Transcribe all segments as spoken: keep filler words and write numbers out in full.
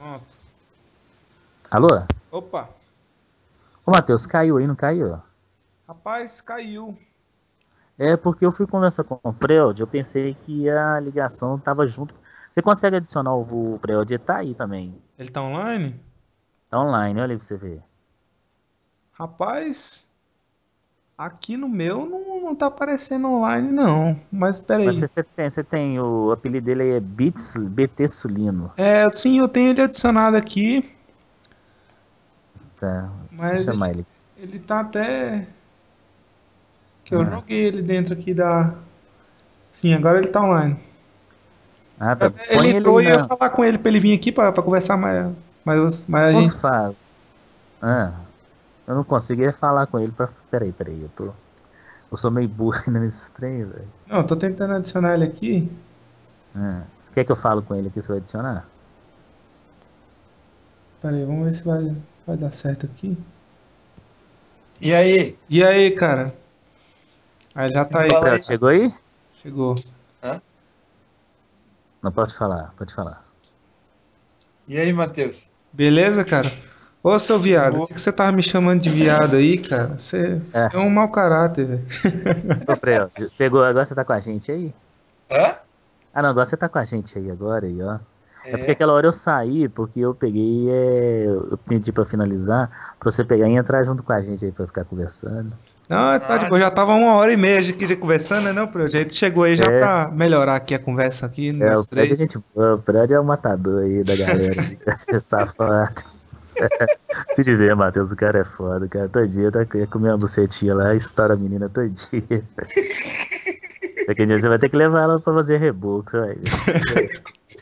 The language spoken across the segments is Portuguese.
Pronto. Alô? Opa. Ô, Matheus, caiu aí, não caiu? Rapaz, caiu. É porque eu fui conversar com o Preod, eu pensei que a ligação tava junto. Você consegue adicionar o, o Preod? Ele tá aí também. Ele tá online? Tá online, olha aí pra você ver. Rapaz, aqui no meu não, não tá aparecendo online, não. Mas espera Mas aí. você, você tem, você tem, o apelido dele é Bits, B T Sulino. É, sim, eu tenho ele adicionado aqui, Tá, deixa eu mas chamar ele, ele. ele tá até... Que eu Ah, joguei ele dentro aqui da... Sim, agora ele tá online. ah, tá. Ele Põe ele aí entrou e eu ia na... falar com ele pra ele vir aqui pra, pra conversar mais, mais, mais a Por gente... favor. Ah, eu não consegui falar com ele pra... Peraí, peraí, eu tô... Eu sou meio burro ainda nesses trem, velho. Não, eu tô tentando adicionar ele aqui. Ah, você quer que eu falo com ele aqui, você vai adicionar? Pera aí, vamos ver se vai, vai dar certo aqui. E aí? E aí, cara? Aí já tá aí. Ô, Fala aí. Preod, chegou aí? Chegou. Hã? Não, pode falar, pode falar. E aí, Matheus? Beleza, cara? Ô, seu De viado, o boa. que que você tava me chamando de viado aí, cara? Você, você é É, um mau caráter, velho. ô Preod, pegou, agora você tá com a gente aí? Hã? Ah, não, agora você tá com a gente aí agora, aí, ó. É porque É. aquela hora eu saí, porque eu peguei, é, eu pedi pra finalizar, pra você pegar e entrar junto com a gente aí pra ficar conversando. Não, tá de Ah, boa. Já tava uma hora e meia aqui já conversando, né, não, Pro? A gente chegou aí já É, pra melhorar aqui a conversa aqui, é, o nós Fred é três. gente boa, o Fred é o matador aí da galera, aí, safado. Se te ver, Matheus, o cara é foda, cara. Todo dia tá com comer uma bucetinha lá, estoura a menina todo dia. Daqui a dia você vai ter que levar ela pra fazer reboco, você vai ver.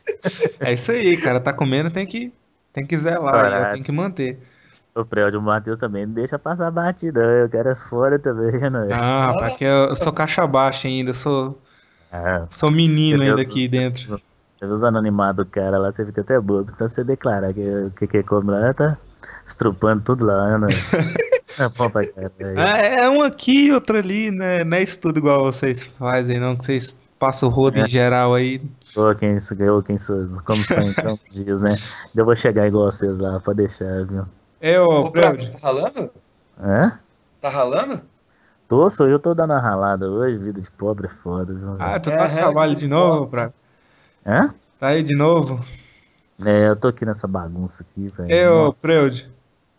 É isso aí, cara. Tá comendo, tem que, tem que zelar aí, ó, Estourar. tem que manter. O prédio, o Matheus também não deixa passar batidão, o cara é foda também, né? Ah, rapaz, ah, que eu, eu sou caixa baixa ainda, sou, Ah, sou você menino vê ainda os, aqui dentro. você vê os anonimados do cara lá, você fica até bobo. Então você declara que o que, que come lá, tá estrupando tudo lá, né? É bom pra caralho. É, é um aqui e outro ali, né? Não é isso tudo igual vocês fazem, não, que vocês passam o rodo em É, geral aí. pô, quem isso ganhou, quem sou, como são então dias, né? Eu vou chegar igual vocês lá, pode deixar, viu? É, ô, Ô, Praga, Preud. tá ralando? Hã? Tá ralando? Tô, sou eu, tô dando uma ralada hoje, vida de pobre é foda, viu, Ah, velho? tu tá no Aham, trabalho vida de de novo, pobre. Praga? Hã? Tá aí de novo? É, eu tô aqui nessa bagunça aqui, velho. É, ô, Nossa. Preud.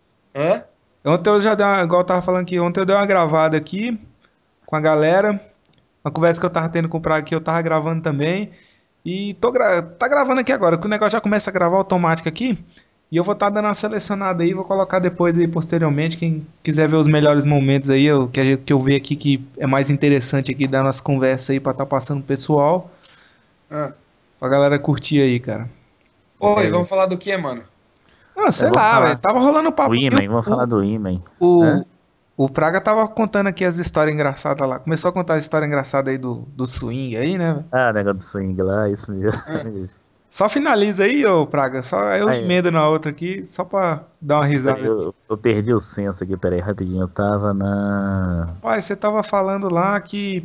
Hã? Ontem eu já dei uma, igual eu tava falando aqui, ontem eu dei uma gravada aqui com a galera. Uma conversa que eu tava tendo com o Praga aqui, eu tava gravando também. E tô gra tá gravando aqui agora, que o negócio já começa a gravar automático aqui. E eu vou estar dando uma selecionada aí, vou colocar depois aí posteriormente. Quem quiser ver os melhores momentos aí, eu, que, a gente, que eu ver aqui que é mais interessante aqui dar nas conversas aí pra estar passando pro pessoal. Hã? Pra galera curtir aí, cara. Oi, É, vamos falar do que, mano? Ah, é, sei vamos lá, velho. falar. Tava rolando o O papo aqui. Imen, vamos O, falar do Imen. o, Hã? o Praga tava contando aqui as histórias engraçadas lá. Começou a contar a história engraçada aí do, do swing aí, né, velho? Ah, negócio do swing lá, isso mesmo. Hã? Só finaliza aí, ô Praga. Só eu Aí, emendo na outra aqui, só pra dar uma peraí, risada aqui. eu, eu perdi o senso aqui, peraí, rapidinho. Eu tava na. Pai, você tava falando lá que.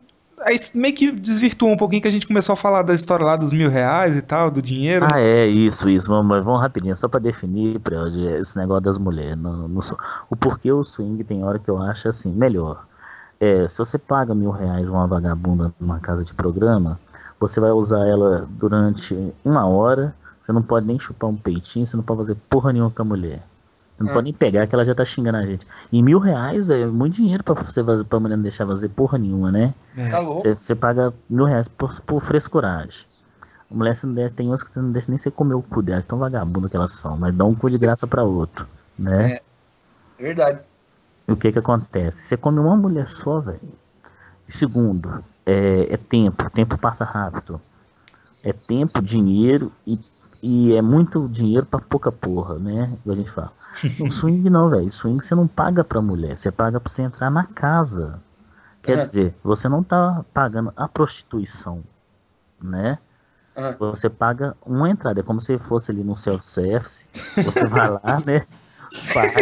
Aí meio que desvirtuou um pouquinho que a gente começou a falar da história lá dos mil reais e tal, do dinheiro, né? Ah, é, isso, isso. Vamos, vamos rapidinho, só pra definir, Preod, esse negócio das mulheres. No, no su- o porquê o swing tem hora que eu acho assim, melhor. É, se você paga mil reais uma vagabunda numa casa de programa, você vai usar ela durante uma hora, você não pode nem chupar um peitinho, você não pode fazer porra nenhuma com a mulher. Você não pode Hã? nem pegar que ela já tá xingando a gente. E mil reais é muito dinheiro pra você fazer, pra mulher não deixar fazer porra nenhuma, né? Tá É. Você, louco? você paga mil reais por, por frescuragem. A mulher você não deve, tem umas que você não deixa nem você comer o cu delas, tão vagabundo que elas são, mas dá um cu de graça pra outro, né? É, é verdade. E o que que acontece? Você come uma mulher só, velho. E segundo, é, é tempo, o tempo passa rápido. É tempo, dinheiro e, e é muito dinheiro pra pouca porra, né? Igual a gente fala. No swing não, velho. Swing você não paga pra mulher, você paga pra você entrar na casa. Quer Hã? dizer, você não tá pagando a prostituição, né? Hã? Você paga uma entrada, é como se fosse ali no self-service. Você vai lá, né? Paga,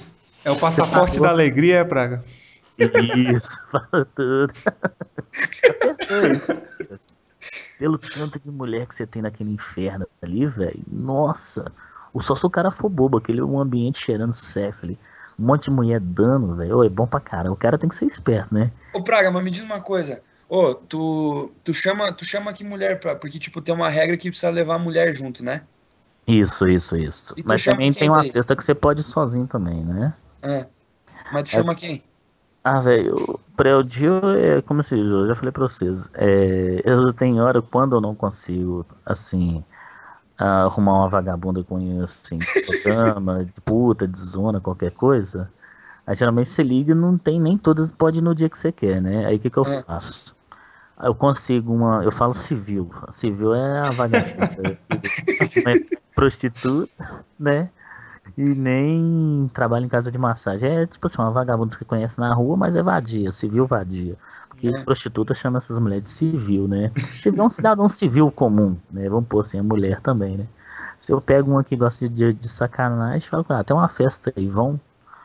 É o você passaporte da pagou. alegria, é, Praga? Isso, fala tudo. Já pensou isso? pelo tanto de mulher que você tem naquele inferno ali, velho. Nossa. O só se o cara for bobo, aquele um ambiente cheirando sexo ali. Um monte de mulher dando, velho. É bom pra caramba. O cara tem que ser esperto, né? Ô, Praga, mas me diz uma coisa. Ô, tu, tu chama, tu chama que mulher pra. Porque, tipo, tem uma regra que precisa levar a mulher junto, né? Isso, isso, isso. E tu Mas chama também quem tem uma daí? cesta que você pode ir sozinho também, né? Ah, mas tu Mas, chama quem? ah, velho, pra o dia é como se diz, eu já falei pra vocês. É, eu tenho hora quando eu não consigo, assim, arrumar uma vagabunda com assim, de programa, de puta, de zona, qualquer coisa. Aí geralmente você liga e não tem nem todas, pode ir no dia que você quer, né? Aí o que que eu Ah, faço? Aí eu consigo uma, eu falo civil. A civil é a vagabunda, que não é prostituta, né? E nem trabalha em casa de massagem. É tipo assim, uma vagabunda que você conhece na rua, mas é vadia, civil vadia. Porque ah, prostituta chama essas mulheres de civil, né? Civil é um cidadão civil comum, né? Vamos pôr assim, a mulher também, né? Se eu pego uma que gosta de, de sacanagem, falo, ah, tem uma festa aí, vão.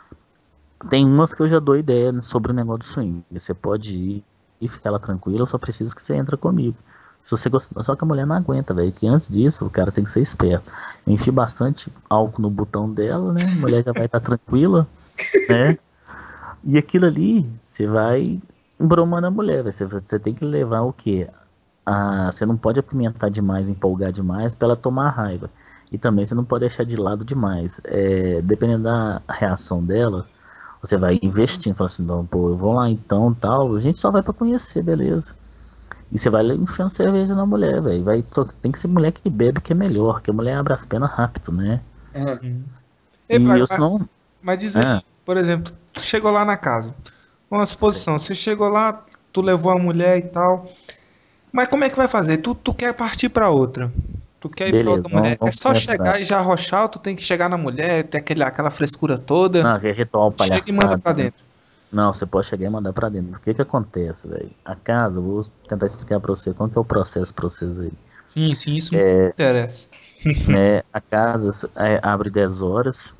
Tem umas que eu já dou ideia sobre o negócio do swing. Você pode ir e ficar lá tranquilo, eu só preciso que você entre comigo. Se você gostar, só que a mulher não aguenta, velho. Que antes disso, o cara tem que ser esperto. Enfia bastante álcool no botão dela, né? A mulher já vai estar tranquila, né? E aquilo ali, você vai embromando a mulher, velho. Você, você tem que levar o quê? Ah, você não pode apimentar demais, empolgar demais pra ela tomar raiva. E também você não pode deixar de lado demais. É, dependendo da reação dela, você vai investindo, fala assim, não, pô, eu vou lá então, tal. A gente só vai pra conhecer, beleza. E você vai enfiando cerveja na mulher, velho. Vai to- Tem que ser mulher que bebe que é melhor, que a mulher abre as pernas rápido, né? ah. Hum. Ei, E Praga, eu mas, senão. mas diz Ah, aí, por exemplo, tu chegou lá na casa. Uma sei. suposição, você chegou lá, tu levou a mulher e tal. Mas como é que vai fazer? Tu, tu quer partir pra outra. Tu quer ir pra outra Beleza, vamos, mulher. É vamos só começar. chegar e já arrochar, ou tu tem que chegar na mulher, ter aquele, aquela frescura toda. Não, que é ritual Chega e manda palhaçada, pra né? dentro. Não, você pode chegar e mandar pra dentro. O que que acontece, velho? A casa, eu vou tentar explicar pra você como que é o processo pra vocês aí. Sim, sim, isso me interessa. Né? A casa é, abre dez horas.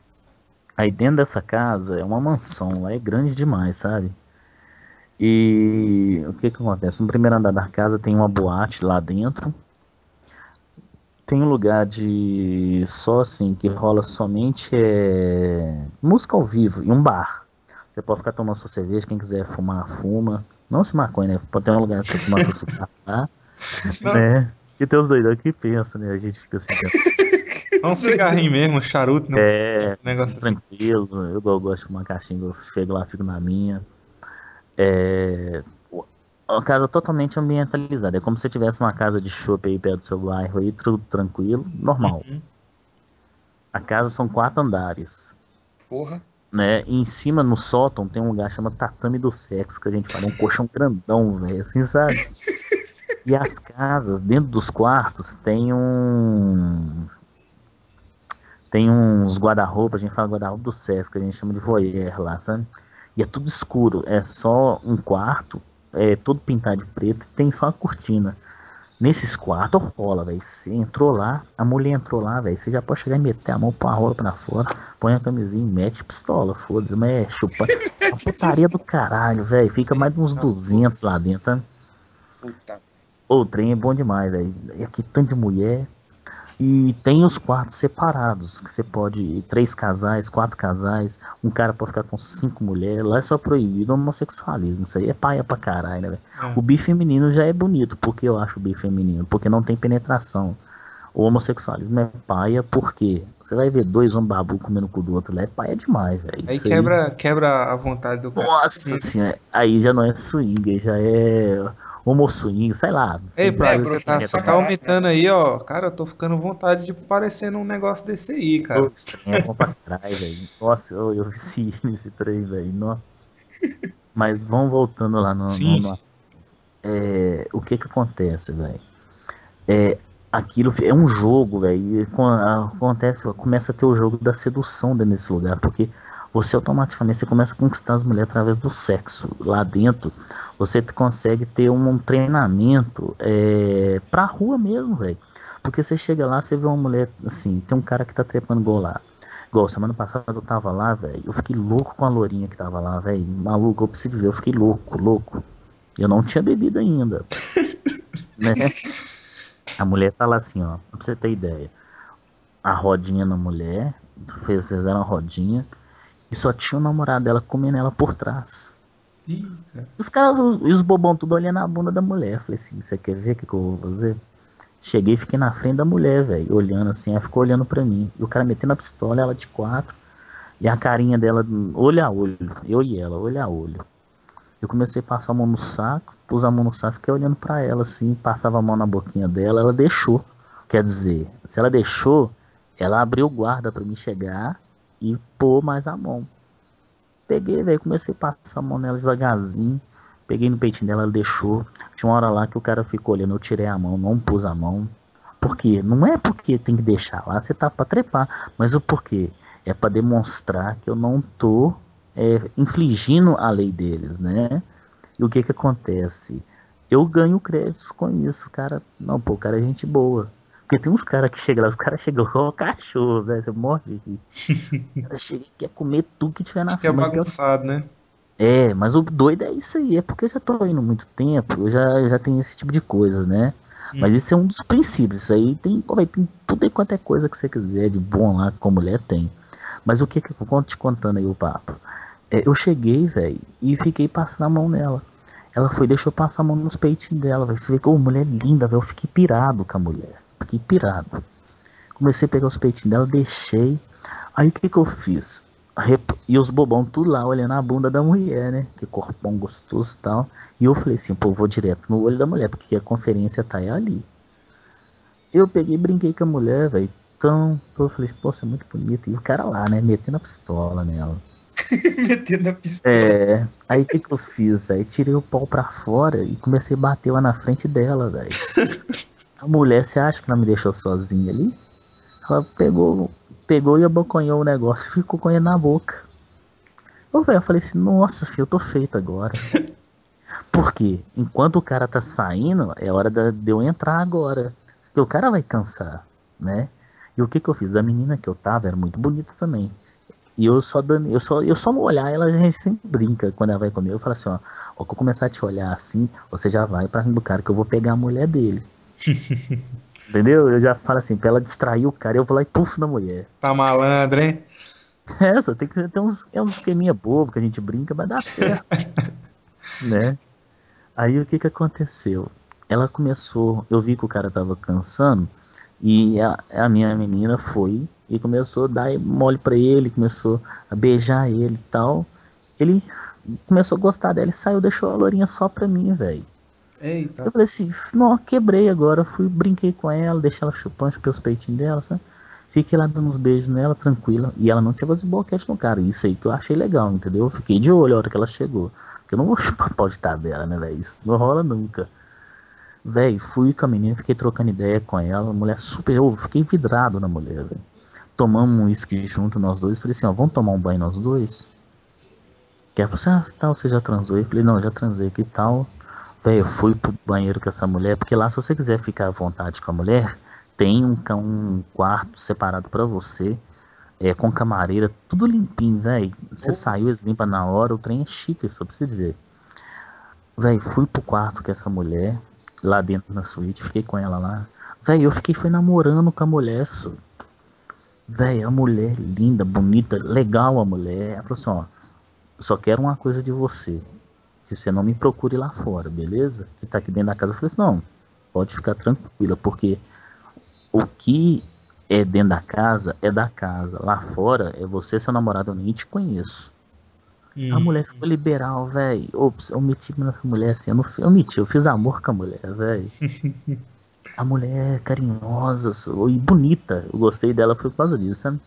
Aí dentro dessa casa é uma mansão, lá é grande demais, sabe? E o que que acontece? No primeiro andar da casa tem uma boate lá dentro. Tem um lugar de só assim que rola somente é, música ao vivo e um bar. Você pode ficar tomando sua cerveja, quem quiser fumar, fuma. Não se maconha, né? Pode ter um lugar pra você fumar seu cigarro lá, Não, né? E tem os doidão que pensam, né? A gente fica assim, só um cigarrinho mesmo, um charuto, não. é, Um negócio assim. tranquilo. Eu, eu gosto de fumar cachimbo, eu chego lá, fico na minha. É, uma casa totalmente ambientalizada. É como se você tivesse uma casa de chopp aí perto do seu bairro aí, tudo tranquilo, normal. Uhum. A casa são quatro andares, Porra. né? E em cima, no sótão, tem um lugar chamado tatame do sexo, que a gente fala, um colchão grandão, velho, assim, sabe? E as casas, dentro dos quartos, tem um... Tem uns guarda-roupa, a gente fala guarda-roupa do sexo, que a gente chama de voyeur lá, sabe? E é tudo escuro, é só um quarto, é todo pintado de preto, tem só uma cortina. Nesses quartos rola, velho. Você entrou lá, a mulher entrou lá, velho. Você já pode chegar e meter a mão, pôr a rola pra fora, põe a camisinha e mete pistola, foda-se, mas é chupa. A putaria do caralho, velho. Fica mais de uns duzentos lá dentro, sabe? Puta. O trem é bom demais, velho. E aqui tanto de mulher. E tem os quartos separados, que você pode ir três casais, quatro casais, um cara pode ficar com cinco mulheres, lá é só proibido o homossexualismo, isso aí é paia pra caralho, né, velho? É. O bi feminino já é bonito, porque eu acho o bi feminino, porque não tem penetração. O homossexualismo é paia porque você vai ver dois homens babu comendo o cu do outro lá, é paia demais, velho. Aí Isso aí, quebra, quebra a vontade do cara. nossa senhora, aí já não é swing, aí já é homo swing, sei lá. Não sei Ei, Praga, É, você grosso tá, pra você tá caralho, aumentando aí, ó. Cara, eu tô ficando com vontade de parecer num negócio desse aí, cara. Pô, esse trem é bom pra trás, velho. Nossa, eu, eu viciei nesse trem, velho. Nossa. Mas vamos voltando lá no. no- Sim, no- sim. é, o que que acontece, velho? É, aquilo é um jogo, velho. E com a- acontece, começa a ter o jogo da sedução dentro desse lugar, porque você automaticamente você começa a conquistar as mulheres através do sexo. Lá dentro, você t- consegue ter um, um treinamento é, pra rua mesmo, velho. Porque você chega lá, você vê uma mulher assim, tem um cara que tá trepando igual lá. Igual semana passada eu tava lá, velho. Eu fiquei louco com a lourinha que tava lá, velho. Maluco, eu preciso ver, eu fiquei louco, louco. Eu não tinha bebido ainda. né? A mulher tá lá assim, ó, pra você ter ideia. A rodinha na mulher, fez, fizeram a rodinha, e só tinha o namorado dela comendo ela por trás. Ih, cara. Os caras, os, os bobão tudo olhando a bunda da mulher. Eu falei assim, você quer ver o que, que eu vou fazer? Cheguei e fiquei na frente da mulher, velho, olhando assim, ela ficou olhando pra mim. E o cara metendo a pistola, ela de quatro, e a carinha dela, olho a olho, eu e ela, olho a olho. Eu comecei a passar a mão no saco, pus a mão no saco, fiquei olhando pra ela assim, passava a mão na boquinha dela, ela deixou. Quer dizer, se ela deixou, ela abriu o guarda pra mim chegar e pôr mais a mão. Peguei, velho, comecei a passar a mão nela devagarzinho, peguei no peitinho dela, ela deixou. Tinha uma hora lá que o cara ficou olhando, eu tirei a mão, não pus a mão. Por quê? Não é porque tem que deixar lá, você tá pra trepar, mas o porquê? É pra demonstrar que eu não tô é, infligindo a lei deles, né? E o que que acontece? Eu ganho crédito com isso, cara. Não, pô, o cara é gente boa. Porque tem uns caras que chegam lá, os caras chegam com o cachorro, velho. Você morre aqui. O cara chega e quer comer tudo que tiver na Acho que é frente. bagunçado, né? É, mas o doido é isso aí. É porque eu já tô indo muito tempo, eu já, já tenho esse tipo de coisa, né? Mas isso é um dos princípios. Isso aí tem, pô, véi, tem tudo e quanto é coisa que você quiser de bom lá com mulher tem. Mas o que que eu vou te contando aí o papo? É, eu cheguei, velho, e fiquei passando a mão nela. Ela foi, deixou eu passar a mão nos peitinhos dela, velho. Você vê que, ô, mulher linda, velho. Eu fiquei pirado com a mulher. Fiquei pirado. Comecei a pegar os peitinhos dela, deixei. Aí o que que eu fiz? Rep... E os bobão tudo lá olhando a bunda da mulher, né? Que corpão gostoso e tal. E eu falei assim, pô, vou direto no olho da mulher, porque a conferência tá ali. Eu peguei e brinquei com a mulher, velho. Então, eu falei, pô, você é muito bonita. E o cara lá, né? Metendo a pistola nela. Metendo a pistola. É, aí o que que eu fiz, velho? Tirei o pau pra fora e comecei a bater lá na frente dela, velho. A mulher, você acha que ela me deixou sozinha ali? Ela pegou, pegou e abocanhou o negócio e ficou com ele na boca. Ô, velho, eu falei assim, nossa, filho, eu tô feito agora. Por quê? Enquanto o cara tá saindo, é hora de eu entrar agora. Porque o cara vai cansar, né? E o que que eu fiz? A menina que eu tava era muito bonita também. E eu só dando, eu só, eu só não olhar, ela já sempre brinca quando ela vai comigo. Eu falo assim, ó, ó, quando eu começar a te olhar assim, você já vai pra cima do cara que eu vou pegar a mulher dele. Entendeu? Eu já falo assim, pra ela distrair o cara, eu vou lá e pufo na mulher. Tá malandro, hein? É, só tem que ter uns, é uns esqueminha bobo que a gente brinca, mas dá certo. Né? Aí o que que aconteceu? Ela começou, eu vi que o cara tava cansando, e a, a minha menina foi e começou a dar mole pra ele, começou a beijar ele e tal. Ele começou a gostar dela e saiu, deixou a lourinha só pra mim, velho. Eita. Eu falei assim, não, quebrei agora, fui, brinquei com ela, deixei ela chupando, chupei os peitinhos dela, sabe? Fiquei lá dando uns beijos nela, tranquila, e ela não tinha voz de boquete no cara, isso aí que eu achei legal, entendeu? Eu fiquei de olho a hora que ela chegou, porque eu não vou chupar pau de tabela, né, velho? Isso não rola nunca. Velho, fui com a menina, fiquei trocando ideia com ela, mulher super, eu fiquei vidrado na mulher, velho. Tomamos um uísque junto, nós dois, falei assim, ó, vamos tomar um banho nós dois? Que ela falou assim, ah, tal, você já transou? Eu falei, não, já transei aqui e tal. Velho, eu fui pro banheiro com essa mulher, porque lá se você quiser ficar à vontade com a mulher, tem um, um quarto separado pra você, é, com camareira, tudo limpinho, velho. Você saiu, eles limpam na hora, o trem é chique, só pra você ver. Velho, fui pro quarto com essa mulher, lá dentro na suíte, fiquei com ela lá. Velho, eu fiquei foi namorando com a mulher, só. Velho, a mulher linda, bonita, legal a mulher. Ela falou assim, ó, só quero uma coisa de você. Que você não me procure lá fora, beleza? Você tá aqui dentro da casa. Eu falei assim, não, pode ficar tranquila, porque o que é dentro da casa é da casa. Lá fora é você, seu namorado, eu nem te conheço. Hum. A mulher ficou liberal, velho. Ops, eu meti nessa mulher assim, eu, não, eu meti, eu fiz amor com a mulher, velho. A mulher é carinhosa e bonita. Eu gostei dela por causa disso, sabe?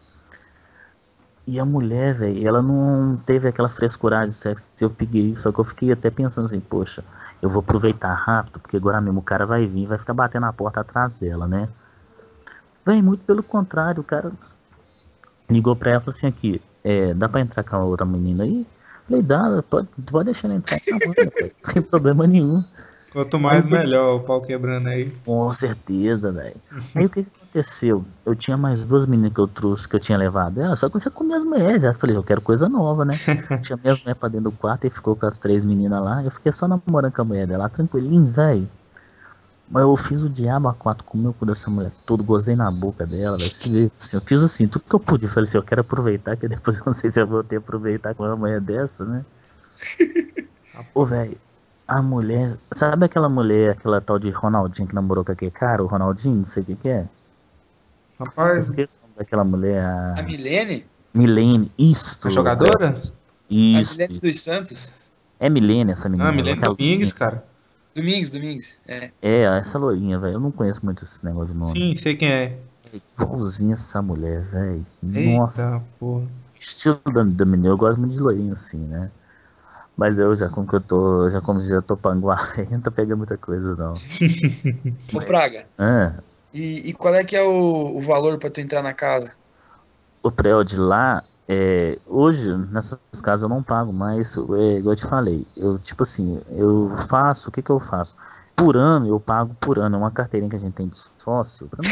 E a mulher, velho, ela não teve aquela frescurada de sexo que eu peguei. Só que eu fiquei até pensando assim, poxa, eu vou aproveitar rápido, porque agora mesmo o cara vai vir e vai ficar batendo na porta atrás dela, né? Vem, muito pelo contrário, o cara ligou pra ela e falou assim, aqui, é, dá pra entrar com a outra menina aí? Falei, dá, pode, pode deixar ela entrar, tá bom, não tem problema nenhum. Quanto mais, aí, melhor, o pau quebrando aí. Com certeza, velho. Aí o que, que aconteceu? Eu tinha mais duas meninas que eu trouxe, que eu tinha levado ela, só que eu já comi as mulheres, já falei, eu quero coisa nova, né? Chamei as mulheres pra dentro do quarto e ficou com as três meninas lá. Eu fiquei só namorando com a mulher dela, tranquilinho, velho. Mas eu fiz o diabo a quatro com o meu cu dessa mulher todo, gozei na boca dela, velho. Assim, eu fiz assim, tudo que eu pude. Eu falei assim, eu quero aproveitar, que depois eu não sei se eu vou ter que aproveitar com uma manhã dessa, né? Pô, velho, a mulher. Sabe aquela mulher, aquela tal de Ronaldinho que namorou com aquele cara, o Ronaldinho, não sei o que que é? Eu Rapaz, esqueço o nome daquela mulher, A a Milene? Milene, isso. a jogadora? A Isso. Milene dos Santos? É Milene essa menina. Ah, Milene aquela Domingues, loirinha. cara. Domingos, Domingos. É. É, essa loirinha, velho. Eu não conheço muito esse negócio de nome. Sim, sei quem é. Igualzinha essa mulher, velho. Nossa. Eita, porra. Estilo da, da menina, eu gosto muito de loirinho assim, né? Mas eu já, como que eu tô, já como já tô panguá, não tô pegando muita coisa, não. Ô, Praga, Ah, e, e qual é que é o, o valor pra tu entrar na casa? o pré de lá, é, hoje, nessas casas eu não pago mais, é, igual eu te falei, eu, tipo assim, eu faço, o que que eu faço? Por ano, eu pago por ano, é uma carteirinha que a gente tem de sócio, pra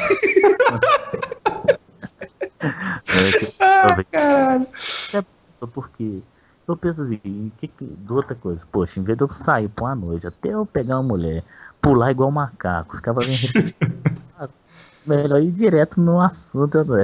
é, que, Ah, caralho. é porque eu penso assim, que, que, de outra coisa, poxa, em vez de eu sair por uma noite, até eu pegar uma mulher, pular igual um macaco, ficava bem repetindo, melhor ir direto no assunto, não é?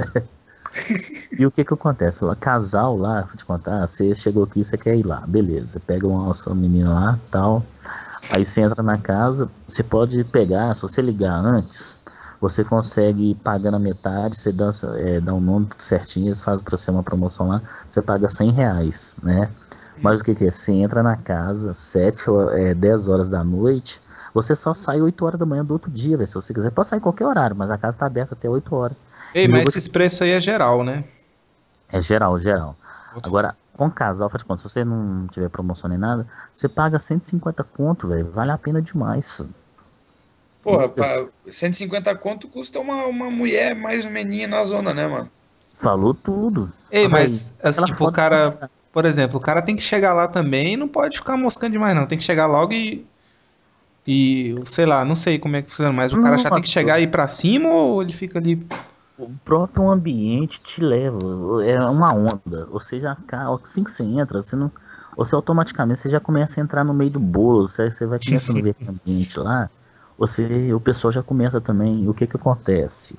E o que que acontece? O casal lá, vou te contar, você chegou aqui, você quer ir lá, beleza, você pega uma sua menina lá, tal, aí você entra na casa, você pode pegar, se você ligar antes, você consegue pagar na metade, você dá, é, dá um nome certinho, eles fazem pra você uma promoção lá, você paga cem reais, né? Mas o que que é? Você entra na casa, sete ou é, dez horas da noite, você só sai oito horas da manhã do outro dia, véio, se você quiser, pode sair qualquer horário, mas a casa tá aberta até oito horas. Ei, E eu mas vou te- esses preços aí é geral, né? É geral, geral. Outro- Agora, com casal, faz de conta, se você não tiver promoção nem nada, você paga cento e cinquenta conto, velho, vale a pena demais. Porra, Você pra cento e cinquenta conto custa uma, uma mulher mais um meninha na zona, né, mano? falou tudo. Ei, Ah, mas velho, assim, aquela pro foto cara, por exemplo, o cara tem que chegar lá também e não pode ficar moscando demais, não. Tem que chegar logo e, e sei lá, não sei como é que funciona, mas o cara Não, já tem que chegar e ir pra cima ou ele fica ali. o próprio ambiente te leva, é uma onda. Você já, ca- assim que você entra, você não, você automaticamente você já começa a entrar no meio do bolo, você, você vai começando a ver esse ambiente lá, você, o pessoal já começa também, o que que acontece?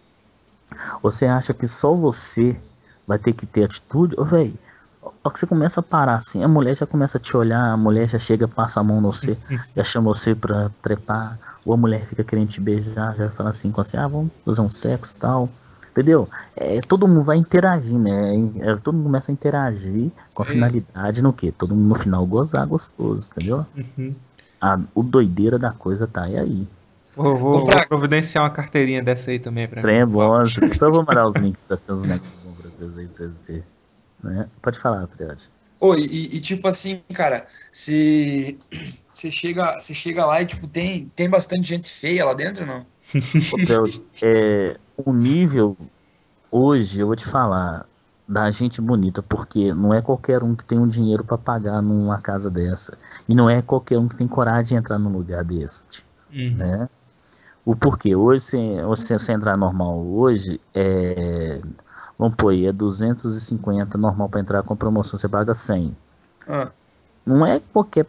Você acha que só você vai ter que ter atitude? Ô, velho, ó que você começa a parar assim, a mulher já começa a te olhar, a mulher já chega, passa a mão no você, já chama você pra trepar, ou a mulher fica querendo te beijar, já fala assim com você, ah, vamos fazer um sexo e tal. Entendeu? É, todo mundo vai interagir, né? É, todo mundo começa a interagir com a Sim. finalidade no quê? Todo mundo no final gozar gostoso, entendeu? Uhum. A, o doideira da coisa tá aí. Vou, vou- Comprar- vou providenciar uma carteirinha dessa aí também pra Trem mim. é bom. Depois eu vou mandar os links pra seus negócios bons pra vocês aí, pra vocês verem. Né? Pode falar, Priode. Ô, e, e- e, tipo assim, cara, se você chega, você chega lá e tipo tem, tem bastante gente feia lá dentro, não? Ô, Priode, é, o nível hoje, eu vou te falar, da gente bonita, porque não é qualquer um que tem um dinheiro pra pagar numa casa dessa. E não é qualquer um que tem coragem de entrar num lugar desse, Uhum. né? O porquê? Hoje, se você, você entrar normal hoje, é, vamos pôr aí, é duzentos e cinquenta normal pra entrar com promoção, você paga cem. Ah, Não é qualquer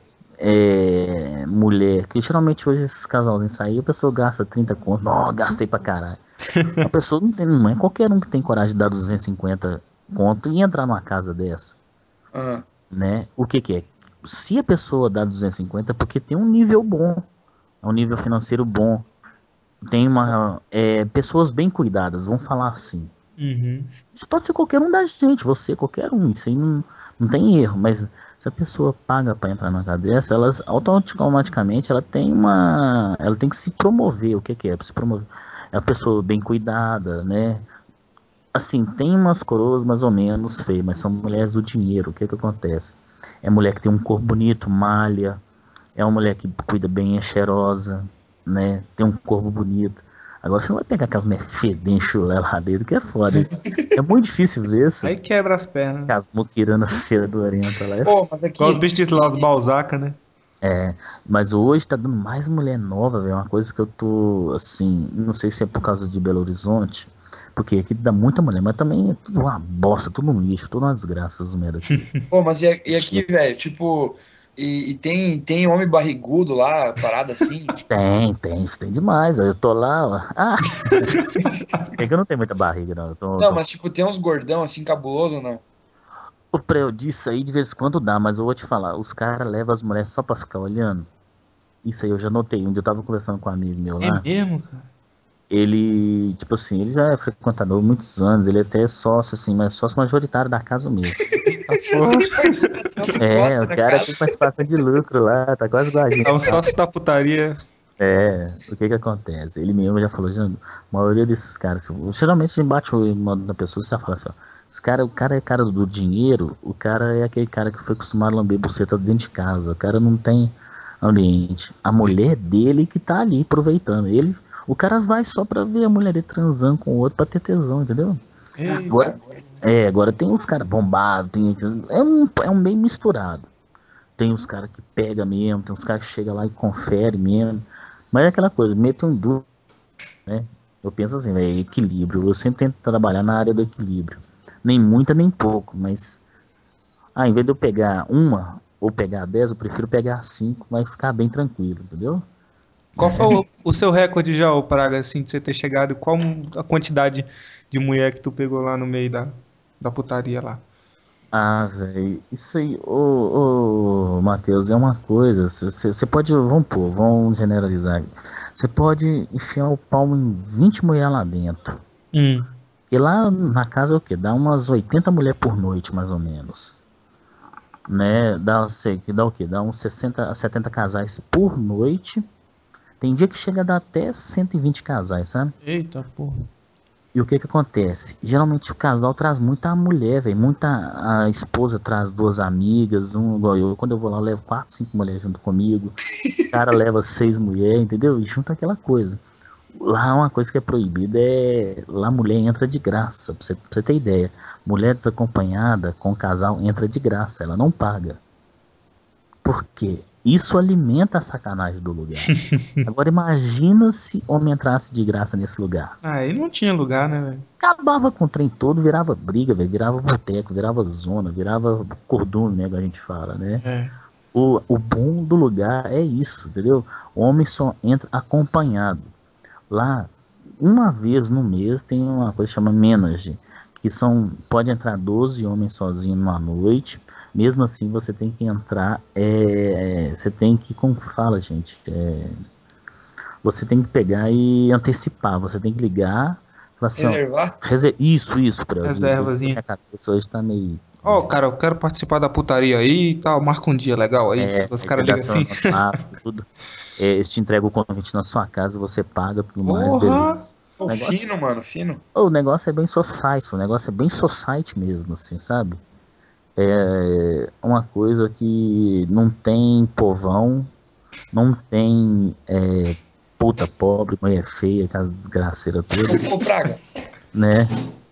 é, mulher, que geralmente hoje esses casalzinhos saem, a pessoa gasta trinta conto, não, gastei pra caralho. A pessoa não tem, não é qualquer um que tem coragem de dar duzentos e cinquenta conto e entrar numa casa dessa, ah, né? O que que é? Se a pessoa dá duzentos e cinquenta é porque tem um nível bom, é um nível financeiro bom, tem uma, é, pessoas bem cuidadas, vamos falar assim. Uhum. Isso pode ser qualquer um da gente, você, qualquer um, isso aí não, não tem erro, mas se a pessoa paga para entrar na casa dessa, ela automaticamente ela tem uma, ela tem que se promover, o que que é? Se promover. É uma pessoa bem cuidada, né? Assim, tem umas coroas mais ou menos feias, mas são mulheres do dinheiro, o que que acontece? É mulher que tem um corpo bonito, malha, é uma mulher que cuida bem, é cheirosa, né? Tem um corpo bonito. Agora você não vai pegar aquelas mulheres fedendo chulé lá dentro, que é foda. Hein? É muito difícil ver isso. Aí quebra as pernas. As muquirana fedorenta lá. Pô, mas aqui, Igual os bichos de lá, os Balzaca, né? É, mas hoje tá dando mais mulher nova, velho. Uma coisa que eu tô, assim, não sei se é por causa de Belo Horizonte, porque aqui dá muita mulher, mas também é tudo uma bosta, tudo um lixo, tudo uma desgraça, as merda aqui. pô, mas e, e aqui, velho, tipo, E, e tem, tem homem barrigudo lá, parado assim? Tem, tem, isso tem demais. Eu tô lá, ó. Ah! É que eu não tenho muita barriga, não. Eu tô, Não, tô... mas tipo, tem uns gordão assim, cabuloso ou não? O preu disso aí de vez em quando dá, mas eu vou te falar, os caras levam as mulheres só pra ficar olhando. Isso aí eu já notei. Um dia eu tava conversando com um amigo meu É lá. mesmo, cara? Ele, tipo assim, ele já é frequentador há muitos anos, ele até é sócio, assim, mas sócio majoritário da casa mesmo. É, o cara tem participação de lucro lá, tá quase igual a gente. É um sócio da putaria. É, o que que acontece? Ele mesmo já falou, já, a maioria desses caras, assim, geralmente a gente bate o modo da pessoa e já fala assim, ó, esse cara, o cara é cara do dinheiro, o cara é aquele cara que foi acostumado a lamber buceta dentro de casa, o cara não tem ambiente. A mulher dele que tá ali aproveitando, ele, o cara vai só pra ver a mulher dele transando com o outro pra ter tesão, entendeu? Eita. Agora, é, agora tem uns caras bombados, tem, é, um, é um meio misturado. Tem uns caras que pega mesmo, tem uns caras que chega lá e confere mesmo. Mas é aquela coisa, meto um duro, né? Eu penso assim, é equilíbrio. Eu sempre tento trabalhar na área do equilíbrio. Nem muita, nem pouco, mas... Ah, em vez de eu pegar uma ou pegar dez, eu prefiro pegar cinco, mas ficar bem tranquilo, entendeu? Qual foi o, o seu recorde já, ô Praga, assim, de você ter chegado? Qual a quantidade de mulher que tu pegou lá no meio da, da putaria lá? Ah, velho, isso aí, ô, ô Matheus, é uma coisa, você pode, vamos pôr, vamos generalizar. Você pode enfiar o palmo em vinte mulheres lá dentro. Hum. E lá na casa é o quê? Dá umas oitenta mulheres por noite, mais ou menos. Né? Dá, sei, dá o quê? Dá uns sessenta a setenta casais por noite. Tem dia que chega a dar até cento e vinte casais, sabe? Eita, porra. E o que que acontece? Geralmente o casal traz muita mulher, velho. Muita a esposa traz duas amigas, um igual eu. Quando eu vou lá, eu levo quatro, cinco mulheres junto comigo. O cara leva seis mulheres, entendeu? E junta aquela coisa. Lá uma coisa que é proibida é... Lá a mulher entra de graça, pra você, pra você ter ideia. Mulher desacompanhada com casal entra de graça, ela não paga. Por quê? Isso alimenta a sacanagem do lugar. Agora imagina se homem entrasse de graça nesse lugar. Ah, aí não tinha lugar, né, velho? Acabava com o trem todo, virava briga, véio, virava boteco, virava zona, virava cordume, né, que a gente fala, né? É. O, o bom do lugar é isso, entendeu? O homem só entra acompanhado. Lá, uma vez no mês, tem uma coisa que chama menage, que são, pode entrar doze homens sozinhos numa noite. Mesmo assim, você tem que entrar, é, você tem que, como fala, gente, é, você tem que pegar e antecipar, você tem que ligar, falar assim, Reservar? Ó, reser isso, isso, pra Reservazinha. Minha cabeça hoje tá meio... Ó, oh, cara, eu quero participar da putaria aí e tal, marca um dia legal aí, É, os caras ligam assim. Mapa, tudo. É, eles te entregam o convite na sua casa, você paga tudo mais, Porra! beleza. Pô, negócio... Fino, mano, fino. O negócio é bem society, o negócio é bem society mesmo, assim, sabe? É uma coisa que não tem povão, não tem é, puta pobre, mulher feia, aquela desgraceira toda. Ô, Praga. Né?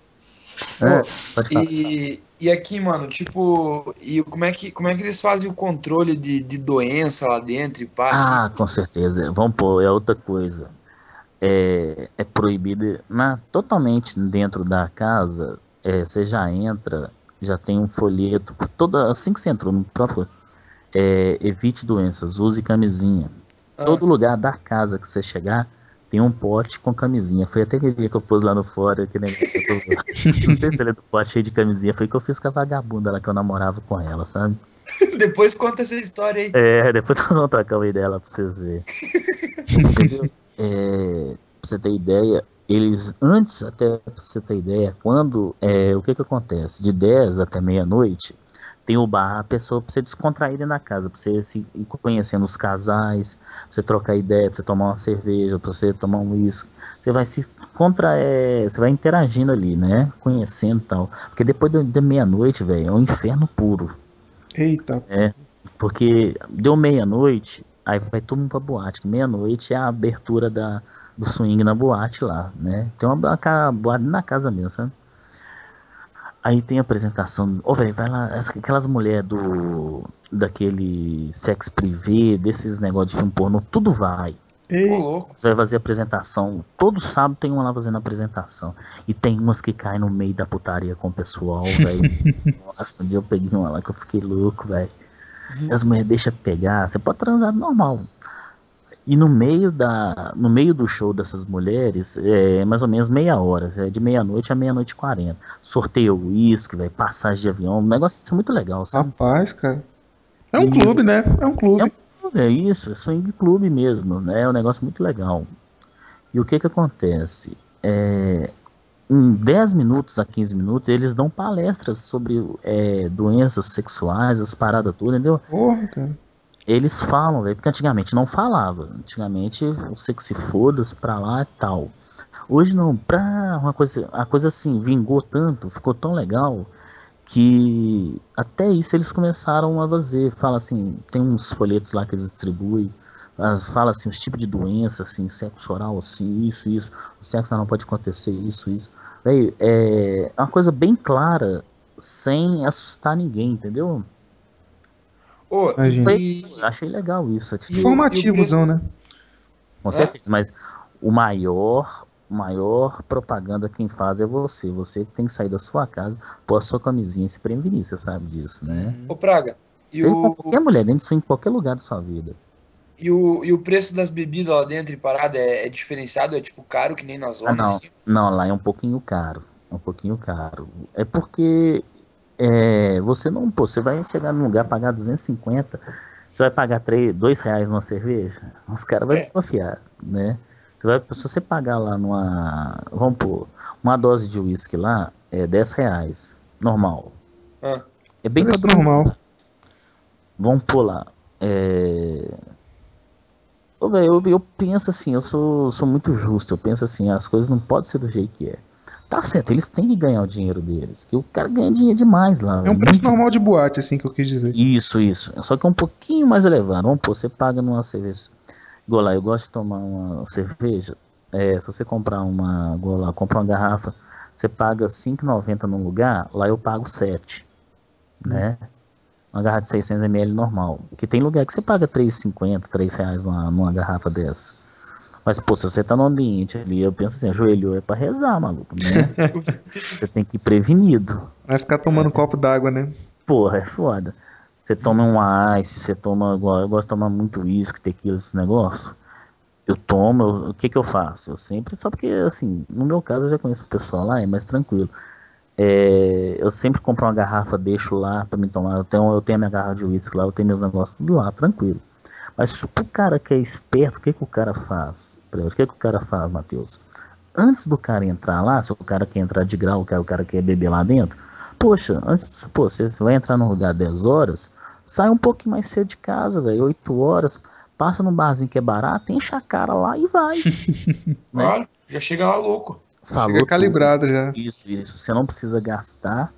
É, Pô, e, e aqui, mano, tipo, e como é que, como é que eles fazem o controle de, de doença lá dentro e passa? Ah, com certeza. Vamos pôr, é outra coisa. É, é proibido na, totalmente dentro da casa. É, você já entra, já tem um folheto, toda, assim que você entrou no próprio, é, evite doenças, use camisinha. Ah. Todo lugar da casa que você chegar tem um pote com camisinha. Foi até aquele dia que eu pus lá no fora, aquele negócio, não sei se ele é do pote cheio de camisinha, foi que eu fiz com a vagabunda lá que eu namorava com ela, sabe? Depois conta essa história aí. É, depois nós vamos trocar uma ideia lá pra vocês verem. Entendeu? É, pra você ter ideia, eles, antes até pra você ter ideia, quando, é, o que que acontece? De dez até meia-noite, tem o bar, a pessoa pra você descontrair na casa, pra você se, ir conhecendo os casais, pra você trocar ideia, pra você tomar uma cerveja, pra você tomar um uísque. Você vai se contra, é, você vai interagindo ali, né? Conhecendo e tal. Porque depois de, de meia-noite, velho, é um inferno puro. Eita. É, porque deu meia-noite, aí vai todo mundo pra boate. Meia-noite é a abertura da, do swing na boate lá, né? Tem uma, uma boate na casa mesmo, sabe? Aí tem a apresentação, ô, velho, vai lá, aquelas mulheres do, daquele sex privé, desses negócios de filme pornô, tudo vai. Ei. Você vai fazer apresentação, todo sábado tem uma lá fazendo apresentação. E tem umas que caem no meio da putaria com o pessoal, velho. Nossa, um dia eu peguei uma lá que eu fiquei louco, velho. as mulheres deixam pegar, você pode transar normal. E no meio, da, no meio do show dessas mulheres, é mais ou menos meia hora, é de meia-noite a meia-noite e quarenta. Sorteio uísque, velho, passagem de avião, um negócio muito legal, sabe? Rapaz, cara. É um E- clube, né? É um É, clube. um clube, é isso, é swing clube mesmo, né? É um negócio muito legal. E o que que acontece? É, em dez minutos a quinze minutos, eles dão palestras sobre é, doenças sexuais, as paradas tudo, entendeu? Porra, cara. Eles falam, velho, porque antigamente não falava. Antigamente você que se foda-se pra lá e tal. Hoje não, pra uma coisa, a coisa assim, vingou tanto, ficou tão legal, que até isso eles começaram a fazer. Fala assim, tem uns folhetos lá que eles distribuem, as- fala assim, os tipos de doença, assim, sexo oral, assim, isso, isso, o sexo não pode acontecer, isso, isso. Véi, é uma coisa bem clara, sem assustar ninguém, entendeu? Ô, Imagina. e, Achei legal isso, a e, o, e o Informativozão, preço. né? Com É? certeza, mas o maior, maior propaganda quem faz é você. Você que tem que sair da sua casa, pôr a sua camisinha e se prevenir, você sabe disso, né? Ô, Praga, e Seja com o, qualquer mulher, dentro disso em qualquer lugar da sua vida. e o, e o preço das bebidas lá dentro e parada é, é diferenciado? É tipo caro que nem na Ah, zona, não, assim? não, lá é um pouquinho caro. É um pouquinho caro. É porque é, você não, pô, você vai chegar num lugar pagar duzentos e cinquenta, você vai pagar três, dois reais numa cerveja, os caras vão É. desconfiar, né? Você vai, se você pagar lá numa, vamos pôr, uma dose de uísque lá, é dez reais, normal. Ah, É bem Preço padrão. normal. Vamos pôr lá. É... Ô, véi, eu, eu penso assim, eu sou, sou muito justo, eu penso assim, as coisas não podem ser do jeito que é. Tá certo, eles têm que ganhar o dinheiro deles, que o cara ganha dinheiro demais lá, É um véi, preço muito. normal de boate, assim, que eu quis dizer. Isso, isso. Só que é um pouquinho mais elevado. Vamos pôr, você paga numa cerveja. Igual lá, eu gosto de tomar uma cerveja. É, se você comprar uma, igual lá, comprar uma garrafa, você paga cinco e noventa num lugar, lá eu pago sete, né? Uma garrafa de seiscentos mililitros normal. Porque tem lugar que você paga três e cinquenta, três reais numa, numa garrafa dessa. Mas, pô, se você tá no ambiente ali, eu penso assim, ajoelhou é pra rezar, maluco, né? Você tem que ir prevenido. Vai ficar tomando um copo d'água, né? Porra, é foda. Você toma um ice, você toma. igual- Eu gosto de tomar muito uísque, tequila, esse negócio. Eu tomo, eu- o que que eu faço? Eu sempre, só porque, assim, no meu caso eu já conheço o pessoal lá, é mais tranquilo. É, eu sempre compro uma garrafa, deixo lá pra me tomar. Eu tenho, eu tenho a minha garrafa de uísque lá, eu tenho meus negócios tudo lá, tranquilo. Mas pro cara que é esperto, o que que o cara faz? O que que o cara faz, Matheus? Antes do cara entrar lá, se o cara quer entrar de grau, o cara, o cara quer beber lá dentro, poxa, antes, pô, você vai entrar num lugar dez horas, sai um pouquinho mais cedo de casa, velho, oito horas, passa num barzinho que é barato, enche a cara lá e vai, né? Claro, já chega lá louco. Falou Chega tudo. calibrado já. Isso, isso. Você não precisa gastar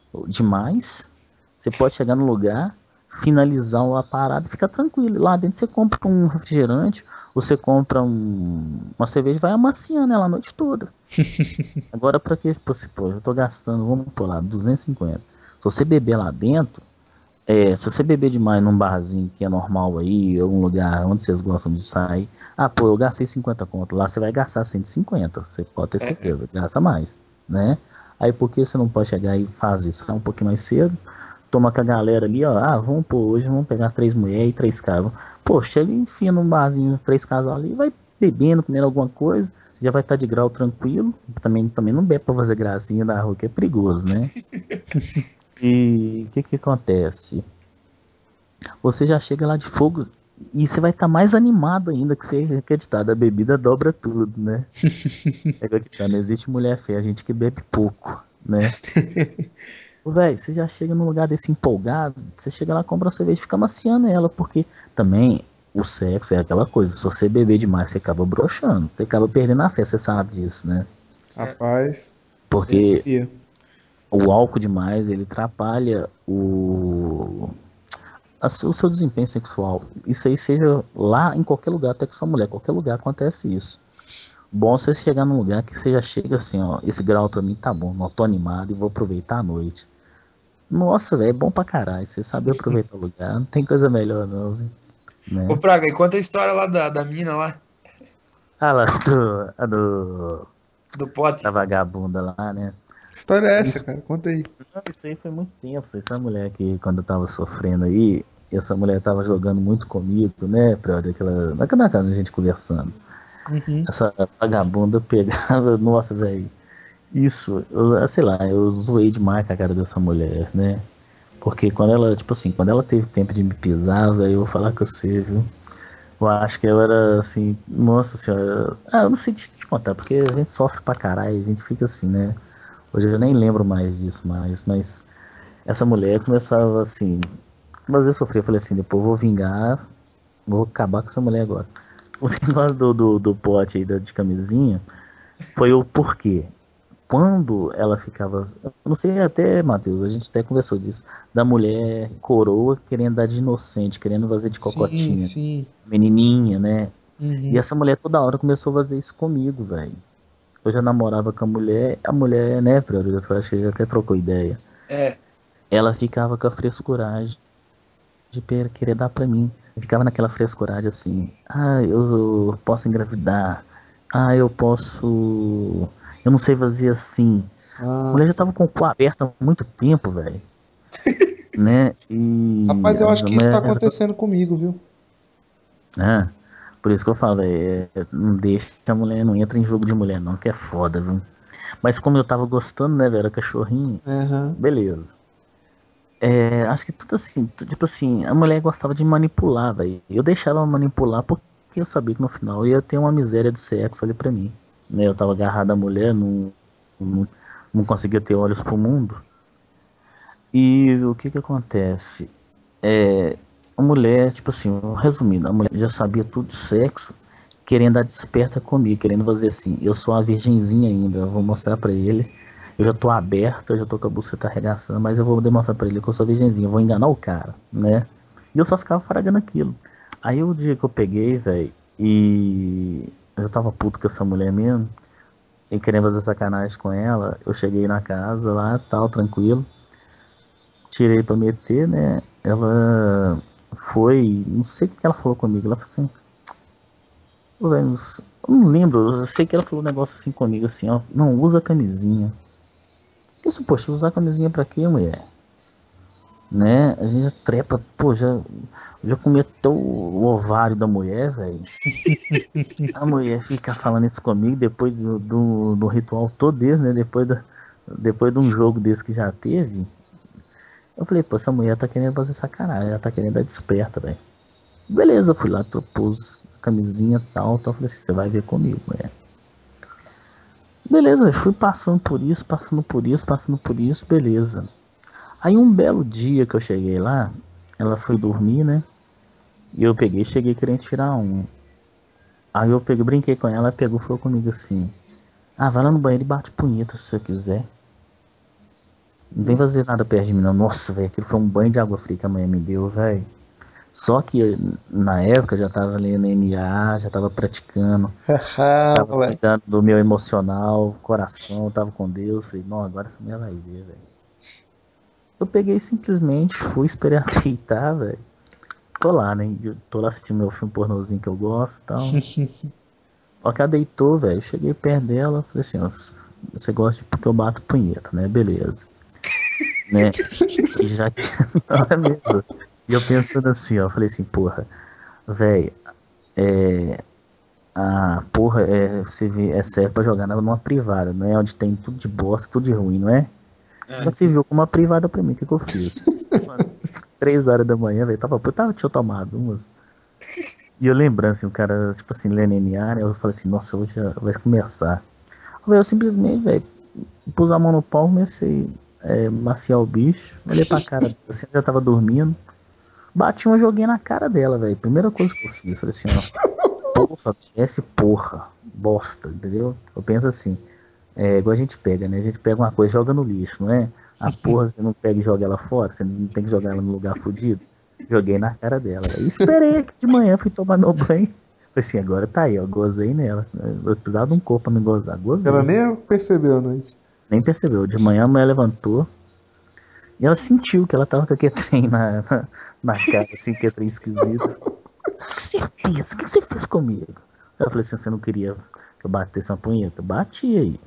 demais. Você pode chegar no lugar, finalizar a parada e ficar tranquilo. Lá dentro você compra um refrigerante, ou você compra um, uma cerveja e vai amaciando ela a noite toda. Agora, pra que você, pô, eu tô gastando, vamos por lá, duzentos e cinquenta. Se você beber lá dentro, é, se você beber demais num barzinho que é normal aí, ou um lugar onde vocês gostam de sair, ah, pô, eu gastei cinquenta conto, lá você vai gastar cento e cinquenta, você pode ter certeza, gasta mais, né? Aí por que você não pode chegar e fazer? Sai um pouquinho mais cedo, toma com a galera ali, ó, ah, vamos pô, hoje vamos pegar três mulheres e três caras. Pô, chega e enfia num barzinho, três casal ali, vai bebendo, comendo alguma coisa, já vai estar de grau tranquilo, também, também não bebe pra fazer gracinha na rua, que é perigoso, né? E o que que acontece? Você já chega lá de fogo e você vai estar mais animado ainda que você acreditar. A bebida dobra tudo, né? É igual que tá, não existe mulher feia, a gente que bebe pouco, né? Ô, velho, você já chega num lugar desse empolgado, você chega lá, compra uma cerveja e fica maciando ela, porque também o sexo é aquela coisa, se você beber demais, você acaba broxando, você acaba perdendo a fé, você sabe disso, né? Rapaz. Porque Ia. o álcool demais, ele atrapalha o, a seu- o seu desempenho sexual. Isso aí seja lá em qualquer lugar, até com sua mulher, qualquer lugar acontece isso. Bom você chegar num lugar que você já chega assim, ó, esse grau pra mim tá bom, não tô animado e vou aproveitar a noite. Nossa, velho, é bom pra caralho, você sabe aproveitar o lugar, não tem coisa melhor não, viu, Ô, né? Praga, e conta a história lá da, da mina lá, Ah lá, do, a do, do da pote. vagabunda lá, né? Que história é essa, cara? Conta aí. Não, isso aí foi muito tempo, essa mulher que quando eu tava sofrendo aí, E essa mulher tava jogando muito comigo, né? Pra aquela, naquela casa a gente conversando. Uhum. Essa vagabunda pegava, nossa, velho. Isso, eu, sei lá, eu zoei demais com a cara dessa mulher, né? Porque quando ela, tipo assim, quando ela teve tempo de me pisar, velho, eu vou falar com você, viu? Eu acho que ela era assim, nossa senhora. Ah, eu não sei te, te contar, porque a gente sofre pra caralho, a gente fica assim, né? Hoje eu nem lembro mais disso mais, mas essa mulher começava assim, umas vezes sofrer, eu falei assim, depois eu vou vingar, vou acabar com essa mulher agora. O negócio do, do, do pote aí da- de camisinha foi o porquê. Quando ela ficava, eu não sei até, Matheus, a gente até conversou disso, da mulher coroa querendo dar de inocente, querendo fazer de Sim, cocotinha, sim. menininha, né? E Uhum. essa mulher toda hora começou a fazer isso comigo, velho. Eu já namorava com a mulher, a mulher, né, Priori, eu acho que já até trocou ideia. É. Ela ficava com a frescuragem de per- querer dar pra mim. Ficava naquela frescuragem assim, ah, eu posso engravidar, ah, eu posso. Eu não sei fazer assim. A Ah, mulher já tava com o cu aberto há muito tempo, velho. Né? E rapaz, eu acho a que isso tá mulher já. acontecendo comigo, viu? É, por isso que eu falo, é, não deixa a mulher, não entra em jogo de mulher, não, que é foda, viu? Mas como eu tava gostando, né, velho, era cachorrinho, Aham. beleza. É, acho que tudo assim, tu- tipo assim, a mulher gostava de manipular, velho. Eu deixava ela manipular porque eu sabia que no final ia ter uma miséria de sexo ali pra mim. Né? Eu tava agarrado à mulher, não, não, não conseguia ter olhos pro mundo. E o que que acontece? É, a mulher, tipo assim, resumindo, a mulher já sabia tudo de sexo, querendo dar desperta comigo, querendo fazer assim, eu sou uma virgenzinha ainda, eu vou mostrar pra ele, eu já tô aberta, eu já tô com a buceta arregaçando, mas eu vou demonstrar pra ele que eu sou virgenzinha, eu vou enganar o cara, né? E eu só ficava faragando aquilo. Aí o dia que eu peguei, velho, e eu já tava puto com essa mulher mesmo, e querendo fazer sacanagem com ela, eu cheguei na casa lá, tal, tranquilo, tirei pra meter, né? Ela foi, não sei o que ela falou comigo. Ela falou assim, "Ô, velho, eu não lembro, eu sei que ela falou um negócio assim comigo, assim, ó, não usa camisinha. Eu disse, poxa, usar camisinha pra quê, mulher? Né? A gente já trepa, pô, já, já comeu até o ovário da mulher, velho. A mulher fica falando isso comigo depois do, do, do ritual todo desse, né? Depois, da, depois de um jogo desse que já teve. Eu falei, pô, essa mulher tá querendo fazer sacanagem, ela tá querendo dar desperta, velho. Beleza, fui lá, propus a camisinha e tal, tal. Falei assim, você vai ver comigo, mulher. Beleza, fui passando por isso, passando por isso, passando por isso, beleza. Aí um belo dia que eu cheguei lá, ela foi dormir, né? E eu peguei, cheguei querendo tirar um. Aí eu peguei, brinquei com ela, ela pegou e falou comigo assim: ah, vai lá no banheiro e bate punheta se você quiser. Não vem fazer nada perto de mim, não. Nossa, velho, aquilo foi um banho de água fria que a mãe me deu, velho. Só que na época eu já tava lendo M A, já tava praticando, Haha, tava moleque. cuidando do meu emocional, coração, tava com Deus. Falei, não, agora essa mulher vai ver, velho. Eu peguei simplesmente, fui esperar ela deitar, velho. Tô lá, né? Eu tô lá assistindo meu filme pornozinho que eu gosto e tal. Só que ela deitou, velho. Cheguei perto dela, falei assim, ó, você gosta de porque eu bato punheta, né? Beleza. Né? E já que. Não é mesmo. E eu pensando assim, ó, falei assim, porra, velho, é. A porra é, você vê, é sério pra jogar numa privada, não é? Onde tem tudo de bosta, tudo de ruim, não é? É. Ela se viu como uma privada pra mim, o que, que eu fiz? Mano, três horas da manhã, velho, tava, eu tava, tinha tomado umas. E eu lembrando, assim, o cara, tipo assim, lendo N A, né? Eu falei assim, nossa, hoje já vai começar. Eu simplesmente, velho, pus a mão no pau, comecei a é, maciar o bicho, olhei pra cara dela, assim, já tava dormindo. Bati um joguinho na cara dela, velho. Primeira coisa que eu fiz, falei assim, ó, porra, esse porra, bosta, entendeu? Eu penso assim, é igual a gente pega, né? A gente pega uma coisa e joga no lixo, não é? A porra você não pega e joga ela fora, você não tem que jogar ela no lugar fodido. Joguei na cara dela. E esperei que de manhã fui tomar meu banho. Falei assim, agora tá aí, ó, gozei nela. Eu precisava de um corpo pra me gozar, Ela gozei. nem percebeu, não é isso? Nem percebeu. De manhã a mulher levantou e ela sentiu que ela tava com aquele trem na, na, na cara, assim, que é trem esquisito. O que você fez? O que você fez comigo? Eu falei assim, você não queria que eu batesse uma punheta? Bati aí.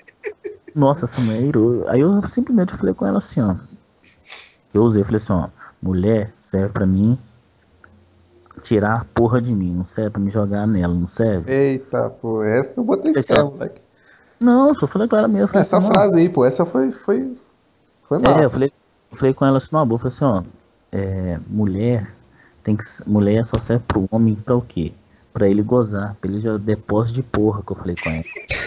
Nossa, essa mulher irou. Aí eu simplesmente falei com ela assim, ó. Eu usei, falei assim, ó, Mulher serve pra mim tirar a porra de mim, não serve pra me jogar nela, não serve? Eita, pô, essa eu botei Falei assim, fé, ó, moleque. não, só falei com ela mesmo, eu falei assim, Essa não. frase aí, pô, essa foi, foi, foi É, eu massa. falei, eu falei com ela assim, não, boa, eu falei assim, ó, é, mulher tem que, mulher só serve pro homem pra o quê? Pra ele gozar, pra ele já depósito de porra, que eu falei com ela.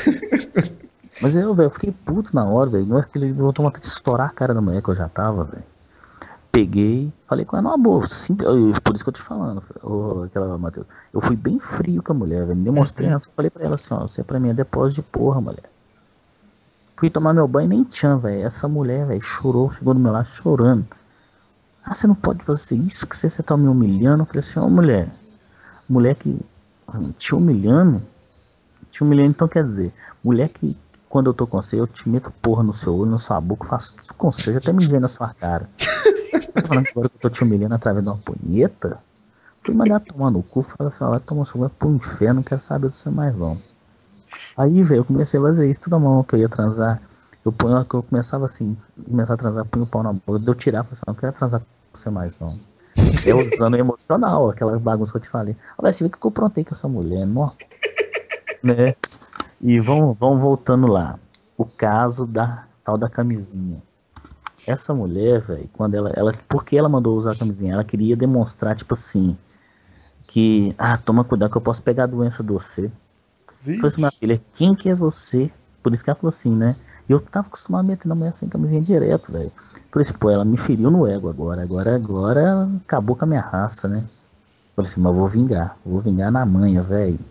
Mas eu, velho, eu fiquei puto na hora, velho. Não é que ele voltou uma de estourar a cara da mulher que eu já tava, velho. Peguei, falei com ela, não, amor, simples, por isso que eu tô te falando, ô, aquela Matheus. Eu fui bem frio com a mulher, velho. Me demonstrei, eu falei pra ela assim, ó, você pra mim é depósito de porra, mulher. Fui tomar meu banho, nem tinha, velho. Essa mulher, velho, chorou, chegou do meu lado chorando. Ah, você não pode fazer isso, que você, você tá me humilhando. Eu falei assim, ó, mulher, mulher que te humilhando, te humilhando, então quer dizer, mulher que quando eu tô com você, eu te meto porra no seu olho, na sua boca, faço tudo com você, eu até me na sua cara. Você tá falando que agora que eu tô te humilhando através de uma punheta? Fui mandar tomar no cu, falei assim, ó, vai tomar seu vai pro inferno, não quero saber do seu mais não. Aí, velho, eu comecei a fazer isso toda mão que eu ia transar. Eu, punha, eu começava assim, começava a transar, punha o pau na boca, eu tirava, falei assim, não quero transar com você mais não. Eu usando emocional, aquela bagunça que eu te falei. Olha, você vê que eu aprontei com essa mulher, não? Né? E vamos, vamos voltando lá. O caso da tal da camisinha. Essa mulher, velho, quando ela, ela. Por que ela mandou usar a camisinha? Ela queria demonstrar, tipo assim, que. Ah, toma cuidado que eu posso pegar a doença de você. Falei assim, minha filha, quem que é você? Por isso que ela falou assim, né? E eu tava acostumado a meter na mulher sem camisinha direto, velho. Por isso, pô, ela me feriu no ego agora. Agora, agora acabou com a minha raça, né? Falei assim, mas eu vou vingar. Vou vingar na manha, velho.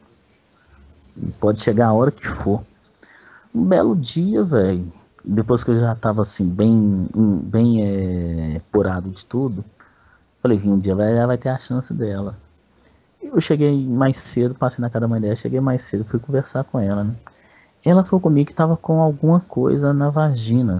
Pode chegar a hora que for. Um belo dia, velho. Depois que eu já tava assim, bem, bem é, curado de tudo. Falei, um dia vai, ela vai ter a chance dela. Eu cheguei mais cedo, passei na casa da mãe dela, cheguei mais cedo, fui conversar com ela, né? Ela falou comigo que tava com alguma coisa na vagina.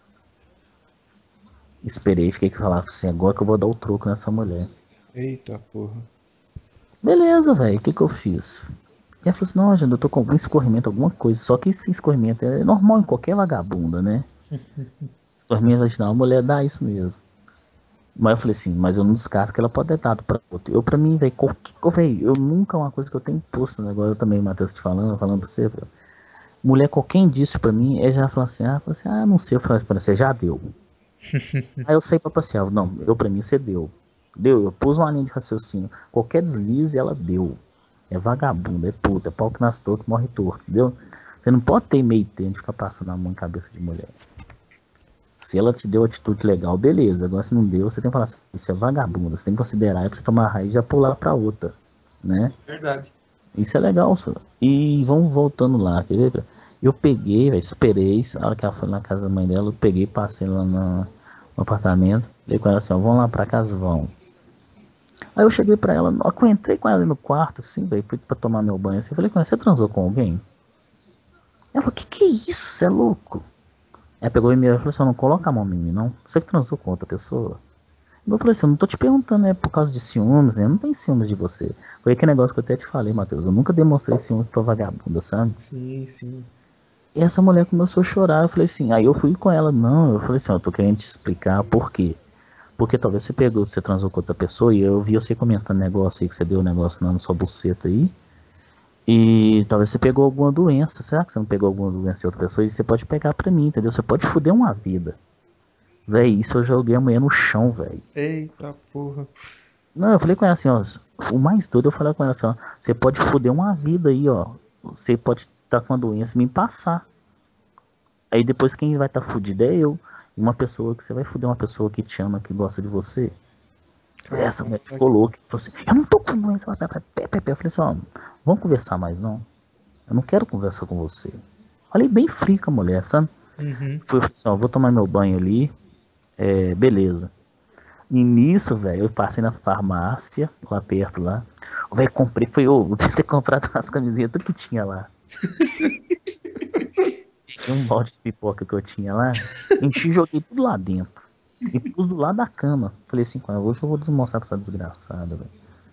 Esperei, fiquei que falava assim, agora que eu vou dar o troco nessa mulher. Eita porra. Beleza, velho, o que que eu fiz? E ela falou assim, não, Angela, eu tô com algum escorrimento, alguma coisa. Só que esse escorrimento é normal em qualquer vagabunda, né? Escorrimento vaginal, a mulher dá isso mesmo. Mas eu falei assim, mas eu não descarto que ela pode ter dado pra outro. Eu, pra mim, velho, qualquer coisa, eu nunca, uma coisa que eu tenho imposto, né? Agora eu também, Matheus, te falando, falando pra você, véio. Mulher, qualquer indício pra mim, é já falar assim, ah, fala assim, ah, não sei, eu falei assim, pra você, já deu. Aí eu saí pra passear, não, eu pra mim, você deu. Deu, eu pus uma linha de raciocínio. Qualquer deslize, ela deu. É vagabundo, é puta, é pau que nasce torto, morre torto, entendeu? Você não pode ter meio tempo de ficar passando a mão em cabeça de mulher. Se ela te deu atitude legal, beleza. Agora se não deu, você tem que falar assim, isso é vagabundo. Você tem que considerar, é pra você tomar a raiz e já pular pra outra, né? Verdade. Isso é legal, senhor. E vamos voltando lá, quer ver? Eu peguei, véio, esperei, a hora que ela foi na casa da mãe dela, eu peguei, passei lá no, no apartamento, falei com ela assim, ó, vamos lá pra casa, vão. Aí eu cheguei pra ela, eu entrei com ela ali no quarto, assim, velho, fui pra tomar meu banho, assim, eu falei com ela, você transou com alguém? Ela falou, que que é isso, você é louco? Ela pegou e me falou assim, não coloca a mão em mim, não, você que transou com outra pessoa? Eu falei assim, eu não tô te perguntando, é por causa de ciúmes, né? Eu não tenho ciúmes de você. Foi aquele negócio que eu até te falei, Matheus, eu nunca demonstrei ciúmes pra vagabunda, sabe? Sim, sim. E essa mulher começou a chorar, eu falei assim, aí eu fui com ela, não, eu falei assim, ó, eu tô querendo te explicar por quê. Porque talvez você pegou, você transou com outra pessoa e eu vi você comentando negócio aí, que você deu um negócio na sua buceta aí. E talvez você pegou alguma doença, será que você não pegou alguma doença de outra pessoa? E você pode pegar pra mim, entendeu? Você pode foder uma vida. Véi, isso eu joguei a mulher no chão, velho. Eita porra. Não, eu falei com ela assim, ó, o mais doido eu falei com ela assim, ó, você pode foder uma vida aí, ó. Você pode estar com uma doença e me passar. Aí depois quem vai estar tá fudido é eu. E uma pessoa que você vai foder uma pessoa que te ama, que gosta de você. Caramba. Essa mulher ficou louca. Falou assim, eu não tô com doença. Eu falei assim, ó, vamos conversar mais não? Eu não quero conversar com você. Falei bem frio com a mulher, sabe? Uhum. Fui assim, ó, vou tomar meu banho ali. É, beleza. E nisso, velho, eu passei na farmácia, lá perto lá. Velho, comprei, foi eu, vou ter comprado umas camisinhas, tudo que tinha lá. Peguei um balde de pipoca que eu tinha lá, enchi e joguei tudo lá dentro. E pus do lado da cama. Falei assim, hoje eu vou desmoçar com essa desgraçada, velho.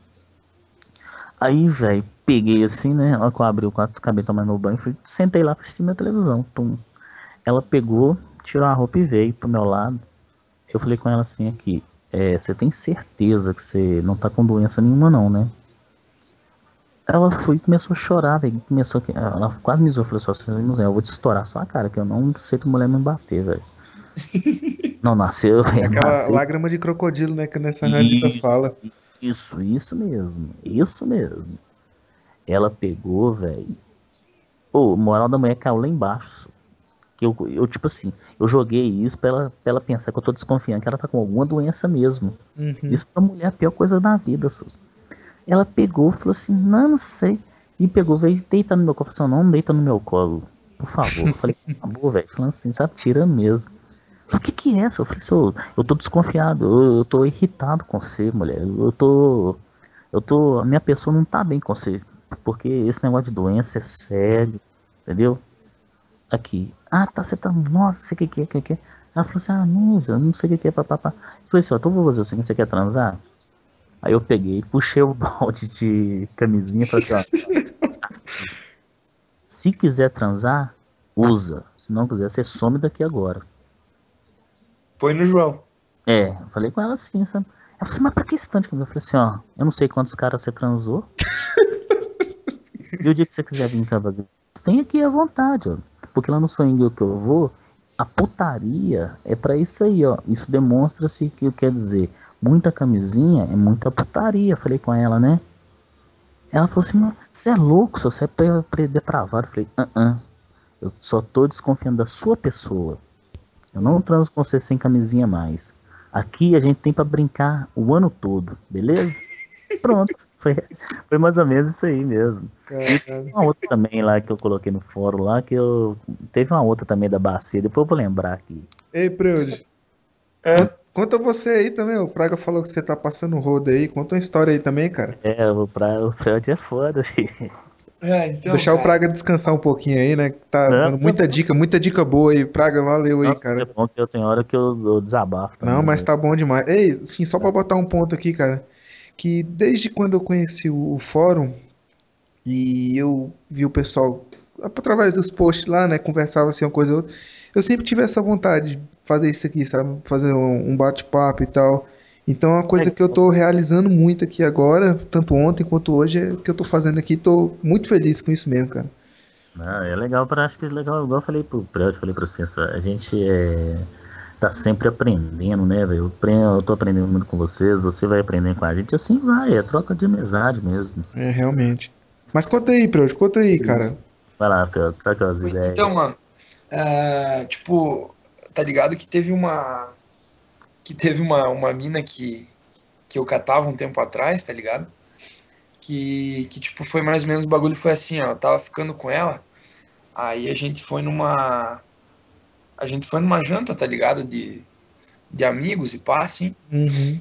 Aí, velho, peguei assim, né? Olha que eu abri o quarto, acabei de tomar meu banho, fui, sentei lá, assisti minha televisão. Pum. Ela pegou, tirou a roupa e veio pro meu lado. Eu falei com ela assim aqui, é, você tem certeza que você não tá com doença nenhuma não, né? Ela foi e começou a chorar, velho. Começou a... Ela quase me zoou, falou assim, eu vou te estourar sua cara, que eu não sei que mulher me bater, velho. Não nasceu, velho. Aquela Nasceu. lágrima de crocodilo, né? Que nessa Randita fala. Isso, isso mesmo. Isso mesmo. Ela pegou, velho. Ô, moral da mulher caiu lá embaixo. Que eu, eu, tipo assim, eu joguei isso pra ela, pra ela pensar que eu tô desconfiando que ela tá com alguma doença mesmo. Uhum. Isso pra mulher é a pior coisa da vida, só. Ela pegou, falou assim, não, não sei. E pegou, veio deitar no meu colo. Falei assim, não, não deita no meu colo, por favor. Eu falei, por favor, velho. Falando assim, sabe, tirando mesmo. O que que é, senhor? Eu falei assim, eu tô desconfiado, eu, eu tô irritado com você, mulher. Eu tô. Eu tô. A minha pessoa não tá bem com você. Porque esse negócio de doença é sério. Entendeu? Aqui. Ah, tá, você tá. Nossa, não sei o que que é, que que é. Ela falou assim, ah, não, eu não sei o que que é, papapá. Eu falei assim, ó, então eu vou fazer o seguinte, você quer transar? Aí eu peguei, puxei o balde de camisinha e falei assim, ó. Se quiser transar, usa. Se não quiser, você some daqui agora. Põe no João. É, eu falei com ela assim, sabe? Ela falou assim, mas pra que esse tanto de camisa? Eu falei assim, ó, eu não sei quantos caras você transou. E o dia que você quiser vir cá fazer, tem aqui à vontade, ó. Porque lá no swing que eu vou, a putaria é pra isso aí, ó. Isso demonstra-se que quer dizer, muita camisinha é muita putaria. Eu falei com ela, né? Ela falou assim, você é louco, você é depravado. Eu falei, ah, uh-uh. Eu só tô desconfiando da sua pessoa. Eu não transo com você sem camisinha mais. Aqui a gente tem pra brincar o ano todo, beleza? Pronto. Foi, foi mais ou menos isso aí mesmo. E teve uma outra também lá que eu coloquei no fórum lá, que eu... Teve uma outra também da bacia, depois eu vou lembrar aqui. Ei, Preud. É. Conta você aí também, o Praga falou que você tá passando rodo aí. Conta uma história aí também, cara. É, o Preud é foda, filho. É, então, Deixar cara, o Praga descansar um pouquinho aí, né? Tá Não, dando muita dica, muita dica boa aí. Praga, valeu aí, Nossa, cara. é bom que eu tenho hora que eu, eu desabafo também, Não, mas velho. tá bom demais. Ei, sim, só pra botar um ponto aqui, cara. Que desde quando eu conheci o, o fórum e eu vi o pessoal através dos posts lá, né? Conversava assim uma coisa ou outra. Eu sempre tive essa vontade de fazer isso aqui, sabe? Fazer um, um bate-papo e tal. Então é uma coisa que eu tô realizando muito aqui agora, tanto ontem quanto hoje, é que eu tô fazendo aqui. Tô muito feliz com isso mesmo, cara. Não, é legal, para acho que é legal, igual eu falei pro Preud, falei pra você, a gente é, tá sempre aprendendo, né, velho? Eu, aprendo- eu tô aprendendo muito com vocês, você vai aprendendo com a gente, assim vai, é troca de amizade mesmo. É, realmente. Mas conta aí, Preud, conta aí, cara. Vai lá, Preud, troca as ideias. então, mano, é, tipo, tá ligado que teve uma. Que teve uma, uma mina que, que eu catava um tempo atrás, tá ligado? Que, que, tipo, foi mais ou menos o bagulho foi assim, ó. Eu tava ficando com ela, aí a gente foi numa. A gente foi numa janta, tá ligado? De, de amigos e pá, assim. Uhum.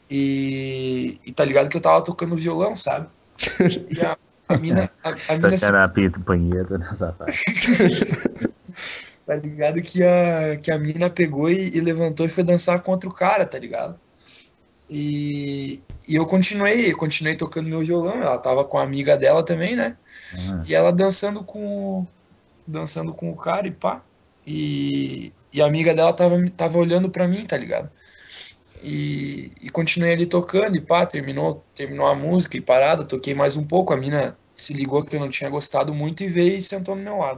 E, e tá ligado que eu tava tocando violão, sabe? E a, a mina. A, a mina se- Sacanapito, punheta nessa parte. tá ligado que a, que a mina pegou e, e levantou e foi dançar contra o cara, tá ligado? E, e eu continuei, eu continuei tocando meu violão, ela tava com a amiga dela também, né? Ah, E ela dançando com dançando com o cara e pá. E, e a amiga dela tava, tava olhando pra mim, tá ligado? E, e continuei ali tocando e pá, terminou, terminou a música e parada, toquei mais um pouco, a mina se ligou que eu não tinha gostado muito e veio e sentou no meu lado.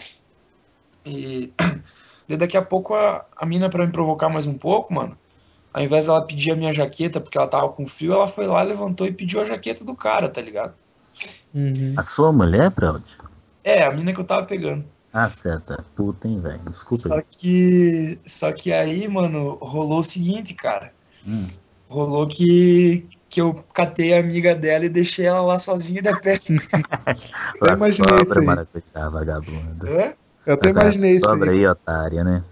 E daí daqui a pouco a, a mina, pra me provocar mais um pouco, mano, ao invés dela pedir a minha jaqueta porque ela tava com frio, ela foi lá, levantou e pediu a jaqueta do cara, tá ligado? Uhum. A sua mulher, Preud? É, a mina que eu tava pegando. Ah, certo, é puta, hein, velho, desculpa Só aí. que, só que aí, mano, rolou o seguinte, cara. Hum. Rolou que, que eu catei a amiga dela e deixei ela lá sozinha da pé. Até imaginei isso aí. Maracujá, vagabunda. Hã? Eu até imaginei isso Sobra aí. aí, otária, né?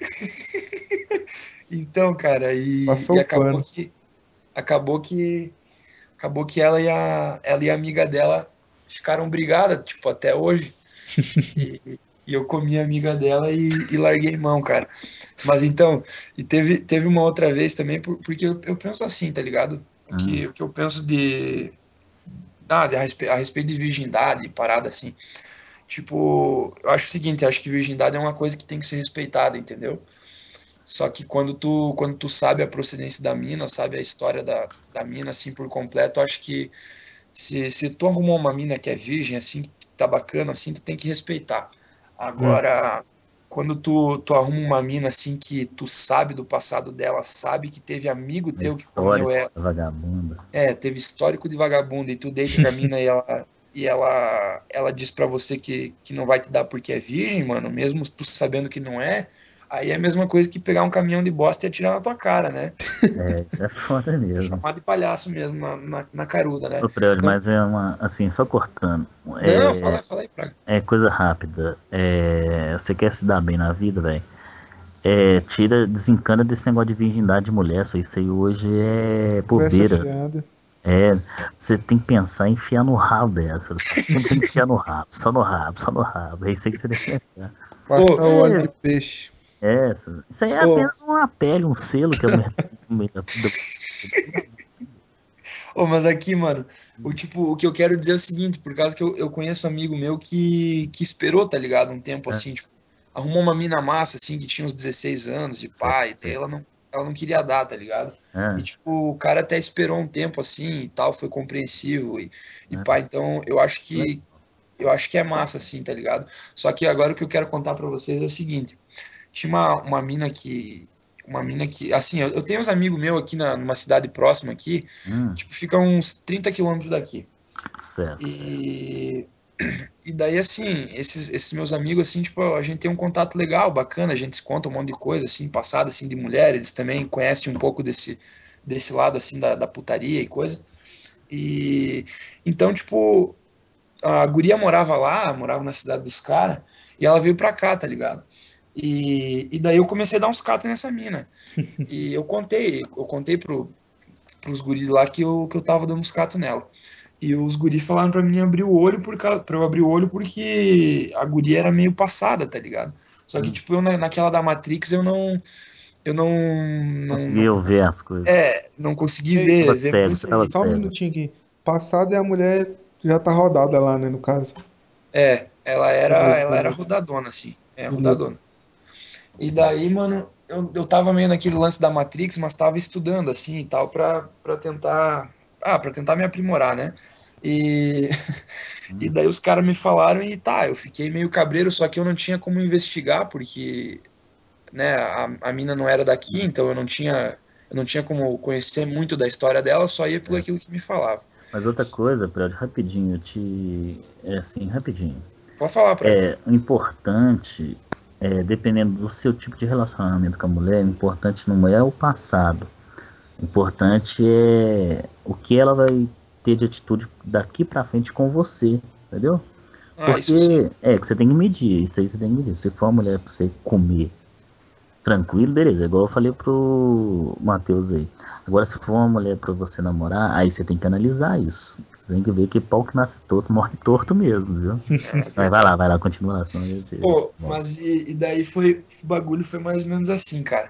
Então, cara, e, Passou e o acabou pano. que acabou que acabou que ela e a ela e a amiga dela ficaram brigadas, tipo, até hoje. E, e eu comi a amiga dela e, e larguei mão, cara. Mas então, e teve, teve uma outra vez também, por- porque eu, eu penso assim, tá ligado? O que, o que eu penso de, ah, de a, respe- a respeito de virgindade, parada assim. Tipo, eu acho o seguinte, eu acho que virgindade é uma coisa que tem que ser respeitada, entendeu? Só que quando tu, quando tu sabe a procedência da mina, sabe a história da, da mina, assim, por completo, eu acho que se, se tu arrumou uma mina que é virgem, assim, que tá bacana, assim, tu tem que respeitar. Hum. Agora, quando tu, tu arruma uma mina, assim, que tu sabe do passado dela, sabe que teve amigo A teu que história comeu ela, da vagabunda. é, teve histórico de vagabundo, e tu deita com a mina e ela, e ela, ela diz pra você que, que não vai te dar porque é virgem, mano, mesmo tu sabendo que não é, aí é a mesma coisa que pegar um caminhão de bosta e atirar na tua cara, né? É, isso é foda mesmo. Chamar de palhaço mesmo na, na, na caruda, né? Ô, Fred, Então, mas é uma, assim, só cortando. não, fala, É, fala aí, Praga. é coisa rápida. É, você quer se dar bem na vida, velho? É, tira, desencana desse negócio de virgindade de mulher. Só isso aí hoje é Conversa bobeira. fiada. É, você tem que pensar em enfiar no rabo dessa. Sempre tem que enfiar no rabo, só no rabo, só no rabo. É isso aí que você tem que pensar. Passar Ô, o óleo É, de peixe. é, isso isso aí é ô, apenas uma pele, um selo que a mulher tem no meio da- da- ô, mas aqui, mano, o tipo, o que eu quero dizer é o seguinte, por causa que eu, eu conheço um amigo meu que, que esperou, tá ligado? Um tempo É, assim, tipo, arrumou uma mina massa, assim, que tinha uns dezesseis anos de certo, pai, daí certo. ela não, ela não queria dar, tá ligado? E, É, tipo, o cara até esperou um tempo assim e tal, foi compreensivo e, e é, pá, então eu acho legal. que eu acho que é massa, assim, tá ligado? Só que agora o que eu quero contar pra vocês é o seguinte. Tinha uma, uma mina que. Uma mina que. Assim, eu, eu tenho uns amigos meus aqui na, numa cidade próxima aqui, Hum, tipo, fica uns trinta quilômetros daqui. certo, certo. E, e daí, assim, esses, esses meus amigos, assim, tipo, a gente tem um contato legal, bacana, a gente se conta um monte de coisa, assim, passada, assim, de mulher, eles também conhecem um pouco desse, desse lado, assim, da, da putaria e coisa. E então, tipo, a guria morava lá, morava na cidade dos caras, e ela veio pra cá, tá ligado? E, e daí eu comecei a dar uns catos nessa mina. E eu contei, eu contei pro, pros guris lá que eu, que eu tava dando uns catos nela. E os guris falaram pra mim abrir o olho, por, cau- pra eu abrir o olho porque a guria era meio passada, tá ligado? Só que, Hum, tipo, eu na, naquela da Matrix eu não. Eu não, não, não. conseguiu ver as coisas. É, não consegui Ei, ver, Tava ver cego, você muito. tava só um cego. minutinho aqui. Passado e a mulher já tá rodada lá, né, no caso. É, ela era, Beleza, ela era beleza. rodadona, assim. É, Beleza. rodadona. E daí, mano, eu, eu tava meio naquele lance da Matrix, mas tava estudando, assim, e tal, pra, pra tentar. Ah, pra tentar me aprimorar, né? E, e Hum, daí os caras me falaram e tá, eu fiquei meio cabreiro, só que eu não tinha como investigar, porque, né, a, a mina não era daqui, hum, então eu não tinha, eu não tinha como conhecer muito da história dela, eu só ia pelo certo. aquilo que me falava. Mas outra coisa, Prédio, rapidinho, te. É assim, rapidinho. Pode falar, Praga. É o importante, é, dependendo do seu tipo de relacionamento com a mulher, o importante não é o passado. O importante é o que ela vai ter de atitude daqui pra frente com você, entendeu? Ah, isso sim. Porque é que você tem que medir, isso aí você tem que medir. Se for uma mulher pra você comer tranquilo, beleza. Igual eu falei pro Matheus aí. Agora, se for uma mulher pra você namorar, aí você tem que analisar isso. Você tem que ver que pau que nasce torto morre torto mesmo, viu? É Mas vai verdade. lá, vai lá, continua lá, senão a gente. Pô, Bom. mas e, e daí foi, o bagulho foi mais ou menos assim, cara.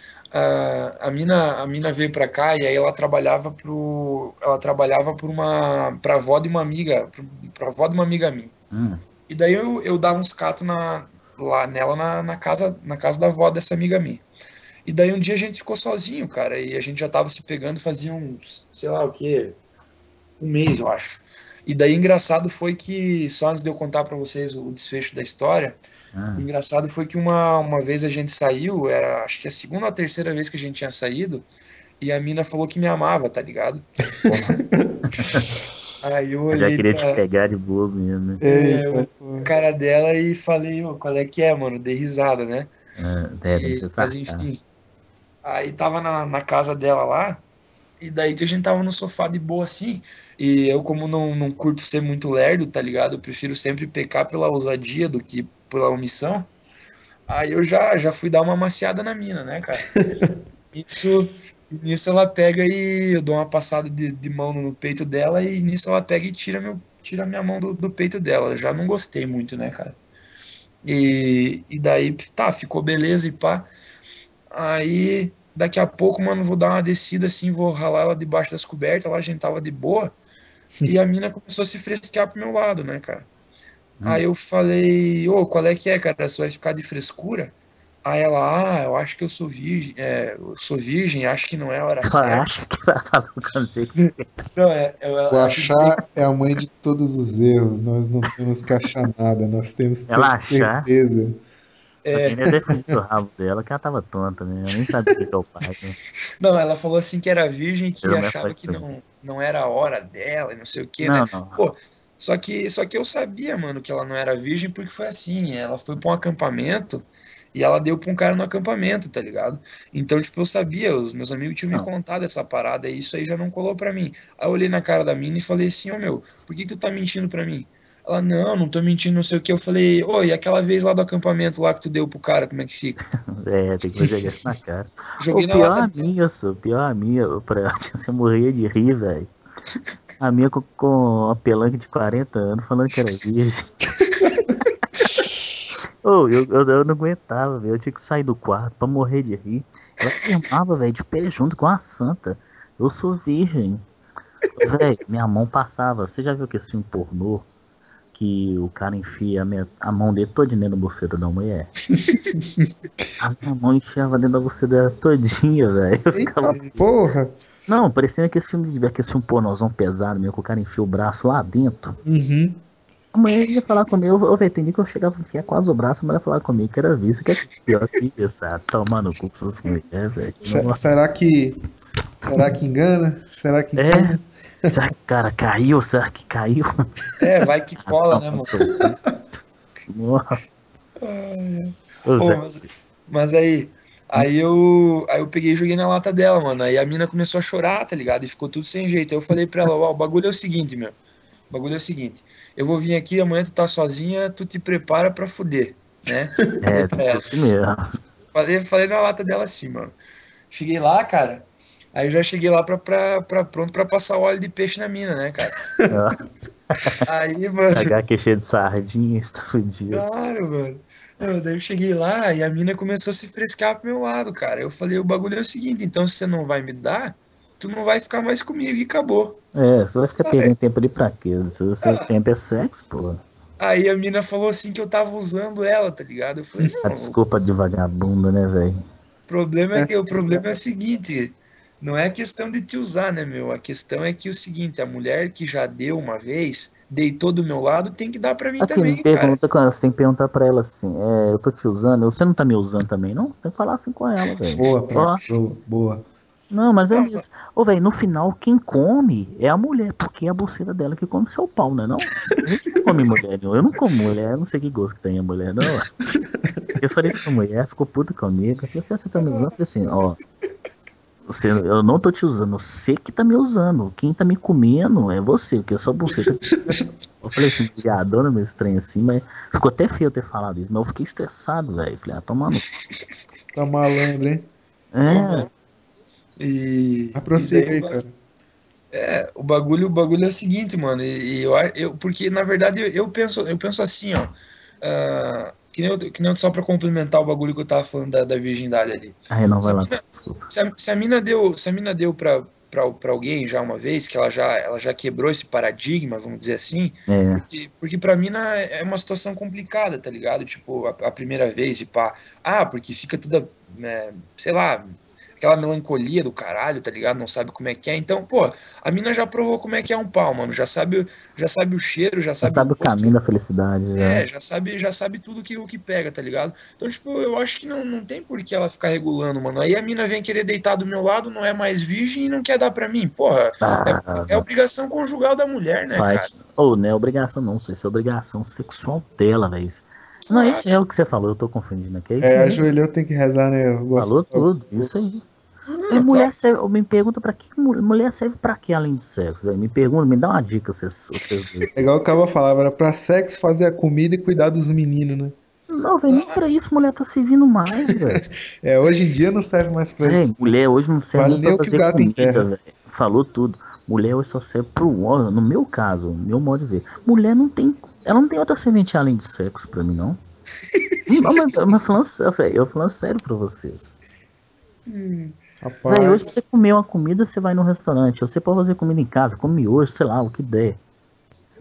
A, a mina, a mina veio pra cá e aí ela trabalhava pro, ela trabalhava por uma, pra avó de uma amiga, pro, pra avó de uma amiga minha. Hum, E daí eu, eu dava uns catos na, lá nela na, na casa, na casa da avó dessa amiga minha. E daí um dia a gente ficou sozinho, cara, e a gente já tava se pegando fazia uns, sei lá o quê, um mês, eu acho. E daí engraçado foi que, só antes de eu contar pra vocês o desfecho da história, o ah, engraçado foi que uma, uma vez a gente saiu, era acho que a segunda ou a terceira vez que a gente tinha saído, e a mina falou que me amava, tá ligado? porra. Aí eu Eu já olhei queria te pra, pegar de bobo mesmo, né? é, eu Eita, olhei pra pô. cara dela e falei, ô, qual é que é, mano? Dei risada, né? Ah, é, tem que E, ser mas sarcástico. enfim, aí tava na, na casa dela lá, e daí que a gente tava no sofá de boa assim, e eu como não, não curto ser muito lerdo, tá ligado? Eu prefiro sempre pecar pela ousadia do que pela omissão. Aí eu já, já fui dar uma maciada na mina, né, cara? Isso, nisso ela pega e eu dou uma passada de, de mão no peito dela e nisso ela pega e tira, meu, tira minha mão do, do peito dela. Eu já não gostei muito, né, cara? E, e daí, tá, ficou beleza e pá. Aí, daqui a pouco, mano, vou dar uma descida assim, vou ralar ela debaixo das cobertas, lá a gente tava de boa. E a mina começou a se fresquear pro meu lado, né, cara? Hum, Aí eu falei, ô, qual é que é, cara? Você vai ficar de frescura? Aí ela, ah, eu acho que eu sou virgem, é, eu sou virgem, acho que não é a hora Ela certa. acha que ela falou com você. Não, é, eu, O ela quis dizer achar é a mãe de todos os erros. Nós não temos que achar nada, nós temos que Ela ter achar, certeza. só é, quem nem defendeu o rabo dela, que ela tava tonta, né? Eu nem sabia o que é o pai, né? não, ela falou assim que era virgem, que Pelo menos achava faz que tempo. não, não era a hora dela e não sei o que, né? Não, não. Pô, só que, só que eu sabia, mano, que ela não era virgem porque foi assim, ela foi pra um acampamento e ela deu pra um cara no acampamento, tá ligado? Então, tipo, eu sabia, os meus amigos tinham me Não. contado essa parada e isso aí já não colou pra mim. Aí eu olhei na cara da mina e falei assim, ô meu, por que que tu tá mentindo pra mim? Ela, não, não tô mentindo, não sei o que. Eu falei, ô, e aquela vez lá do acampamento lá que tu deu pro cara, como é que fica? É, tem que fazer isso na cara. O Joguei na pior lata a minha, só, o pior a minha, pra você morria de rir, velho. A minha com, com uma pelanca de quarenta anos falando que era virgem. Ô, eu, eu, eu não aguentava, velho. Eu tinha que sair do quarto pra morrer de rir. Ela filmava, velho, de pé junto com a santa. Eu sou virgem. Velho, minha mão passava. Você já viu que esse filme pornô? Que o cara enfia a, minha- a mão dele todinha dentro da buceta da mulher. A minha mão enfiava dentro da buceta dela todinha, velho. Eu ficava Eita porra! Não, parecia que esse filme de que esse filme pornozão pesado mesmo, que o cara enfia o braço lá dentro. Uhum. A mulher ia falar comigo, eu, eu entendi que eu chegava a enfiar quase o braço, a mulher ia falar comigo que era visto, que é pior que isso, ah, tomar no cu com essas mulheres, velho. Se- Nossa. será que. Será que engana? Será que É? engana? Será que o cara caiu? Será que caiu? É, vai que cola, né, mano? Nossa. Ô, Ô, Zé, mas, mas aí, aí eu, aí eu peguei e joguei na lata dela, mano. Aí a mina começou a chorar, tá ligado? E ficou tudo sem jeito. Aí eu falei pra ela, ó, o bagulho é o seguinte, meu. O bagulho é o seguinte. Eu vou vir aqui, amanhã tu tá sozinha, tu te prepara pra fuder, né? É, tem que ser assim mesmo. Falei, falei na lata dela assim, mano. Cheguei lá, cara. Aí eu já cheguei lá pra, pra, pra, pronto pra passar óleo de peixe na mina, né, cara? Aí, mano. Cagar que é cheio de sardinha, está fudido. Claro, mano. Não, daí eu cheguei lá e a mina começou a se frescar pro meu lado, cara. Eu falei, o bagulho é o seguinte, então se você não vai me dar, tu não vai ficar mais comigo e acabou. É, você vai ficar Ah, perdendo tempo ali pra quê? Se o seu Ah. tempo é sexo, pô. Aí a mina falou assim que eu tava usando ela, tá ligado? Eu falei, A não, o desculpa de vagabunda, né, velho? problema é que o problema é o seguinte, não é questão de te usar, né, meu? A questão é que é o seguinte, a mulher que já deu uma vez, deitou do meu lado, tem que dar pra mim Aqui, também, me cara. pergunta, quando você tem que perguntar pra ela assim, é, eu tô te usando, você não tá me usando também, não? Você tem que falar assim com ela, velho. Boa, Ó, pra... boa, boa. não, mas é Não, isso. Ô, velho, no final, quem come é a mulher, porque é a buceta dela que come seu pau, né, não? A gente não come mulher, não. Eu não como mulher, eu não sei que gosto que tem a mulher, não. Eu falei com a mulher, ficou puta comigo. Eu falei assim, você tá me usando? Eu falei assim, ó, você, eu não tô te usando, você que tá me usando. Quem tá me comendo é você, porque eu sou buceta. Eu falei assim, viadona, meio estranho assim, mas ficou até feio eu ter falado isso, mas eu fiquei estressado, velho. Falei, ah, toma no. Tá malandro, hein? É, E, Mas prossiga e daí aí, o ba- cara. é, o bagulho, o bagulho é o seguinte, mano, e, e eu, a- eu, porque na verdade eu, eu penso, eu penso assim, ó, ah, que nem eu, que nem eu- só pra complementar o bagulho que eu tava falando da, da virgindade ali. aí não Se vai a lá, mina, desculpa. se a, se a mina deu, se a mina deu pra, pra, pra alguém já uma vez, que ela já, ela já quebrou esse paradigma, vamos dizer assim, É, porque, porque pra mina é uma situação complicada, tá ligado? Tipo, a, a primeira vez e pá, ah, porque fica toda, né, sei lá, aquela melancolia do caralho, tá ligado? Não sabe como é que é. Então, pô, a mina já provou como é que é um pau, mano. Já sabe, o- já sabe o cheiro, já você sabe sabe o o caminho gosto. da felicidade, já. É, já sabe, já sabe tudo que, o que pega, tá ligado? Então, tipo, eu acho que não, não tem por que ela ficar regulando, mano. Aí a mina vem querer deitar do meu lado, não é mais virgem e não quer dar pra mim. Porra, Ah, é, é obrigação conjugal da mulher, né, cara? faz. Ou não é obrigação, não. Isso é obrigação sexual dela, velho. Não, Claro. isso é o que você falou, eu tô confundindo aqui. É isso É, mesmo. ajoelhou, tem que rezar, né? Eu gosto Falou de- tudo, isso aí. Não, E mulher tá- serve, me pergunta pra que mu- mulher serve pra que além de sexo, velho? Me pergunta, me dá uma dica, vocês, vocês dois. É igual o Cabo falava, era pra sexo, fazer a comida e cuidar dos meninos, né? Não, velho, nem pra isso mulher tá servindo mais, velho. É, hoje em dia não serve mais pra É, isso. mulher hoje não serve Vale nem nem o pra que o fazer gato enterra. comida, velho. Falou tudo. Mulher hoje só serve pro homem. No meu caso, no meu modo de ver. Mulher não tem. Ela não tem outra serventia além de sexo pra mim, não. Não, mas, mas falando sério, velho, eu falando sério pra vocês. Véi, hoje Rapaz, você comer uma comida, você vai no restaurante. Você pode fazer comida em casa, come miojo, sei lá, o que der.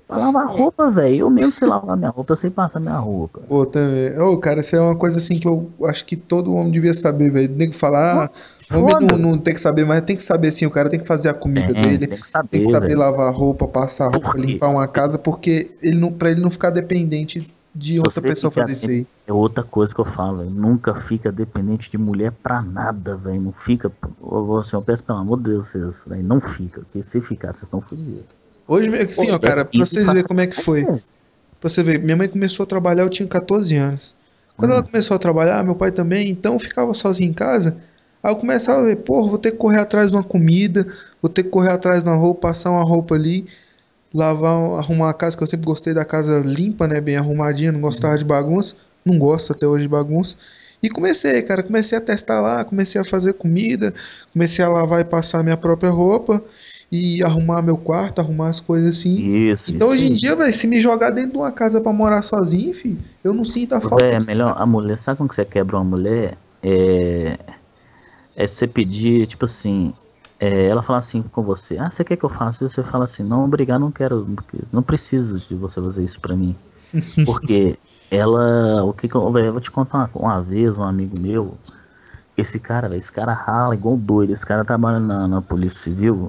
Pra lavar roupa, velho. Eu mesmo sei lavar minha roupa, eu sei passar minha roupa. Pô, também. Ô, cara, isso é uma coisa assim que eu acho que todo homem devia saber, velho. Tem que falar, ah, homem não, Foda. não tem que saber, mas tem que saber sim, o cara tem que fazer a comida Tem, dele, tem que tem que saber, saber velho. lavar roupa, passar roupa, Por quê? limpar uma casa, porque ele não, pra ele não ficar dependente de Se outra você pessoa ficar fazer isso aí. é outra coisa que eu falo, velho. Nunca fica dependente de mulher pra nada, velho. Não fica. Eu, assim, eu peço pelo amor de Deus, vocês, velho. Não fica. Porque se ficar, vocês estão fodidos. Hoje, meio que sim, ó, Pô, cara, pra isso vocês faz verem como é que foi. diferença. Pra você ver, minha mãe começou a trabalhar, eu tinha catorze anos. Quando ela Hum. começou a trabalhar, meu pai também, então eu ficava sozinho em casa. Aí eu começava a ver, porra, vou ter que correr atrás de uma comida, vou ter que correr atrás de uma roupa, passar uma roupa ali, lavar, arrumar a casa, que eu sempre gostei da casa limpa, né, bem arrumadinha, não gostava de bagunça, não gosto até hoje de bagunça. E comecei, cara, comecei a testar lá, comecei a fazer comida, comecei a lavar e passar minha própria roupa e arrumar meu quarto, arrumar as coisas assim. Isso, Então isso hoje em aí. dia, velho, se me jogar dentro de uma casa pra morar sozinho, filho, eu não sinto a falta Véi, é de melhor nada. a mulher. Sabe como que você quebra uma mulher? É, é você pedir, tipo assim. É, ela falar assim com você: Ah, você quer que eu faça? E você fala assim: Não, obrigado, não quero. Não preciso de você fazer isso pra mim. Porque ela. O que que eu, véi, eu vou te contar uma, uma vez, um amigo meu. Esse cara, véi, esse cara rala igual doido. Esse cara trabalha na, na Polícia Civil.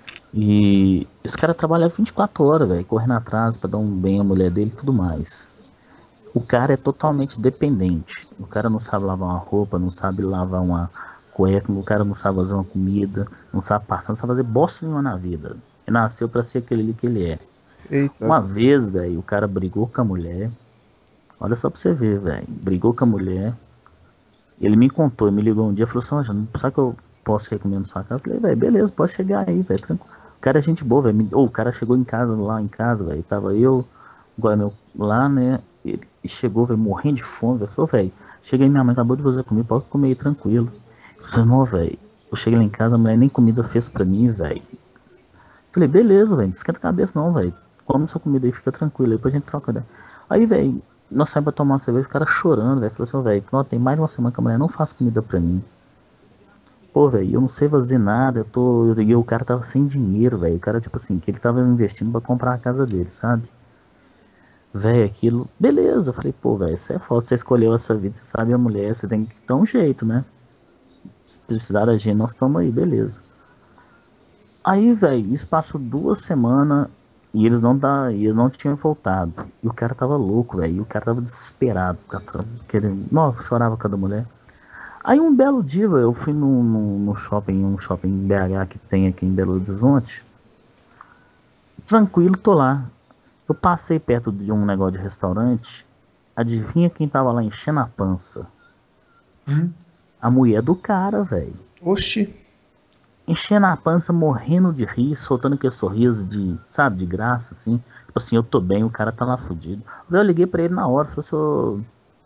E esse cara trabalha vinte e quatro horas, velho, correndo atrás pra dar um bem à mulher dele e tudo mais. O cara é totalmente dependente. O cara não sabe lavar uma roupa, não sabe lavar uma cueca, o cara não sabe fazer uma comida, não sabe passar, não sabe fazer bosta nenhuma na vida. Ele nasceu pra ser aquele ali que ele é. Eita, Uma vez, velho, o cara brigou com a mulher. Olha só pra você ver, velho. Brigou com a mulher. Ele me contou, ele me ligou um dia e falou assim: "Ó, Jânio, sabe que eu posso recomendar na sua casa?" Eu falei: "Velho, beleza, pode chegar aí, velho, tranquilo." O cara é gente boa, velho. Me- Ô, o cara chegou em casa, lá em casa, velho. Tava eu, agora meu, lá, né? Ele e chegou, velho, morrendo de fome, velho. Falou: "Velho, cheguei, minha mãe acabou de fazer comigo, pode comer aí tranquilo." Eu falei: "Não, velho." Eu cheguei lá em casa, a mulher nem comida fez pra mim, velho. Falei: "Beleza, velho, não esquenta a cabeça não, velho. Come sua comida aí, fica tranquilo, aí depois a gente troca ideia." Aí, velho, nós saímos pra tomar uma cerveja, o cara chorando, velho. Falou assim: "Ó, velho, ó, tem mais de uma semana que a mulher não faz comida pra mim. Pô, velho, eu não sei fazer nada, eu tô." E o cara tava sem dinheiro, velho. O cara, tipo assim, que ele tava investindo pra comprar a casa dele, sabe? Velho, aquilo. Beleza, eu falei: "Pô, velho, isso é foda. Você escolheu essa vida, você sabe a mulher, você tem que dar um jeito, né? Se precisar da gente, nós estamos aí, beleza." Aí, velho, isso passou duas semanas e eles não, tá, e eles não tinham voltado. E o cara tava louco, velho. E o cara tava desesperado, o cara tava querendo. Nossa, chorava com cada mulher. Aí um belo dia, velho, eu fui no, no, no shopping, um shopping em B H que tem aqui em Belo Horizonte. Tranquilo, tô lá. Eu passei perto de um negócio de restaurante. Adivinha quem tava lá enchendo a pança? hã? A mulher do cara, velho. Oxi, Enchendo a pança, morrendo de rir, soltando aquele sorriso de, sabe, de graça, assim. Tipo assim, eu tô bem, o cara tá lá fudido. Eu liguei pra ele na hora, falei: "Ô,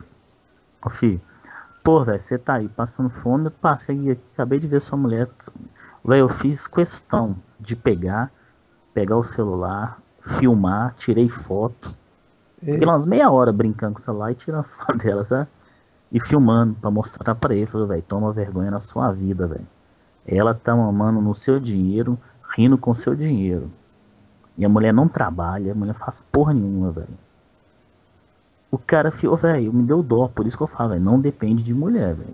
ô filho, pô, velho, você tá aí passando fome, eu passei aqui, acabei de ver sua mulher." Velho, eu fiz questão de pegar, pegar o celular, filmar, tirei foto. Fiquei é, lá umas meia hora brincando com o celular e tirando foto dela, sabe? E filmando pra mostrar pra ele. Falei: "Velho, toma vergonha na sua vida, velho. Ela tá mamando no seu dinheiro, rindo com seu dinheiro. E a mulher não trabalha, a mulher faz porra nenhuma, velho." O cara ficou, velho, me deu dó, por isso que eu falo, velho, não depende de mulher, velho.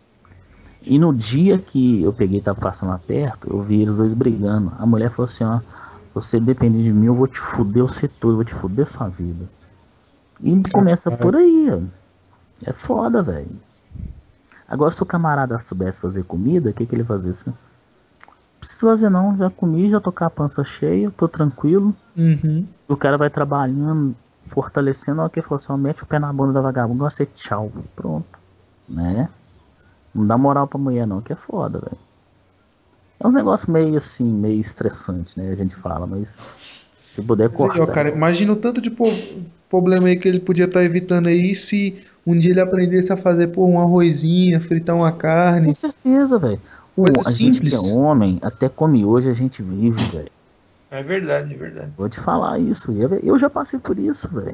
E no dia que eu peguei e tava passando lá perto, eu vi eles dois brigando. A mulher falou assim: "Ó, você depender de mim, eu vou te fuder o setor, eu vou te fuder sua vida." E começa caralho. por aí, ó. É foda, velho. Agora, se o camarada soubesse fazer comida, o que, que ele fazia assim? Não preciso fazer não, já comi, já tô com a pança cheia, tô tranquilo. Uhum. O cara vai trabalhando, fortalecendo, ó, que falou assim: "Ó, mete o pé na bunda da vagabunda, você tchau." Pronto, né? Não dá moral pra mulher não, que é foda, velho. É um negócio meio assim, meio estressante, né? A gente fala, mas se puder Mas aí, ó, cortar. cara, imagina o tanto de po- problema aí que ele podia estar evitando aí se um dia ele aprendesse a fazer, pô, um arrozinho, fritar uma Com carne, certeza, velho. coisa O- A gente que é simples. homem, até come hoje, a gente vive, velho. É verdade, é verdade. Vou te falar isso. Eu eu já passei por isso, velho.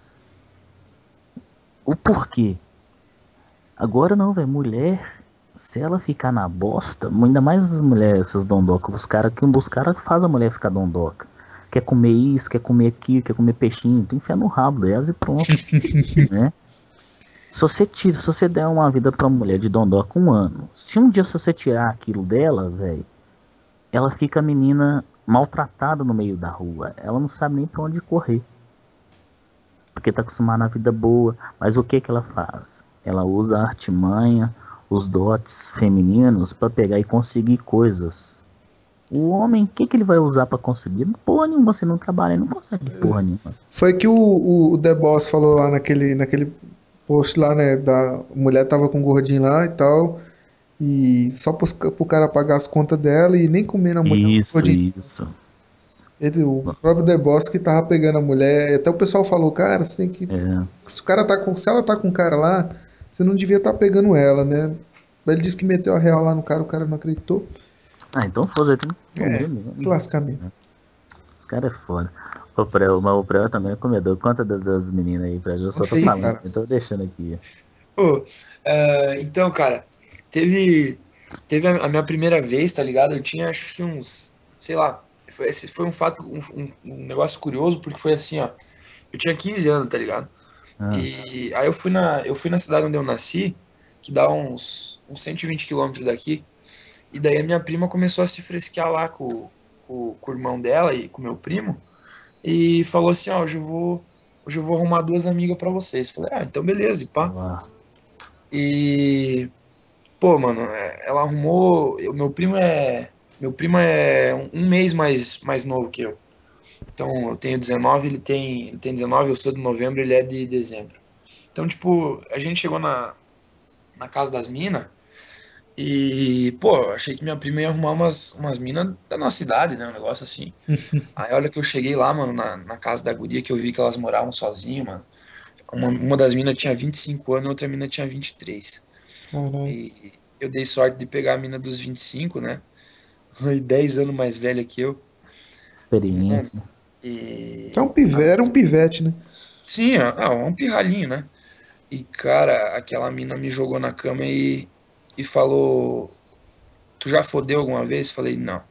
O porquê? Agora não, velho. Mulher, se ela ficar na bosta, ainda mais as mulheres, essas dondocas, os caras que os caras fazem a mulher ficar dondoca. quer comer isso, quer comer aquilo, quer comer peixinho, tu enfia no rabo delas e pronto, né? Se você, tira, se você der uma vida pra mulher de dondoca um ano, se um dia se você tirar aquilo dela, velho, ela fica a menina maltratada no meio da rua. Ela não sabe nem pra onde correr. Porque tá acostumada na vida boa. Mas o que que ela faz? Ela usa a artimanha, os dotes femininos pra pegar e conseguir coisas. O homem, o que que ele vai usar pra conseguir? Porra nenhuma, você não trabalha, não consegue porra nenhuma. Foi que o, o, o The Boss falou lá naquele, naquele post lá, né? Da mulher tava com um gordinho lá e tal. E só pros, pro cara pagar as contas dela e nem comer na mulher. Isso, gordinho. isso. Ele, o próprio The Boss que tava pegando a mulher. Até o pessoal falou, cara, você tem que. É. Se, o cara tá com, se ela tá com um cara lá, você não devia estar tá pegando ela, né? Ele disse que meteu a real lá no cara, o cara não acreditou. Ah, então foda, tem que É, comer mesmo. se lascar mesmo. Esse cara é foda. O Prel, mas o Prel também é comedor. Conta das, das meninas aí, Prel. Eu só tô Sim, falando, cara. eu tô deixando aqui. Pô, é, então, cara, teve, teve a, a minha primeira vez, tá ligado? Eu tinha acho que uns, sei lá, foi, esse foi um fato, um, um- um negócio curioso, porque foi assim, ó. Eu tinha quinze anos, tá ligado? Ah, E aí eu fui na, eu fui na cidade onde eu nasci, que dá uns, uns cento e vinte quilômetros daqui, e daí a minha prima começou a se fresquear lá com, com, com o irmão dela e com o meu primo, e falou assim, ó, hoje eu vou, hoje eu vou arrumar duas amigas pra vocês. Falei, ah, então beleza, e pá. lá. E, pô, mano, é, ela arrumou. O meu primo é. Meu primo é um, um mês mais, mais novo que eu. Então eu tenho dezenove, ele tem, ele tem dezenove, eu sou de novembro, ele é de dezembro. Então, tipo, a gente chegou na, na casa das minas e, pô, achei que minha prima ia arrumar umas, umas minas da nossa idade, né? Um negócio assim. Aí olha que eu cheguei lá, mano, na, na casa da guria, que eu vi que elas moravam sozinhas, mano. Uma, uma das minas tinha vinte e cinco anos, a outra mina tinha vinte e três. Caralho. E eu dei sorte de pegar a mina dos vinte e cinco, né? E dez anos mais velha que eu. Experiência. E. É um pivete, era um pivete, né? Sim, ó, ah, um pirralhinho, né? E, cara, aquela mina me jogou na cama e, e falou: Tu já fodeu alguma vez? Falei: Não.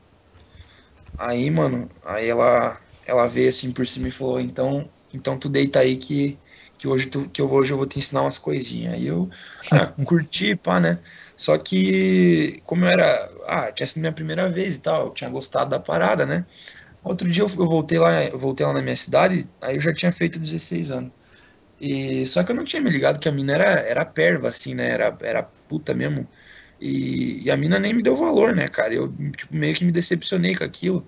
Aí, mano, aí ela, ela veio assim por cima e falou: Então, então tu deita aí que, que, hoje, tu, que eu, hoje eu vou te ensinar umas coisinhas. Aí eu ah, curti, pá, né? Só que, como eu era. Ah, tinha sido minha primeira vez e tal, eu tinha gostado da parada, né? Outro dia eu, eu voltei lá, eu voltei lá na minha cidade, aí eu já tinha feito dezesseis anos. E, só que eu não tinha me ligado que a mina era, era perva, assim, né? Era, era puta mesmo. E, e a mina nem me deu valor, né, cara? Eu, tipo, meio que me decepcionei com aquilo.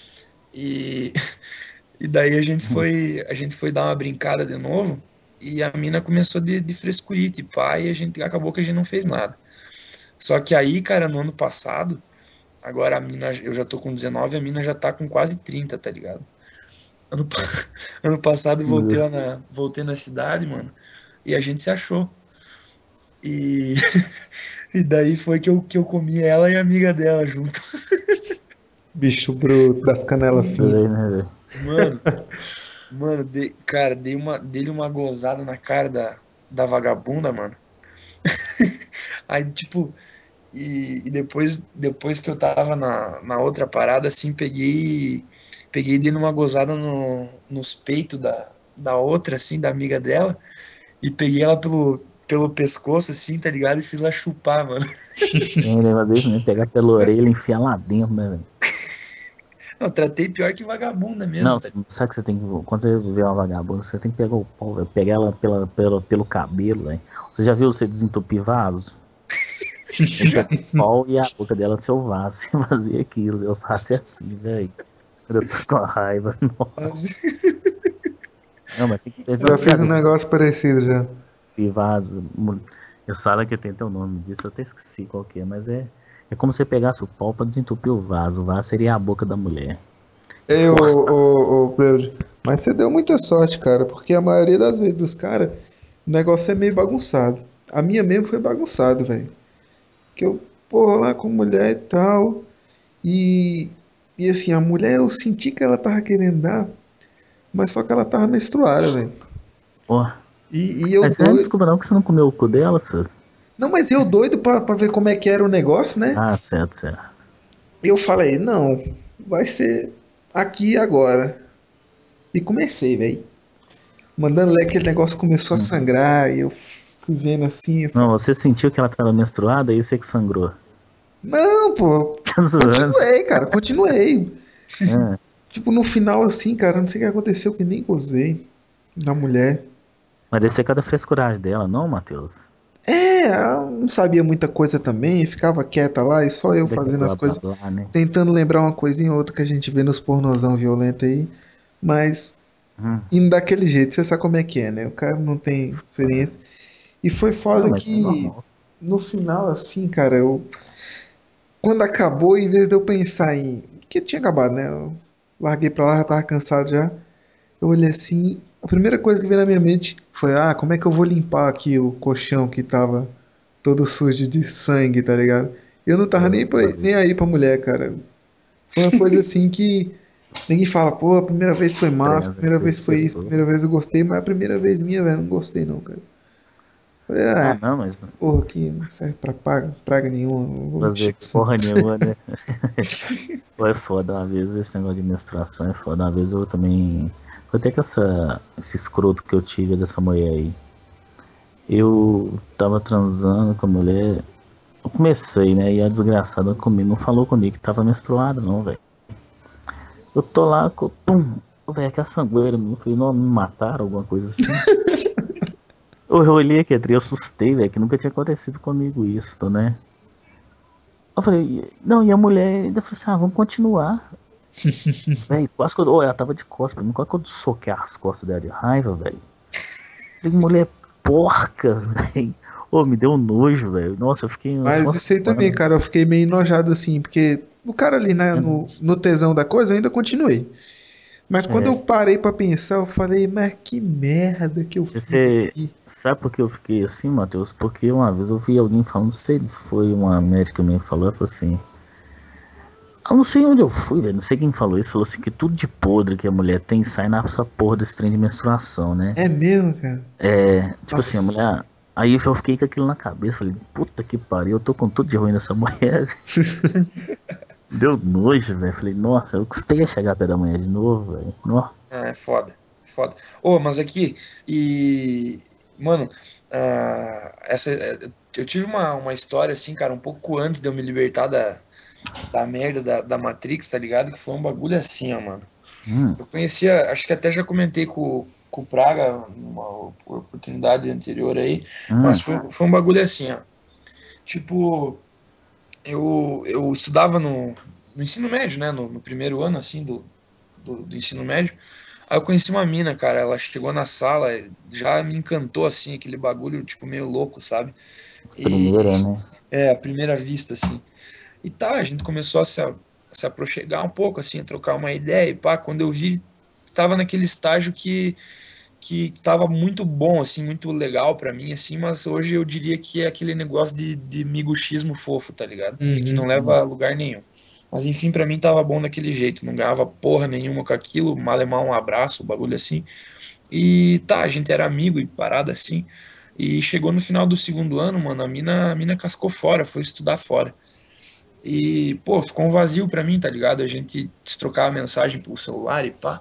E, e daí a gente foi, a gente foi dar uma brincada de novo. E a mina começou de, de frescurite, pá, e a gente acabou que a gente não fez nada. Só que aí, cara, no ano passado, agora a mina, eu já tô com dezenove, a mina já tá com quase trinta, tá ligado? Ano, pa- ano passado eu voltei lá na, voltei na cidade, mano, e a gente se achou. E, e daí foi que eu, que eu comi ela e a amiga dela junto. Bicho bruto, das canelas Isso finas. aí, né, velho? Mano, mano, dei, cara, dei uma, dei uma gozada na cara da, da vagabunda, mano. Aí, tipo, e, e depois, depois que eu tava na, na outra parada, assim, peguei, peguei e dei uma gozada no, nos peitos da, da outra, assim, da amiga dela, e peguei ela pelo, pelo pescoço, assim, tá ligado? E fiz ela chupar, mano. Tem que fazer isso mesmo, pegar pela orelha e enfiar lá dentro, né, velho? Eu tratei pior que vagabunda mesmo, Não, tá? sabe que você tem que. Quando você vê uma vagabunda, você tem que pegar o pau, velho. Pegar ela pela, pela, pelo cabelo, velho. Você já viu você desentupir vaso? Você pega o pau e a boca dela no seu vaso. Você fazia aquilo. Eu faço assim, velho. Quando eu tô com a raiva. Nossa. Não, mas tem que ter Já fiz um negócio parecido já. E vaso. Eu sabe que tem até o nome disso, eu até esqueci qual que é, mas é. É como se você pegasse o pau pra desentupir o vaso. O vaso seria a boca da mulher. Ei, ô, Nossa. ô, ô, Pedro, mas você deu muita sorte, cara, porque a maioria das vezes dos caras, o negócio é meio bagunçado. A minha mesmo foi bagunçado, velho. Que eu, porra, lá com mulher e tal. E, e assim, a mulher eu senti que ela tava querendo dar, mas só que ela tava menstruada, velho. Porra. E, e eu Mas você não doido. desculpa não que você não comeu o cu dela, César? Não, mas eu doido pra, pra ver como é que era o negócio, né? Ah, certo, certo. Eu falei, não, vai ser aqui e agora. E comecei, velho. Mandando ler, aquele negócio começou a sangrar. E eu fui vendo assim. Eu Não, falei, você sentiu que ela tava menstruada e você que sangrou. não, pô. Tá zoando. Continuei, cara. Continuei. É. Tipo, no final, assim, cara, não sei o que aconteceu, que nem gozei da mulher. Mas deve ser cada frescuragem dela, não, Matheus? É, ela não sabia muita coisa também, ficava quieta lá e só eu Deixa fazendo pra as lá, pra coisas, lá, né? tentando lembrar uma coisinha ou outra que a gente vê nos pornozão violento aí, mas Hum. indo daquele jeito, você sabe como é que é, né? O cara não tem experiência. E foi foda Não, mas é que normal. no final, assim, cara, eu. Quando acabou, em vez de eu pensar em. Que tinha acabado, né? Eu larguei pra lá, já tava cansado já. Eu olhei assim, a primeira coisa que veio na minha mente foi, ah, como é que eu vou limpar aqui o colchão que tava todo sujo de sangue, tá ligado? Eu não tava nem, pra- nem aí pra mulher, cara. Foi uma coisa assim que ninguém fala, pô, a primeira vez foi massa, a Despreza primeira pelas vez foi isso, a pessoas. primeira vez eu gostei, mas a primeira vez minha, velho, não gostei não, cara. Falei, Ah, ah, não, essa mas porra aqui não serve pra praga, praga nenhuma, não vou mexer fazer com isso. porra nenhuma, né? Pô, é foda, uma vez esse negócio de menstruação é foda. Uma vez eu também. Foi até que essa, esse escroto que eu tive dessa mulher aí. Eu tava transando com a mulher. Eu comecei, né? E a desgraçada comigo não falou comigo que tava menstruada, não, velho. Eu tô lá, co- pum, velho, que a sangueira, eu falei, não, me mataram, alguma coisa assim. Eu olhei aqui, eu assustei, velho, que nunca tinha acontecido comigo isso, né? Eu falei, não, e a mulher ainda falou assim, ah, vamos continuar. Velho, quase que eu. Oh, ela tava de costas, pra mim, quase que eu soquei as costas dela de raiva, velho. Falei, mulher porca, velho. Ô, me deu nojo, velho. Nossa, eu fiquei uma Mas isso aí também, semana. cara, eu fiquei meio enojado assim, porque o cara ali, né, no, no tesão da coisa, eu ainda continuei. Mas quando eu É, parei pra pensar, eu falei, mas que merda que eu fiz você. aqui. Sabe por que eu fiquei assim, Matheus? Porque uma vez eu vi alguém falando, não sei se foi uma médica me falou, ela falou assim. Eu não sei onde eu fui, velho. Não sei quem falou isso. Falou assim que tudo de podre que a mulher tem sai nessa porra desse trem de menstruação, né? É mesmo, cara? É, tipo assim, a Nossa. mulher. Aí eu fiquei com aquilo na cabeça. Falei, puta que pariu, eu tô com tudo de ruim nessa mulher. Deu nojo, velho. Falei, nossa, eu custei a chegar perto da mulher de novo, velho. Nó. Ah, é foda, foda. Ô, mas aqui, e. Mano, ah, essa, eu tive uma, uma história assim, cara, um pouco antes de eu me libertar da, da merda da, da Matrix, tá ligado? Que foi um bagulho assim, ó, mano. Hum, Eu conhecia, acho que até já comentei com, com o Praga numa oportunidade anterior aí, mas hum, foi, foi um bagulho assim, ó. Tipo, eu, eu estudava no, no ensino médio, né? No, no primeiro ano, assim, do, do, do ensino médio. Aí eu conheci uma mina, cara. Ela chegou na sala, já me encantou, assim, aquele bagulho, tipo, meio louco, sabe? E primeira, né? é, à primeira vista, assim. E tá, a gente começou a se, a se aproximar um pouco, assim, a trocar uma ideia. E pá, quando eu vi, tava naquele estágio que que tava muito bom, assim, muito legal pra mim, assim, mas hoje eu diria que é aquele negócio de, de miguxismo fofo, tá ligado? E que não Uhum. leva a lugar nenhum. Mas enfim, pra mim tava bom daquele jeito, não ganhava porra nenhuma com aquilo, malemar um abraço, um bagulho assim. E tá, a gente era amigo e parada assim. E chegou no final do segundo ano, mano, a mina, a mina cascou fora, foi estudar fora. E, pô, ficou um vazio pra mim, tá ligado? A gente se trocava mensagem pro celular e pá.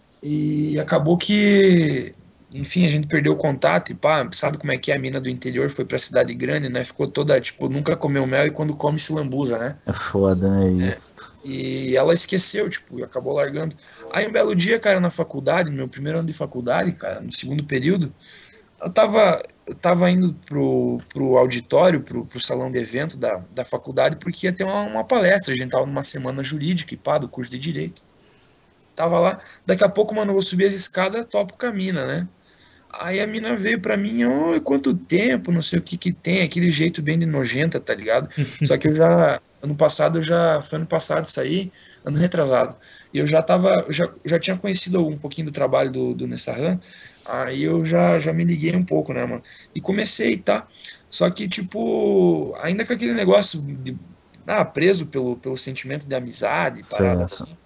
E acabou que, enfim, a gente perdeu o contato e pá, sabe como é que é? A mina do interior foi pra cidade grande, né? Ficou toda, tipo, nunca comeu mel e quando come se lambuza, né? É foda, né? Isso. E ela esqueceu, tipo, e acabou largando. Aí um belo dia, cara, na faculdade, no meu primeiro ano de faculdade, cara, no segundo período, eu tava, eu tava indo pro, pro auditório, pro, pro salão de evento da, da faculdade, porque ia ter uma, uma palestra, a gente tava numa semana jurídica e pá, do curso de Direito. Tava lá, daqui a pouco, mano, eu vou subir as escadas, topo com a mina, né? Aí a mina veio pra mim, oi, quanto tempo, não sei o que que tem, aquele jeito bem de nojenta, tá ligado? Só que eu já, ano passado, eu já, foi ano passado isso aí, ano retrasado, e eu já tava, eu já, já tinha conhecido um pouquinho do trabalho do, do Nessahan, aí eu já, já me liguei um pouco, né, mano? E comecei, tá? Só que, tipo, ainda com aquele negócio de, ah, preso pelo, pelo sentimento de amizade, parada Certo. assim.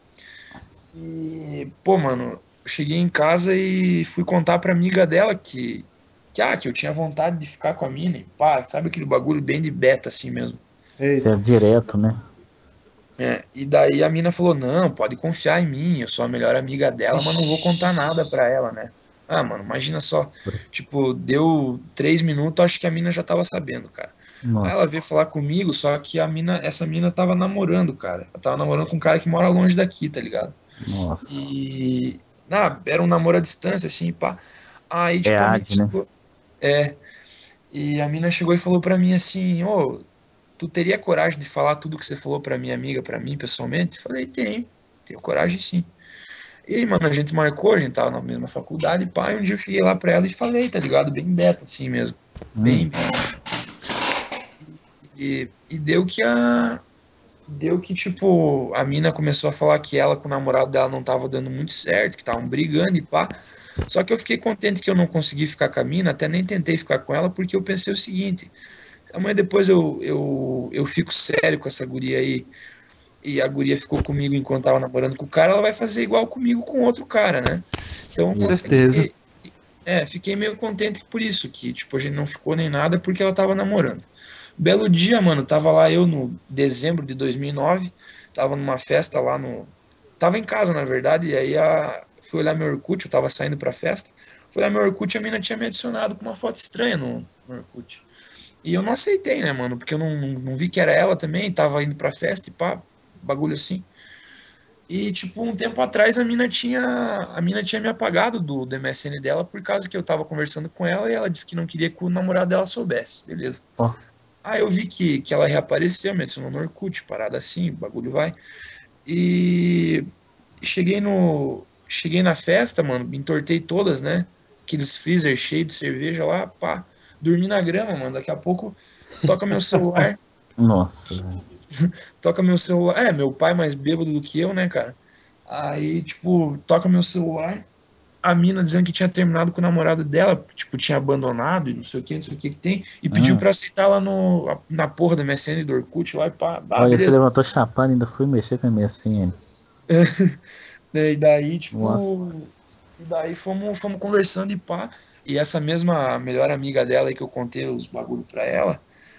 E, pô, mano, eu cheguei em casa e fui contar pra amiga dela que, que, ah, que eu tinha vontade de ficar com a mina. E pá, sabe aquele bagulho bem de beta assim mesmo. Isso Eita. é direto, né? É, e daí a mina falou, não, pode confiar em mim, eu sou a melhor amiga dela, mas não vou contar nada pra ela, né? Ah, mano, imagina só, tipo, deu três minutos, acho que a mina já tava sabendo, cara. Aí ela Nossa, veio falar comigo, só que a mina, essa mina tava namorando, cara. Ela tava namorando com um cara que mora longe daqui, tá ligado? nossa. E, ah, era um namoro à distância, assim, pá. Aí, É tipo, a mina Ad, né? chegou, é, e a mina chegou e falou pra mim assim, ô, tu teria coragem de falar tudo que você falou pra minha amiga, pra mim, pessoalmente? Falei, tenho, tenho coragem sim. E aí, mano, a gente marcou, a gente tava na mesma faculdade, pá, e um dia eu cheguei lá pra ela e falei, tá ligado? Bem beta, assim mesmo. Hum, Bem. E, e deu que a. Deu que, tipo, a mina começou a falar que ela com o namorado dela não tava dando muito certo, que estavam brigando e pá. Só que eu fiquei contente que eu não consegui ficar com a mina, até nem tentei ficar com ela, porque eu pensei o seguinte: amanhã depois eu, eu, eu fico sério com essa guria aí, e a guria ficou comigo enquanto tava namorando com o cara, ela vai fazer igual comigo com outro cara, né? Então, Com eu certeza. fiquei, é, fiquei meio contente por isso, que, tipo, a gente não ficou nem nada porque ela tava namorando. Belo dia, mano, tava lá eu no dezembro de dois mil e nove, tava numa festa lá no. Tava em casa, na verdade, e aí a... fui olhar meu Orkut, eu tava saindo pra festa. Fui olhar meu Orkut e a mina tinha me adicionado com uma foto estranha no, no Orkut. E eu não aceitei, né, mano, porque eu não, não, não vi que era ela também, tava indo pra festa e pá, bagulho assim. E, tipo, um tempo atrás a mina tinha, a mina tinha me apagado do, do M S N dela por causa que eu tava conversando com ela e ela disse que não queria que o namorado dela soubesse, beleza. ó, Aí eu vi que, que ela reapareceu, me adicionou no Orkut, parada assim, o bagulho vai. E cheguei no. Cheguei na festa, mano, me entortei todas, né? Aqueles freezer cheios de cerveja lá, pá. Dormi na grama, mano. Daqui a pouco toca meu celular. nossa, velho. Toca meu celular. É, meu pai mais bêbado do que eu, né, cara? Aí, tipo, toca meu celular. A mina dizendo que tinha terminado com o namorado dela, tipo, tinha abandonado e não sei o que, não sei o que que tem, e pediu Hum. pra aceitar lá no, na porra do M S N do Orkut lá e pá, ah, Olha, você beleza. levantou chapado e ainda fui mexer com a M S N. E daí, Nossa, tipo, e daí fomos, fomos conversando e pá, e essa mesma melhor amiga dela aí que eu contei os bagulho pra ela,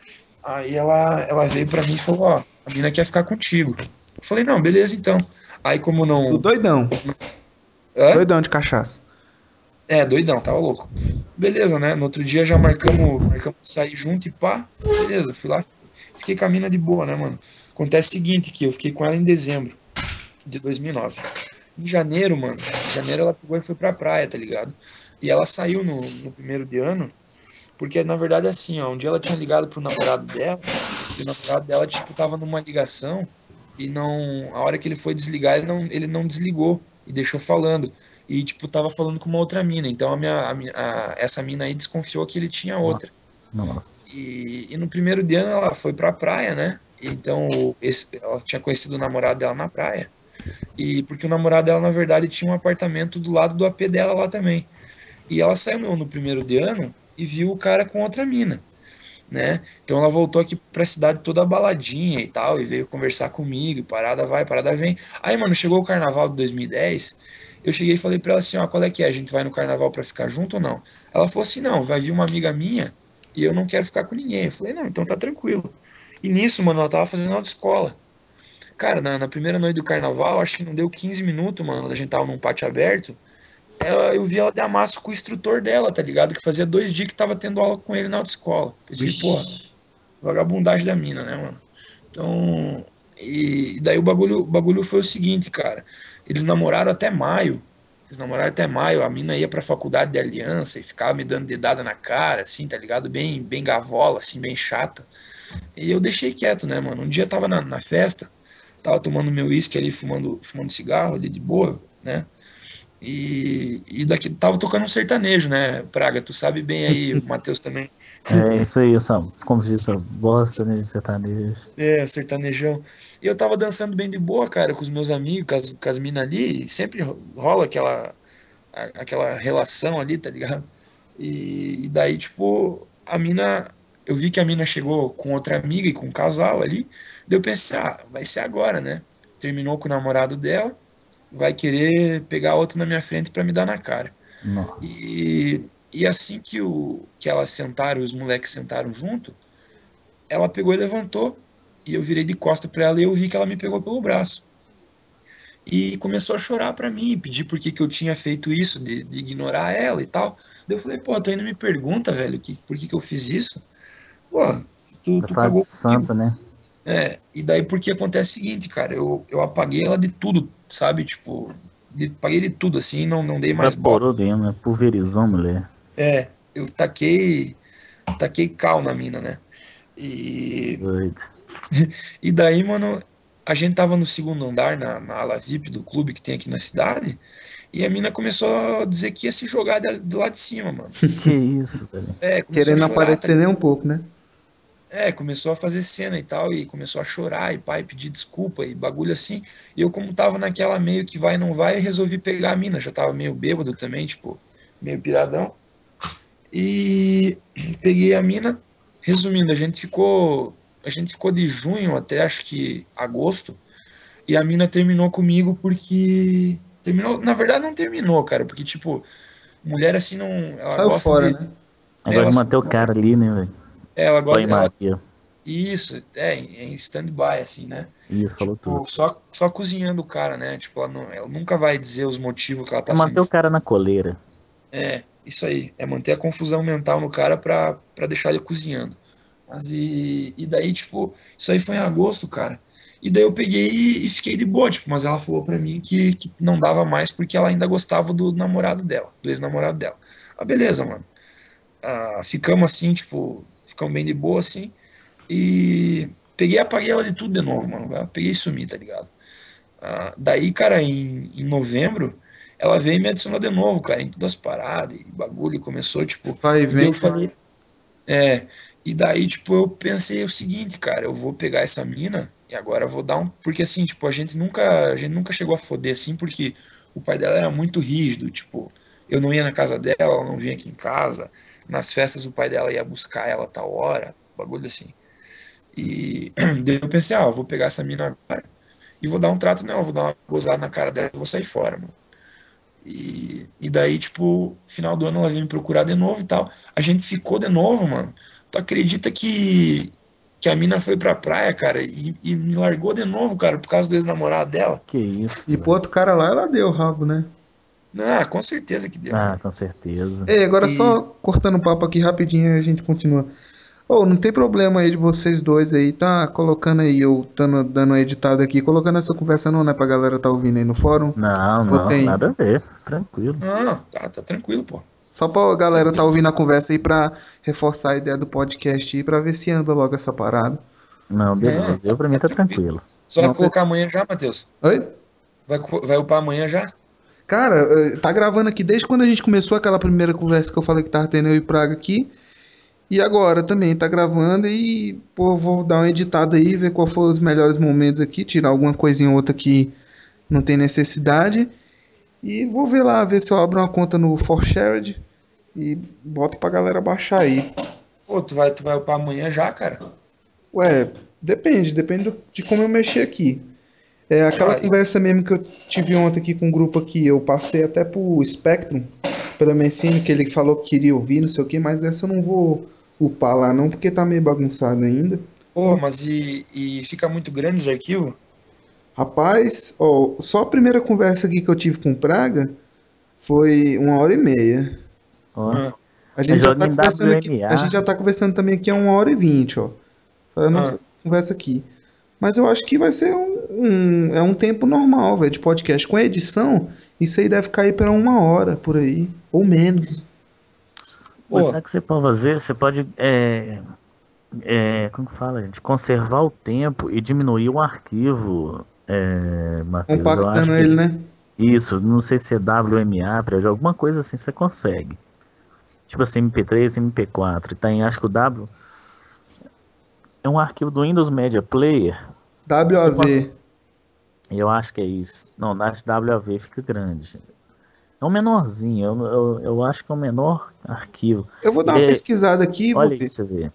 aí ela, ela veio pra mim e falou, ó, a mina quer ficar contigo. Eu falei, não, beleza então. Aí como Tudo não... doidão. Hã? Doidão de cachaça. É, doidão, tava louco. Beleza, né? No outro dia já marcamos, marcamos de sair junto e pá. Beleza, fui lá. Fiquei com a mina de boa, né, mano? Acontece o seguinte, que eu fiquei com ela em dezembro de dois mil e nove. Em janeiro, mano, em janeiro ela pegou e foi pra praia, tá ligado? E ela saiu no, no primeiro de ano, porque na verdade é assim, ó, um dia ela tinha ligado pro namorado dela, e o namorado dela, tipo, tava numa ligação, e não, a hora que ele foi desligar, ele não, ele não desligou, e deixou falando. E, tipo, tava falando com uma outra mina, então a minha, a, mi- a- essa mina aí desconfiou que ele tinha ó, outra. nossa. E, e no primeiro dia ela foi pra praia, né? Então, esse, ela tinha conhecido o namorado dela na praia. E porque o namorado dela, na verdade, tinha um apartamento do lado do A P dela lá também. E ela saiu no, no primeiro de ano e viu o cara com outra mina, né? Então ela voltou aqui pra cidade toda abaladinha e tal, e veio conversar comigo, e parada vai, parada vem. Aí, mano, chegou o carnaval de dois mil e dez, eu cheguei e falei pra ela assim, ó, qual é que é? A gente vai no carnaval pra ficar junto ou não? Ela falou assim, não, vai vir uma amiga minha e eu não quero ficar com ninguém. Eu falei, não, então tá tranquilo. E nisso, mano, ela tava fazendo autoescola. Cara, na, na primeira noite do carnaval, acho que não deu quinze minutos, mano, a gente tava num pátio aberto, ela- eu vi ela de amasso com o instrutor dela, tá ligado? Que fazia dois dias que tava tendo aula com ele na autoescola. Pensei, porra, Vixe. vagabundagem da mina, né, mano? Então, e, e daí o bagulho, o bagulho foi o seguinte, cara. Eles namoraram até maio. Eles namoraram até maio. A mina ia pra faculdade de aliança e ficava me dando dedada na cara, assim, tá ligado? Bem, bem gavola, assim, bem chata. E eu deixei quieto, né, mano? Um dia eu tava na, na festa, tava tomando meu uísque ali, fumando, fumando cigarro ali de boa, né? E, e daqui tava tocando um sertanejo, né? Praga, tu sabe bem aí, o Matheus também. É isso aí, essa, como diz, essa bosta, né, de sertanejo. É, sertanejão. E eu tava dançando bem de boa, cara, com os meus amigos, com as, com as minas ali, e sempre rola aquela, a- aquela relação ali, tá ligado? E, e daí, tipo, a mina, eu vi que a mina chegou com outra amiga e com um casal ali, daí eu pensei, ah, vai ser agora, né? Terminou com o namorado dela, vai querer pegar outra na minha frente pra me dar na cara. Nossa, E, e assim que, o, que elas sentaram, os moleques sentaram junto, ela pegou e levantou. e eu virei de costa pra ela e eu vi que ela me pegou pelo braço. E começou a chorar pra mim, pedir por que que eu tinha feito isso, de, de ignorar ela e tal. Daí eu falei, pô, tu ainda me pergunta, velho, que, por que que eu fiz isso? Pô, tu, Pra tu falar de cagou comigo. santa, né? É, e daí porque acontece o seguinte, cara, eu, eu apaguei ela de tudo, sabe? Tipo, de, apaguei de tudo, assim, não, não dei mais bola. Evaporou mesmo, né? Pulverizou, mulher. É, eu taquei, taquei cal na mina, né? E, Doido. e daí, mano, a gente tava no segundo andar, na, na ala V I P do clube que tem aqui na cidade, e a mina começou a dizer que ia se jogar de, de lá de cima, mano. Que isso, velho. É, começou Querendo a chorar, aparecer nem um pouco, né? É, começou a fazer cena e tal, e começou a chorar, e pai pedir desculpa, e bagulho assim. E eu, como tava naquela meio que vai e não vai, resolvi pegar a mina. Já tava meio bêbado também, tipo, meio piradão. E peguei a mina. Resumindo, a gente ficou. A gente ficou de junho até acho que agosto. E a mina terminou comigo porque. Terminou. Na verdade, não terminou, cara, porque, tipo, mulher assim não. Ela Saiu gosta fora, de. né? Agora Ela, de manter o cara ali, né, velho? ela Põe gosta. Ela, Maria. isso, é, em em stand-by, assim, né? Isso, falou Tipo, tudo. só, só cozinhando o cara, né? Tipo, ela, não- ela nunca vai dizer os motivos que ela É tá manter saindo. o cara na coleira. É, isso aí. É manter a confusão mental no cara pra, pra deixar ele cozinhando. Mas e, e daí, tipo, isso aí foi em agosto, cara. E daí eu peguei e, e fiquei de boa, tipo, mas ela falou pra mim que, que não dava mais porque ela ainda gostava do namorado dela, do ex-namorado dela. Ah, beleza, mano. Ah, ficamos assim, tipo, ficamos bem de boa, assim. E peguei e apaguei ela de tudo de novo, mano. Eu peguei e sumi, tá ligado? Ah, daí, cara, em, em novembro, ela veio e me adicionou de novo, cara, em todas as paradas e bagulho, e começou, tipo, Vai e e daí vem. eu falei, é, e daí, tipo, eu pensei o seguinte, cara, eu vou pegar essa mina e agora eu vou dar um, porque assim, tipo, a gente nunca, a gente nunca chegou a foder assim, porque o pai dela era muito rígido, tipo, eu não ia na casa dela, ela não vinha aqui em casa, nas festas o pai dela ia buscar ela a tal hora, bagulho assim. E daí eu pensei, ah, eu vou pegar essa mina agora e vou dar um trato nela, vou dar uma gozada na cara dela e vou sair fora, mano. E, e daí, tipo, final do ano ela veio me procurar de novo e tal. A gente ficou de novo, mano. Tu acredita que, que a mina foi pra praia, cara, e, e me largou de novo, cara, por causa do ex-namorado dela? Que isso, E pro velho. outro cara lá, ela deu o rabo, né? Ah, com certeza que deu. Ah, com certeza. Ei, agora E, só cortando o papo aqui rapidinho e a gente continua. Ô, não tem problema aí de vocês dois aí, tá colocando aí, eu tando, dando uma editada aqui, colocando essa conversa não, né, pra galera tá ouvindo aí no fórum? Não, Ou não, tem? nada a ver. Tranquilo. ah, tá, tá tranquilo, pô. Só pra galera tá ouvindo a conversa aí pra reforçar a ideia do podcast aí, pra ver se anda logo essa parada. Não, Não, beleza. Eu tá, pra mim tá tá tranquilo. tranquilo. Você vai Não, colocar amanhã já, Matheus? Oi? Vai, co- vai upar amanhã já? Cara, eh, tá gravando aqui desde quando a gente começou aquela primeira conversa que eu falei que tava tendo eu e Praga aqui. E agora também tá gravando e, pô, vou dar uma editada aí, ver qual foram os melhores momentos aqui, tirar alguma coisinha ou outra que não tem necessidade. E vou ver lá, ver se eu abro uma conta no ForShared e boto pra galera baixar aí. Pô, tu vai, tu vai upar amanhã já, cara? Ué, depende, depende do- de como eu mexer aqui. É aquela Ah, conversa mesmo que eu tive ontem aqui com um grupo aqui, eu passei até pro Spectrum, pela Messine, que ele falou que queria ouvir, não sei o que, mas essa eu não vou upar lá não, porque tá meio bagunçado ainda. pô, mas e, e fica muito grande os arquivos? Rapaz, ó, só a primeira conversa aqui que eu tive com o Praga foi uma hora e meia. Ó, Ah, A gente já joga tá em conversando aqui, W M A. a gente já tá conversando também aqui há uma hora e vinte, ó. Essa é a nossa ah. conversa aqui. Mas eu acho que vai ser um, um- é um tempo normal, velho, de podcast. Com a edição, isso aí deve cair para uma hora por aí, ou menos. Pô, Pô, sabe o que você pode fazer? Você pode, é, é, como que fala, gente? Conservar o tempo e diminuir o arquivo, é, Matheus. Eu acho Compactando que ele, né? isso, não sei se é W M A, pra alguma coisa assim você consegue. Tipo assim, M P três, M P quatro. Tá em, acho que o W é um arquivo do Windows Media Player. Você W A V. consegue. Eu acho que é isso. Não, na W A V fica grande. É um menorzinho, eu, eu, eu acho que é o menor arquivo. Eu vou dar Ele uma é, pesquisada aqui e vou olha aí ver. pra você ver.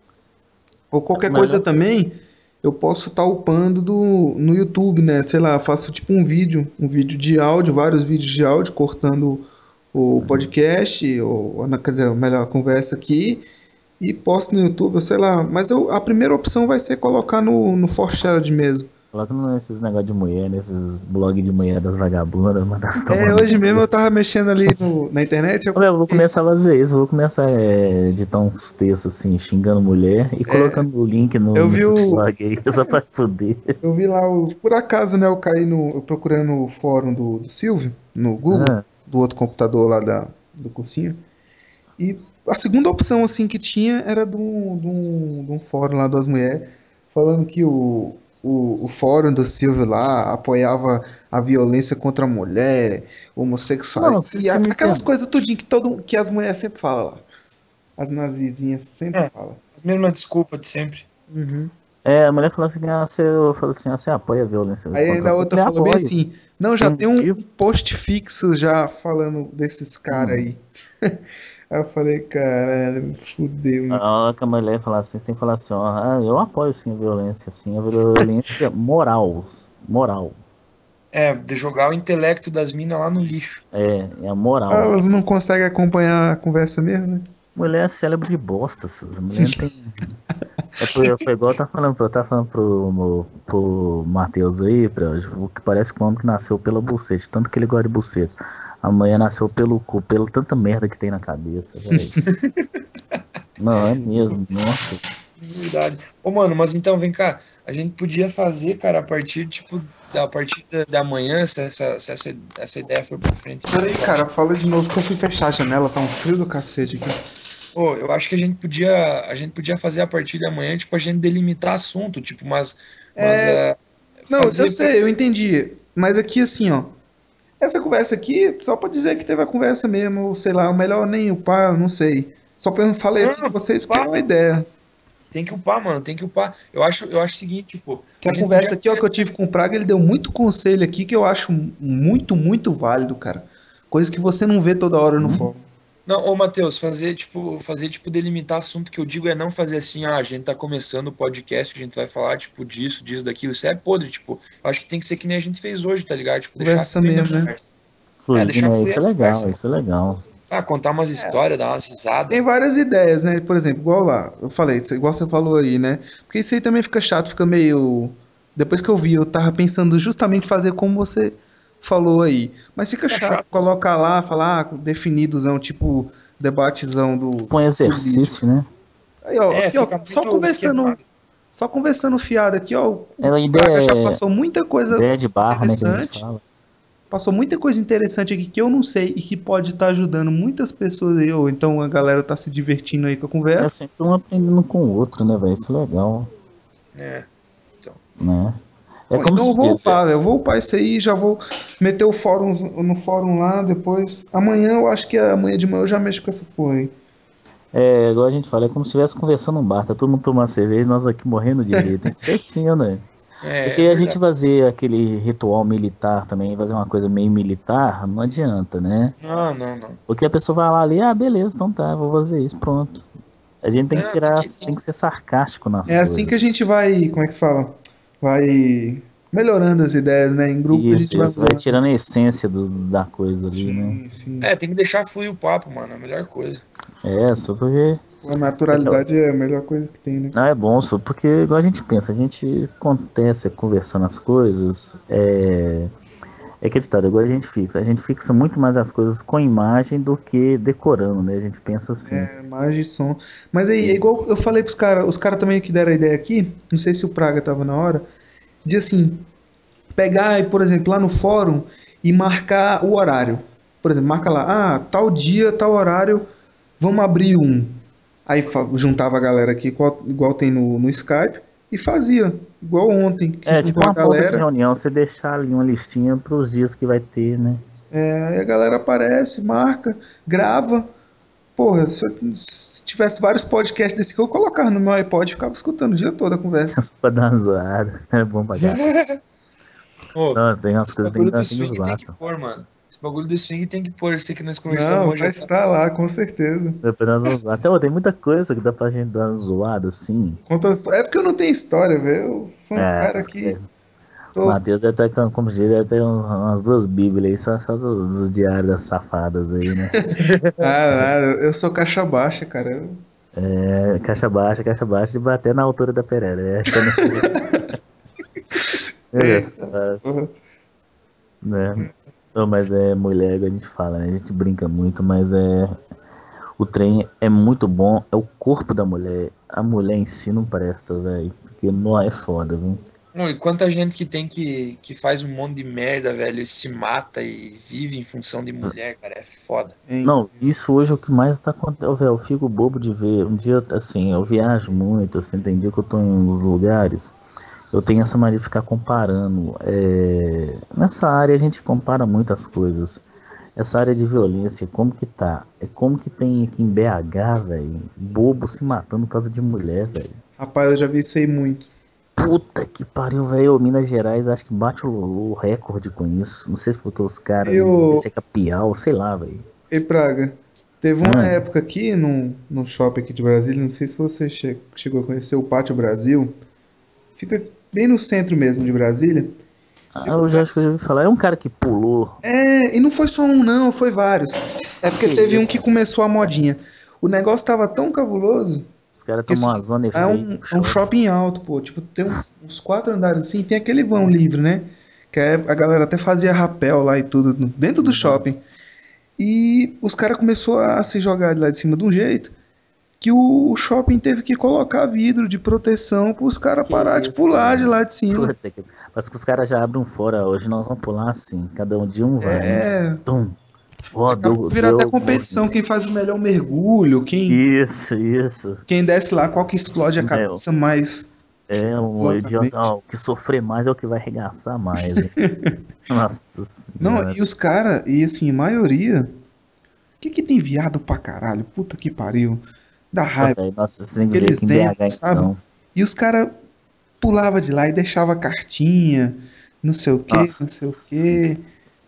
Ou qualquer O coisa melhor. também, eu posso estar upando do, no YouTube, né? Sei lá, faço tipo um vídeo, um vídeo de áudio, vários vídeos de áudio, cortando o podcast, ou, na- quer dizer, melhor, a conversa aqui, e posto no YouTube, eu sei lá. Mas eu, a primeira opção vai ser colocar no, no ForShared mesmo. Coloca nesses negócios de mulher, nesses blogs de mulher das vagabundas, mas das É, hoje mesmo eu tava mexendo ali no- na internet. Eu, Eu vou começar a fazer isso, eu vou começar a editar uns textos assim, xingando mulher e colocando o link no, eu no vi o- blog aí, só pra foder. eu vi lá, o, por acaso, né? Eu caí no, eu procurando o fórum do, do Silvio, no Google, Ah. do outro computador lá da, do cursinho. E a segunda opção, assim, que tinha era de um, de um, de um fórum lá das mulheres, falando que o, o, o fórum do Silvio lá apoiava a violência contra a mulher, homossexuais, Não, e você a- me aquelas entende. coisas tudinho que, todo, que as mulheres sempre falam lá. As nazizinhas sempre É. falam. As mesmas desculpas de sempre. Uhum. É, a mulher falou assim, ah, você, eu falo assim, ah, você apoia a violência Aí contra ainda a outra eu falou bem apoio. assim, não, já Tem tem um motivo? post fixo já falando desses caras Hum. aí. Aí eu falei, caralho, fudeu. mano. A hora que a mulher falar assim, você tem que falar assim, ó, ah, eu apoio sim a violência, sim, a violência moral, moral, É, de jogar o intelecto das minas lá no lixo. é, é a moral. Ah, elas não conseguem acompanhar a conversa mesmo, né? Mulher é cérebro de bosta, Suzy. Mulher não tem. É, foi, foi igual eu tava falando, eu tava falando pro, no, pro Matheus aí, pra, o que parece que o homem que nasceu pela buceta, tanto que ele gosta de buceta. A mulher nasceu pelo cu, pelo tanta merda que tem na cabeça, velho. Não, é mesmo, nossa. Verdade. Ô, mano, mas então, vem cá. A gente podia fazer, cara, a partir, tipo, da partir da, da manhã, se essa, se essa, essa ideia for pra frente. Peraí, cara, fala de novo que eu fui fechar a janela, tá um frio do cacete aqui. Pô, eu acho que a gente podia, a gente podia fazer a partir da manhã, tipo, a gente delimitar assunto, tipo, mas, mas É, é, Não, fazer eu sei, eu entendi. Mas aqui, assim, ó. Essa conversa aqui, só pra dizer que teve a conversa mesmo, ou sei lá, o melhor nem upar, não sei. Só pra eu não falei assim Não, com vocês, porque é upar. uma ideia. Tem que upar, mano, tem que upar. Eu acho, eu acho o seguinte, tipo, Que a gente conversa podia- aqui, ó, que eu tive com o Praga, ele deu muito conselho aqui que eu acho muito, muito válido, cara. Coisa que você não vê toda hora no fórum. Não, ô Matheus, fazer tipo, fazer tipo delimitar assunto que eu digo é não fazer assim, ah, a gente tá começando o podcast, a gente vai falar tipo disso, disso, daquilo, isso é podre, tipo, eu acho que tem que ser que nem a gente fez hoje, tá ligado? Tipo, deixar Conversa fluir a mesmo, né? conversa. Fluir, deixar né? fluir Isso é a legal, conversa. isso é legal. Ah, contar umas histórias, dar umas risadas. Tem várias ideias, né? Por exemplo, igual lá, eu falei, isso- igual você falou aí, né? Porque isso aí também fica chato, fica meio. Depois que eu vi, eu tava pensando justamente fazer como você falou aí. Mas fica chato, chato. colocar lá, falar ah, definidozão, tipo debatezão do. Põe exercício, né? Aí, ó, É, aqui, ó, fica só muito conversando. esquemado. Só conversando fiado aqui, ó. O É uma Braga já ideia, passou muita coisa. ideia de barra, né, que a gente interessante. fala. Passou muita coisa interessante aqui que eu não sei e que pode estar ajudando muitas pessoas aí, ou então a galera tá se divertindo aí com a É conversa. sempre um aprendendo com o outro, né, velho? Isso é legal, É. né? É Bom, como então se eu vou diz, upar, velho. Eu vou upar isso aí, já vou meter o fórum no fórum lá depois. Amanhã eu acho que amanhã de manhã eu já mexo com essa porra aí. é, igual a gente fala, é como se estivesse conversando num bar, tá todo mundo tomando cerveja e nós aqui morrendo de rir. Tem que ser assim, né? É, Porque é a verdade. gente fazer aquele ritual militar também, fazer uma coisa meio militar, não adianta, né? Não, não, não. Porque a pessoa vai lá ali, ah, beleza, então tá, vou fazer isso, pronto. A gente tem que Não, tirar, tem que- tem que ser sarcástico nas É coisas. assim que a gente vai, como é que se fala? Vai melhorando as ideias, né? Em grupo a Isso, gente vai isso vai tirando a essência do, da coisa ali, né? Sim, sim. É, tem que deixar fluir o papo, mano, é a melhor coisa. É, só porque. A naturalidade é a melhor coisa que tem, né? Não, é bom, só porque, igual a gente pensa, a gente acontece conversando as coisas, é. É que ditado, igual a gente fixa. A gente fixa muito mais as coisas com imagem do que decorando, né? A gente pensa assim. É, imagem e som. Mas aí, é igual eu falei pros caras, os caras também que deram a ideia aqui, não sei se o Praga tava na hora, de assim, pegar, por exemplo, lá no fórum e marcar o horário. Por exemplo, marca lá, ah, tal dia, tal horário, vamos abrir um. Aí fa- juntava a galera aqui, igual, igual tem no, no Skype, e fazia, igual ontem, que É, tipo juntou a uma pauta de galera. reunião, você deixar ali uma listinha pros dias que vai ter, né? É, aí a galera aparece, marca, grava. Porra, se, eu- se tivesse vários podcasts desse que eu colocava no meu iPod e ficava escutando o dia todo a conversa. Só pra dar uma zoada. É bom pra caralho. Ô, Não, tem umas esse coisas bem bagulho do que swing tem zoar, que só. pôr, mano. Esse bagulho do swing tem que pôr, eu sei que nós conversamos Não, hoje. vai estar lá, com certeza. Apenas uma zoada. Até ó, tem muita coisa que dá pra gente dar uma zoada assim. Conta as- É porque eu não tenho história, velho. Eu sou um É, cara que. é. Tô... Matheus deve ter, como diz, deve ter um- umas duas bíblias aí, só, só dos, dos diários das safadas aí, né? Ah, nada, eu sou caixa baixa, cara. Eu- É, caixa baixa, caixa baixa de bater na altura da Pereira. É, é, é, Porra. né? Não, mas é mulher, igual a gente fala, né? A gente brinca muito, mas é. O trem é muito bom, é o corpo da mulher. A mulher em si não presta, velho. Porque não é foda, viu? Não, e quanta gente que tem que, que faz um monte de merda, velho, e se mata e vive em função de mulher, cara, é foda. Hein? Não, isso hoje é o que mais tá acontecendo, velho. Eu fico bobo de ver. Um dia, assim, eu viajo muito, assim, tem dia que eu tô em uns lugares. Eu tenho essa mania de ficar comparando. é, Nessa área a gente compara muitas coisas. Essa área de violência, como que tá? É como que tem aqui em B H, velho, bobo se matando por causa de mulher, velho. Rapaz, eu já vi isso aí muito. Puta que pariu, velho. Minas Gerais acho que bate o, o recorde com isso. Não sei se porque os caras, Eu- não sei se é capial, sei lá, velho. Ei, Praga, teve uma Hum. época aqui no, no shopping aqui de Brasília, não sei se você che- chegou a conhecer o Pátio Brasil. Fica bem no centro mesmo de Brasília. Ah, eu já acho que eu já ouvi falar. É um cara que pulou. É, e não foi só um não, foi vários. É porque Que teve isso? um que começou a modinha. O negócio tava tão cabuloso. Os caras Porque tomam uma assim, zona é um, efeito. é um shopping alto, pô. Tipo, tem um- uns quatro andares assim, tem aquele vão livre, né? Que é- a galera até fazia rapel lá e tudo, no- dentro do shopping. E os caras começaram a se jogar de lá de cima de um jeito que o, o shopping teve que colocar vidro de proteção pros caras Que parar de isso, pular de velho. lá de cima. Puta que... Parece que os caras já abrem um fora. Hoje nós vamos pular assim. Cada um de um vai. É, Tum. Ó, daqui a pouco deu, vira até deu competição, quem faz o melhor mergulho, quem, Isso, isso. quem desce lá, qual que explode a Meu. cabeça mais. É um Curiosamente. idiota. Ó, o que sofrer mais é o que vai arregaçar mais. hein? Nossa Não, senhora. e os caras, e assim, a maioria. O que que tem viado pra caralho? Puta que pariu. Dá raiva. Velho, Nossa, você tem que ver Aqueles aqui em B H exemplos, sabe? então. E os caras pulava de lá e deixava cartinha, não sei o que, Nossa. não sei o que.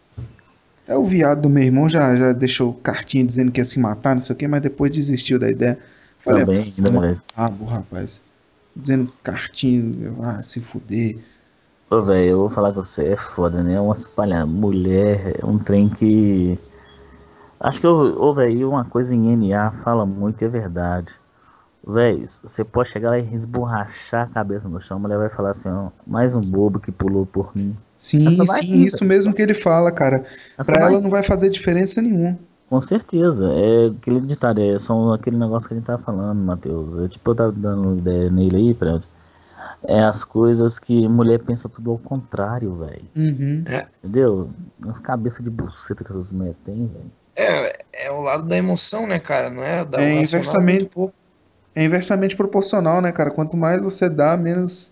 É o viado do meu irmão já, já deixou cartinha dizendo que ia se matar, não sei o que, mas depois desistiu da ideia. Falei, Também, ainda, "Toma velho. rabo, rapaz. Dizendo cartinha, ah, se fuder. Ô, velho, eu vou falar com você, é foda, né? Uma espalha mulher, é um trem que. Acho que, ô, velho, uma coisa em N A fala muito e é verdade. Velho, você pode chegar lá e esborrachar a cabeça no chão, a mulher vai falar assim, ó, mais um bobo que pulou por mim. Sim, Essa vai sim, vir, isso mesmo que ele fala, cara. Essa Pra vai ela não vai fazer diferença nenhuma. Com certeza, é aquele ditado, é só aquele negócio que a gente tava falando, Matheus. Eu, tipo, eu tava dando ideia nele aí, Fred. É as coisas que mulher pensa tudo ao contrário, velho. Uhum. Entendeu? As cabeças de buceta que essas mulheres têm, velho. É, é o lado da emoção, né, cara? Não é da É o racional inversamente- muito pouco. É inversamente proporcional, né, cara? Quanto mais você dá, menos.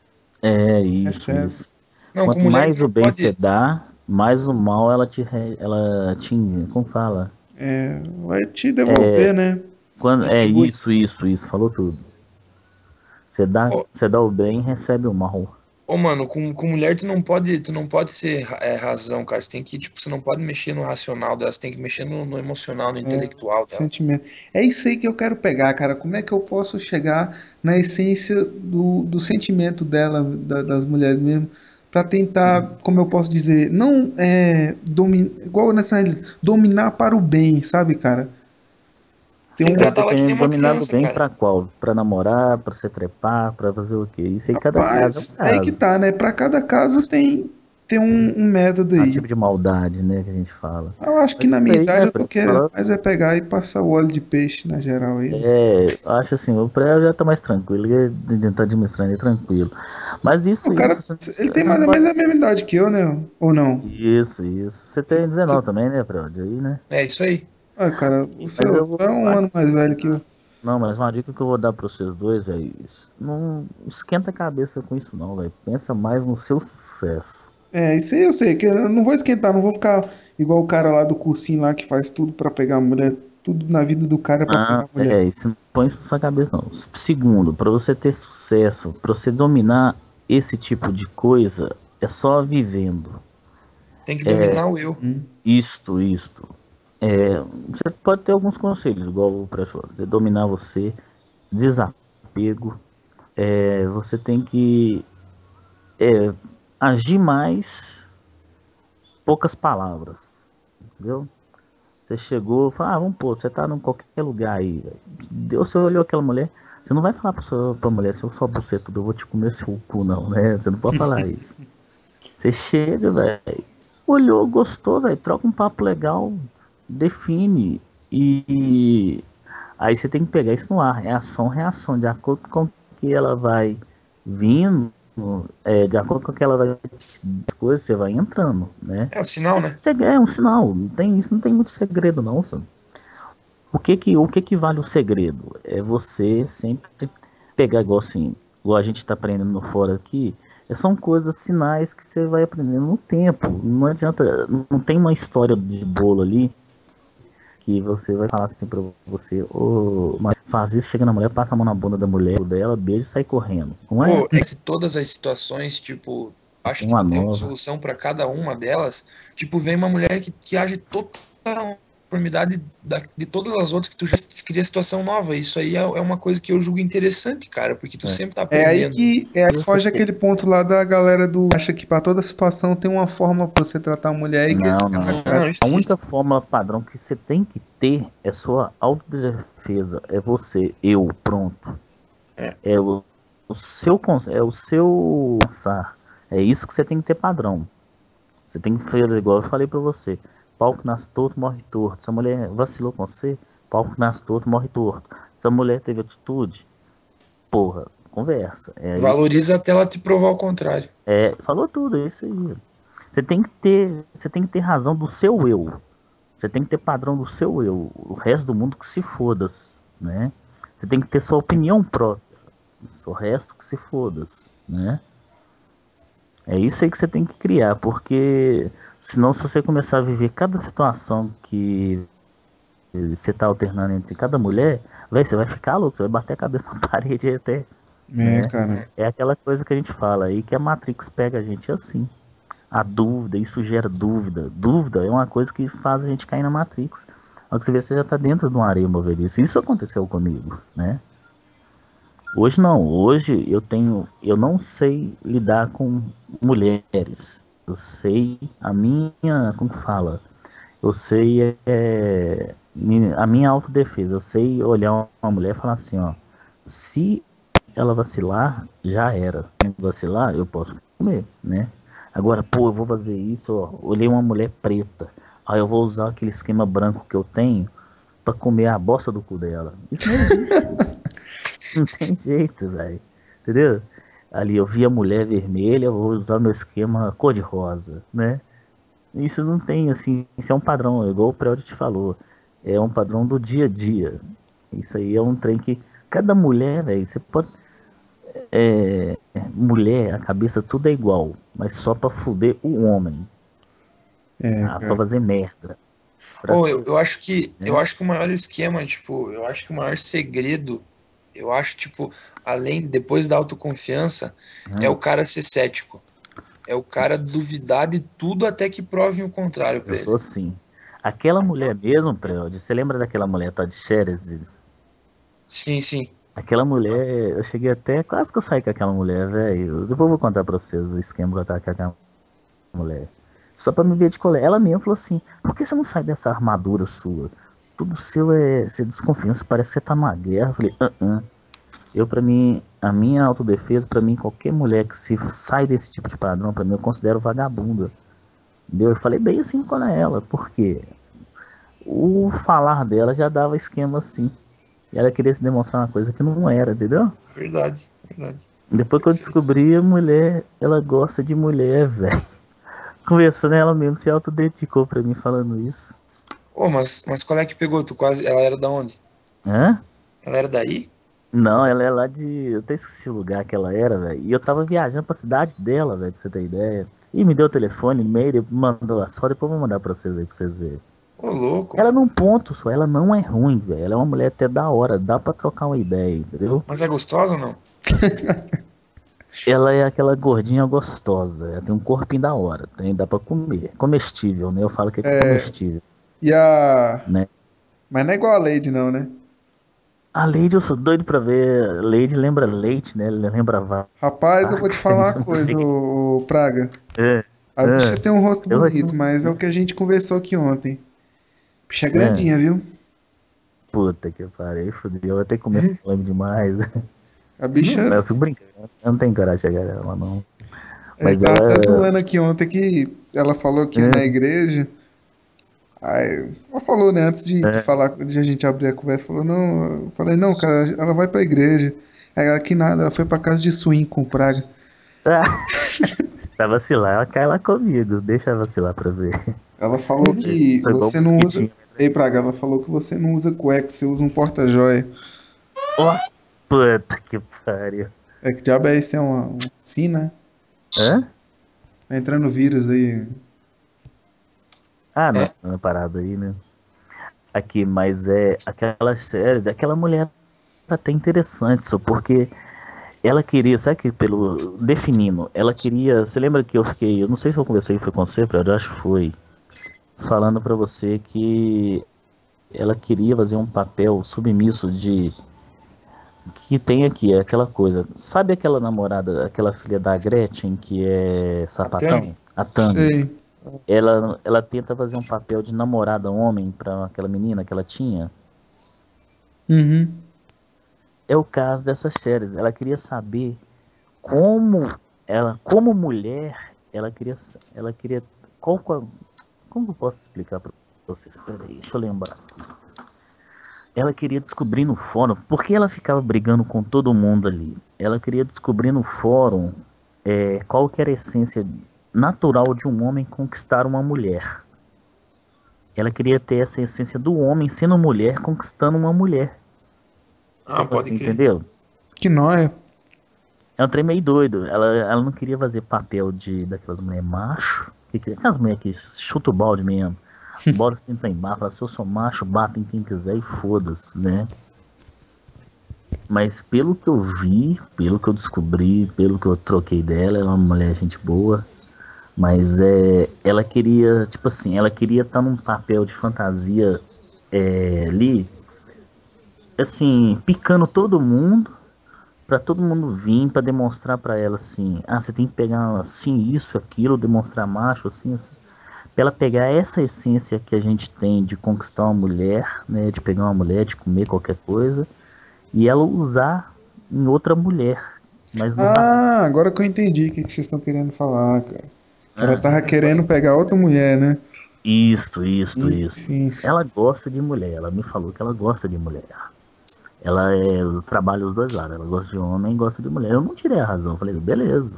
É isso, Recebe. isso. Não, Quanto com mulher mais não o bem pode. você dá, mais o mal ela te, re- ela te, como fala? É, vai te devolver, né? Quando, é Retribui. isso, isso, isso, falou tudo. Você dá, Ô. você dá o bem, recebe o mal. Ô, mano, com, com mulher tu não pode, tu não pode ser é, razão, cara. Você tem que, tipo, você não pode mexer no racional dela, você tem que mexer no, no emocional, no intelectual dela. Sentimento. É isso aí que eu quero pegar, cara. Como é que eu posso chegar na essência do, do sentimento dela, da- das mulheres mesmo, pra tentar, como eu posso dizer, não é dominar, igual nessa dominar para o bem, sabe, cara? Tem Tem um que tratar ela que Tem nem uma dominado criança, bem cara. pra qual? Pra namorar, pra se trepar, pra fazer o quê? Isso aí cada rapaz, caso é um aí que caso. tá, né? Pra cada caso tem tem um, um método É um aí. tipo de maldade, né, que a gente fala. Eu acho que Mas na isso minha aí, idade né, eu tô pra querendo falar- mais é pegar e passar o óleo de peixe na geral aí. É, eu acho assim, o pré já tá mais tranquilo, ele tá administrando ele tranquilo. Mas isso, O cara, isso, ele tem mais ou menos a mesma idade que eu, né? Ou não? Isso, isso. Você tem dezenove também, né, Prod? Aí, né? É isso aí. Ah, cara, o seu eu vou é um falar. ano mais velho que eu. Não, mas uma dica que eu vou dar pra vocês dois, velho, isso- não esquenta a cabeça com isso não, velho. Pensa mais no seu sucesso. É, isso aí eu sei, que eu não vou esquentar, não vou ficar igual o cara lá do cursinho lá que faz tudo pra pegar a mulher. Tudo na vida do cara é pra pegar Ah, a mulher. é, isso não põe isso na sua cabeça não. Segundo, pra você ter sucesso, pra você dominar esse tipo de coisa, é só vivendo. Tem que dominar o eu. Isto, isto. É, você pode ter alguns conselhos, igual o Pressure. Você dominar você, desapego. É, você tem que é, agir mais, poucas palavras. Entendeu? Você chegou, falou, ah, vamos pôr, você tá em qualquer lugar aí. Deus, você olhou aquela mulher, você não vai falar pra, sua, pra mulher, se eu só você tudo, eu vou te comer seu cu, não, né? Você não pode falar isso. Você chega, velho, olhou, gostou, velho, troca um papo legal, define. E aí você tem que pegar isso no ar, é ação, reação, de acordo com que ela vai vindo, é, de acordo com que ela vai as coisas, você vai entrando, né? É o sinal, né? É um sinal, não tem, isso não tem muito segredo não, sabe? O que que, o que que vale o segredo? É você sempre pegar igual assim, igual a gente tá aprendendo no fora aqui, são coisas, sinais que você vai aprendendo no tempo, não adianta, não tem uma história de bolo ali, que você vai falar assim pra você, ô, mas faz isso, chega na mulher, passa a mão na bunda da mulher, dela, beija e sai correndo. Não é Pô, assim. é que todas as situações, tipo, acho que Uma tem uma nova. solução pra cada uma delas. Tipo, vem uma mulher que, que age total conformidade da, de todas as outras que tu já cria situação nova. Isso aí é, é uma coisa que eu julgo interessante, cara, porque tu É. sempre tá É aí aprendendo. que é aí que foge aquele ponto lá da galera do acha que pra toda situação tem uma forma pra você tratar a mulher e que Não, eles não. Não, não, isso A única existe. fórmula padrão que você tem que ter é sua autodefesa. É você, eu, pronto. É. É o, o seu cons- é o seu pensar. É isso que você tem que ter padrão. Você tem que fazer igual eu falei pra você. Pau que nasce torto, morre torto. Se a mulher vacilou com você, pau que nasce torto, morre torto. Se a mulher teve atitude, porra, conversa. É isso. Valoriza até ela te provar o contrário. É, falou tudo, é isso aí. Você tem que ter, você tem que ter razão do seu eu. Você tem que ter padrão do seu eu. O resto do mundo que se foda, né? Você tem que ter sua opinião própria. O resto que se foda, né? É isso aí que você tem que criar, porque senão se você começar a viver cada situação que você tá alternando entre cada mulher, véio, você vai ficar louco, você vai bater a cabeça na parede até. É, né? cara. É aquela coisa que a gente fala aí, que a Matrix pega a gente assim. A dúvida, isso gera dúvida. Dúvida é uma coisa que faz a gente cair na Matrix. Ao que você vê, você já tá dentro de uma areia movediça. Isso aconteceu comigo, né? Hoje não, hoje eu tenho, eu não sei lidar com mulheres. Eu sei a minha, como que fala? Eu sei é, a minha autodefesa. Eu sei olhar uma mulher e falar assim, ó, se ela vacilar, já era. Se vacilar, eu posso comer, né? Agora, pô, eu vou fazer isso, ó, olhei uma mulher preta, aí eu vou usar aquele esquema branco que eu tenho pra comer a bosta do cu dela. Isso não existe. Não tem jeito, velho. Entendeu? Ali eu vi a mulher vermelha, eu vou usar meu esquema cor-de-rosa, né? Isso não tem, assim, isso é um padrão, igual o Prédio te falou. É um padrão do dia a dia. Isso aí é um trem que cada mulher, velho, você pode. É, mulher, a cabeça tudo é igual, mas só pra fuder o homem. É, Ah, pra cara. fazer merda. Pra Ou ser- eu, eu acho que né? eu acho que o maior esquema, tipo, eu acho que o maior segredo, eu acho, tipo, além, depois da autoconfiança, é o cara ser cético. É o cara duvidar de tudo até que provem o contrário pra Eu ele. sou assim. Aquela mulher mesmo, Prédio, você lembra daquela mulher tá de Xeres? Sim, sim. Aquela mulher, eu cheguei até, quase que eu saí com aquela mulher, velho. Depois eu vou contar pra vocês o esquema que eu tava com aquela mulher. Só pra me ver de colher. Ela mesma falou assim, por que você não sai dessa armadura sua? Tudo seu é ser desconfiança, parece que você tá numa guerra. Eu falei, ah, ah. Eu, pra mim, a minha autodefesa, pra mim, qualquer mulher que se sai desse tipo de padrão, pra mim, eu considero vagabunda. Entendeu? Eu falei bem assim com ela, porque o falar dela já dava esquema assim. E ela queria se demonstrar uma coisa que não era, entendeu? Verdade, verdade. Depois que eu descobri, a mulher, ela gosta de mulher, velho. Conversando, ela mesmo se autodedicou pra mim falando isso. Ô, mas, mas qual é que pegou? Tu quase. Ela era da onde? Hã? Ela era daí? Não, ela é lá de. Eu até esqueci o lugar que ela era, velho. E eu tava viajando pra cidade dela, velho, pra você ter ideia. E me deu o telefone, e-mail, mandou as fotos, depois eu vou mandar pra vocês aí, pra vocês verem. Ô, louco. Ela num ponto só, ela não é ruim, velho. Ela é uma mulher até da hora, dá pra trocar uma ideia, entendeu? Mas é gostosa ou não? Ela é aquela gordinha gostosa, ela tem um corpinho da hora, tem, dá pra comer. Comestível, né? Eu falo que é, É. comestível, E a. né? Mas não é igual a Lady, não, né? A Lady, eu sou doido pra ver. Lady lembra leite, né? Lembra vaca. Rapaz, eu vou te falar uma coisa, ô, ô, Praga. É. A É. bicha tem um rosto Eu bonito, acho- mas é o que a gente conversou aqui ontem. A Bicha é grandinha, viu? Puta que pariu, fudeu. Eu vou ter que comer fome demais. A bicha. Não, eu fico brincando. Eu não tenho coragem de chegar nela, não. A Mas gente tava ela. até zoando aqui ontem que ela falou que ia É. na igreja. Aí, ela falou, né, antes de, de É. falar, de a gente abrir a conversa, falou, não, eu falei, não, cara, ela vai pra igreja. Aí ela, que nada, ela foi pra casa de swing com o Praga. Ah, pra vacilar, ela cai lá comigo. Deixa ela vacilar pra ver. Ela falou que Foi igual você não usa. mosquitinho. Ei, Praga, ela falou que você não usa cueca, você usa um porta-joia. Ó, puta que pariu. É que diabo é esse? É uma, um sim, né? Hã? Tá entrando vírus aí. Ah, não, É. uma parada aí, né? Aqui, mas é aquelas séries, aquela mulher tá até interessante, só porque ela queria, sabe que pelo definindo, ela queria, você lembra que eu fiquei, eu não sei se eu conversei foi com você, Fred, eu acho que foi, falando pra você que ela queria fazer um papel submisso de que tem aqui, é aquela coisa. Sabe aquela namorada, aquela filha da Gretchen que é sapatão? Tami? A Tami. Sei. Ela, ela tenta fazer um papel de namorada homem pra aquela menina que ela tinha. Uhum. É o caso dessas séries. Ela queria saber como ela, como mulher, ela queria, ela queria, qual, qual- como eu posso explicar pra vocês? Peraí, deixa eu lembrar. Ela queria descobrir no fórum, porque ela ficava brigando com todo mundo ali. Ela queria descobrir no fórum é, qual que era a essência natural de um homem conquistar uma mulher. Ela queria ter essa essência do homem sendo mulher, conquistando uma mulher. Ah, pode crer. Entendeu? Que nóia. É um trem meio doido. Ela, ela não queria fazer papel de daquelas mulheres macho. Que, que- aquelas mulheres que chuta o balde mesmo. Bora sentar embaixo, fala, se eu sou macho, bata em quem quiser e foda-se, né? Mas pelo que eu vi, pelo que eu descobri, pelo que eu troquei dela, ela é uma mulher gente boa. Mas é, ela queria, tipo assim, ela queria estar num papel de fantasia é, ali, assim, picando todo mundo, pra todo mundo vir, pra demonstrar pra ela assim, ah, você tem que pegar assim, isso, aquilo, demonstrar macho, assim, assim. Pra ela pegar essa essência que a gente tem de conquistar uma mulher, né, de pegar uma mulher, de comer qualquer coisa, e ela usar em outra mulher. Mas no Ah, agora que eu entendi o que que vocês estão querendo falar, cara. Ela Ah. tava querendo pegar outra mulher, né? Isso, isso, isso. Isso. Ela gosta de mulher, ela me falou que ela gosta de mulher. Ela é, trabalha os dois lados, ela gosta de homem e gosta de mulher. Eu não tirei a razão, eu falei, beleza.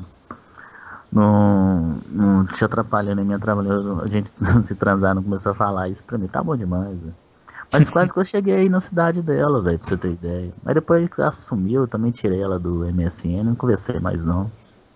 Não, não te atrapalhando em minha trabalho, a gente se transar, não começou a falar isso pra mim, tá bom demais, velho. Mas quase que eu cheguei aí na cidade dela, velho, pra você ter ideia. Mas depois que ela sumiu, eu também tirei ela do M S N, não conversei mais não,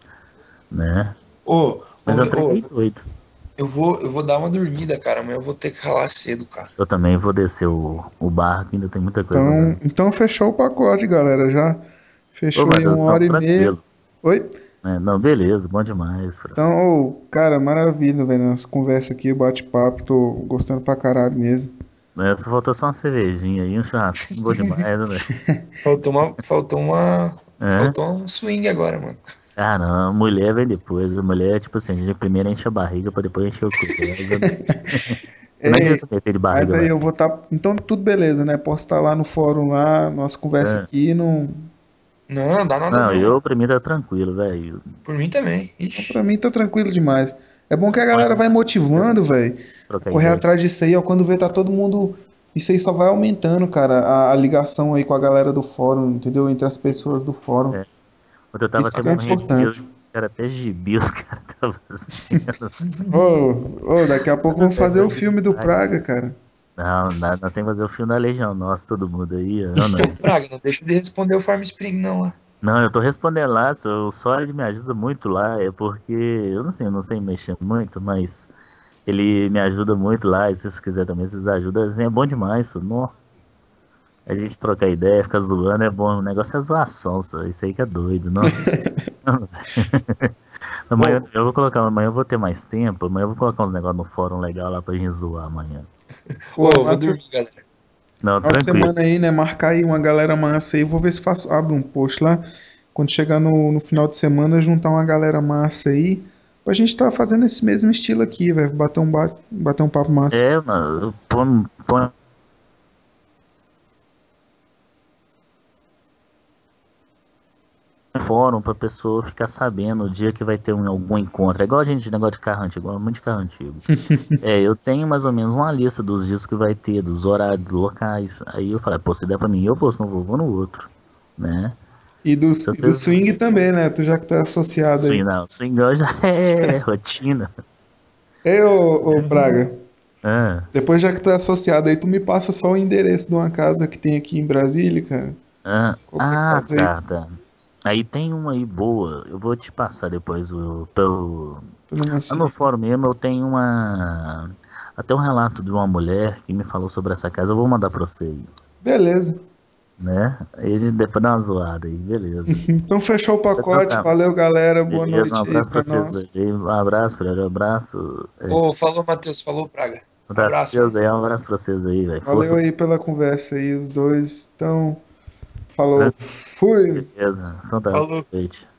né? Ô, Mas ô, eu treinei ô, doido. eu vou, eu vou dar uma dormida, cara, mas eu vou ter que ralar cedo, cara. Eu também vou descer o, o barco, ainda tem muita coisa. Então, Né? então fechou o pacote, galera. Já fechou Ô, mas aí eu- uma não, hora e meia. tranquilo. Oi? É, não, beleza, bom demais. Fran. Então, ô, cara, maravilha, velho. Nossa conversa aqui, bate-papo, tô gostando pra caralho mesmo. É, só faltou só uma cervejinha aí, um churrasco, bom demais, né, velho? Faltou uma, faltou uma, É? faltou um swing agora, mano. Ah, não, mulher vem depois. A mulher, tipo assim, a gente primeiro enche a barriga pra depois encher o cu. Não Ei, adianta meter de barriga. mas aí lá. eu vou estar. Então, tudo beleza, né? Posso estar lá no fórum lá, nossa conversa É. aqui. Não... Não, dá nada Não, não. eu pra mim tá tranquilo, velho. Por mim também. Ixi. Pra mim tá tranquilo demais. É bom que a galera vai motivando, velho. Trocar Correr ideia. atrás disso aí, ó. Quando vê, tá todo mundo. Isso aí só vai aumentando, cara, a, a ligação aí com a galera do fórum, entendeu? Entre as pessoas do fórum. É. Quando eu tava Isso até que é morrendo de importante. medo, os caras até gibi, os caras estavam fazendo. Ô, ô, daqui a pouco vamos fazer o filme do Praga, cara. Não, nós, nós temos que fazer o filme da Legião Nossa, todo mundo aí. Eu não. Ô, Praga, não deixa de responder o Farm Spring, não, lá. Não, eu tô respondendo lá, só- o Solid me ajuda muito lá, é porque, eu não sei, eu não sei mexer muito, mas ele me ajuda muito lá, e se vocês quiserem também, vocês ajudam, assim, é bom demais, isso, nó. A gente trocar ideia, ficar zoando é bom, o negócio é zoação, só, isso aí que é doido, não. Amanhã eu vou colocar, amanhã eu vou ter mais tempo, amanhã eu vou colocar uns negócios no fórum legal lá pra gente zoar amanhã. Pô, Ô, eu vou massa- dormir, galera. Não, Final de tranquilo. semana aí, né? Marcar aí uma galera massa aí. Vou ver se faço, abro um post lá. Quando chegar no, no final de semana, juntar uma galera massa aí A gente tá fazendo esse mesmo estilo aqui, velho. Bater um, ba- bater um papo massa. É, mano, põe, põe um fórum pra pessoa ficar sabendo o dia que vai ter um, algum encontro. É igual a gente de negócio de carro antigo, igual muito de carro antigo. É, eu tenho mais ou menos uma lista dos dias que vai ter, dos horários, dos locais. Aí eu falei, pô, se der pra mim, eu vou, se não vou, vou no outro, né? E do, Se do vocês... swing também, né? Tu já que tu é associado aí. Sim, não, swing já é rotina. Ei, ô, ô Praga, Ah, depois já que tu é associado aí, tu me passa só o endereço de uma casa que tem aqui em Brasília, cara. ah, Qualquer ah, casa aí. tá, tá. Aí tem uma aí boa, eu vou te passar depois o pelo. Pelo Lá menos no fórum mesmo eu tenho uma. Até um relato de uma mulher que me falou sobre essa casa, eu vou mandar pra você aí, beleza. né? Aí a gente depois dá uma zoada aí, beleza. Então fechou o Então pacote. tá, Valeu, galera. Boa beleza, um noite aí abraço pra pra vocês nós. aí, um abraço, Fred, um abraço. É, Ô, falou, Matheus. Falou, Praga. um abraço pra Abraço, vocês mano. aí, um abraço pra vocês aí, velho. Valeu Força, aí pela conversa aí, os dois. Então, falou. Fui. beleza. Então tá, Falou. gente.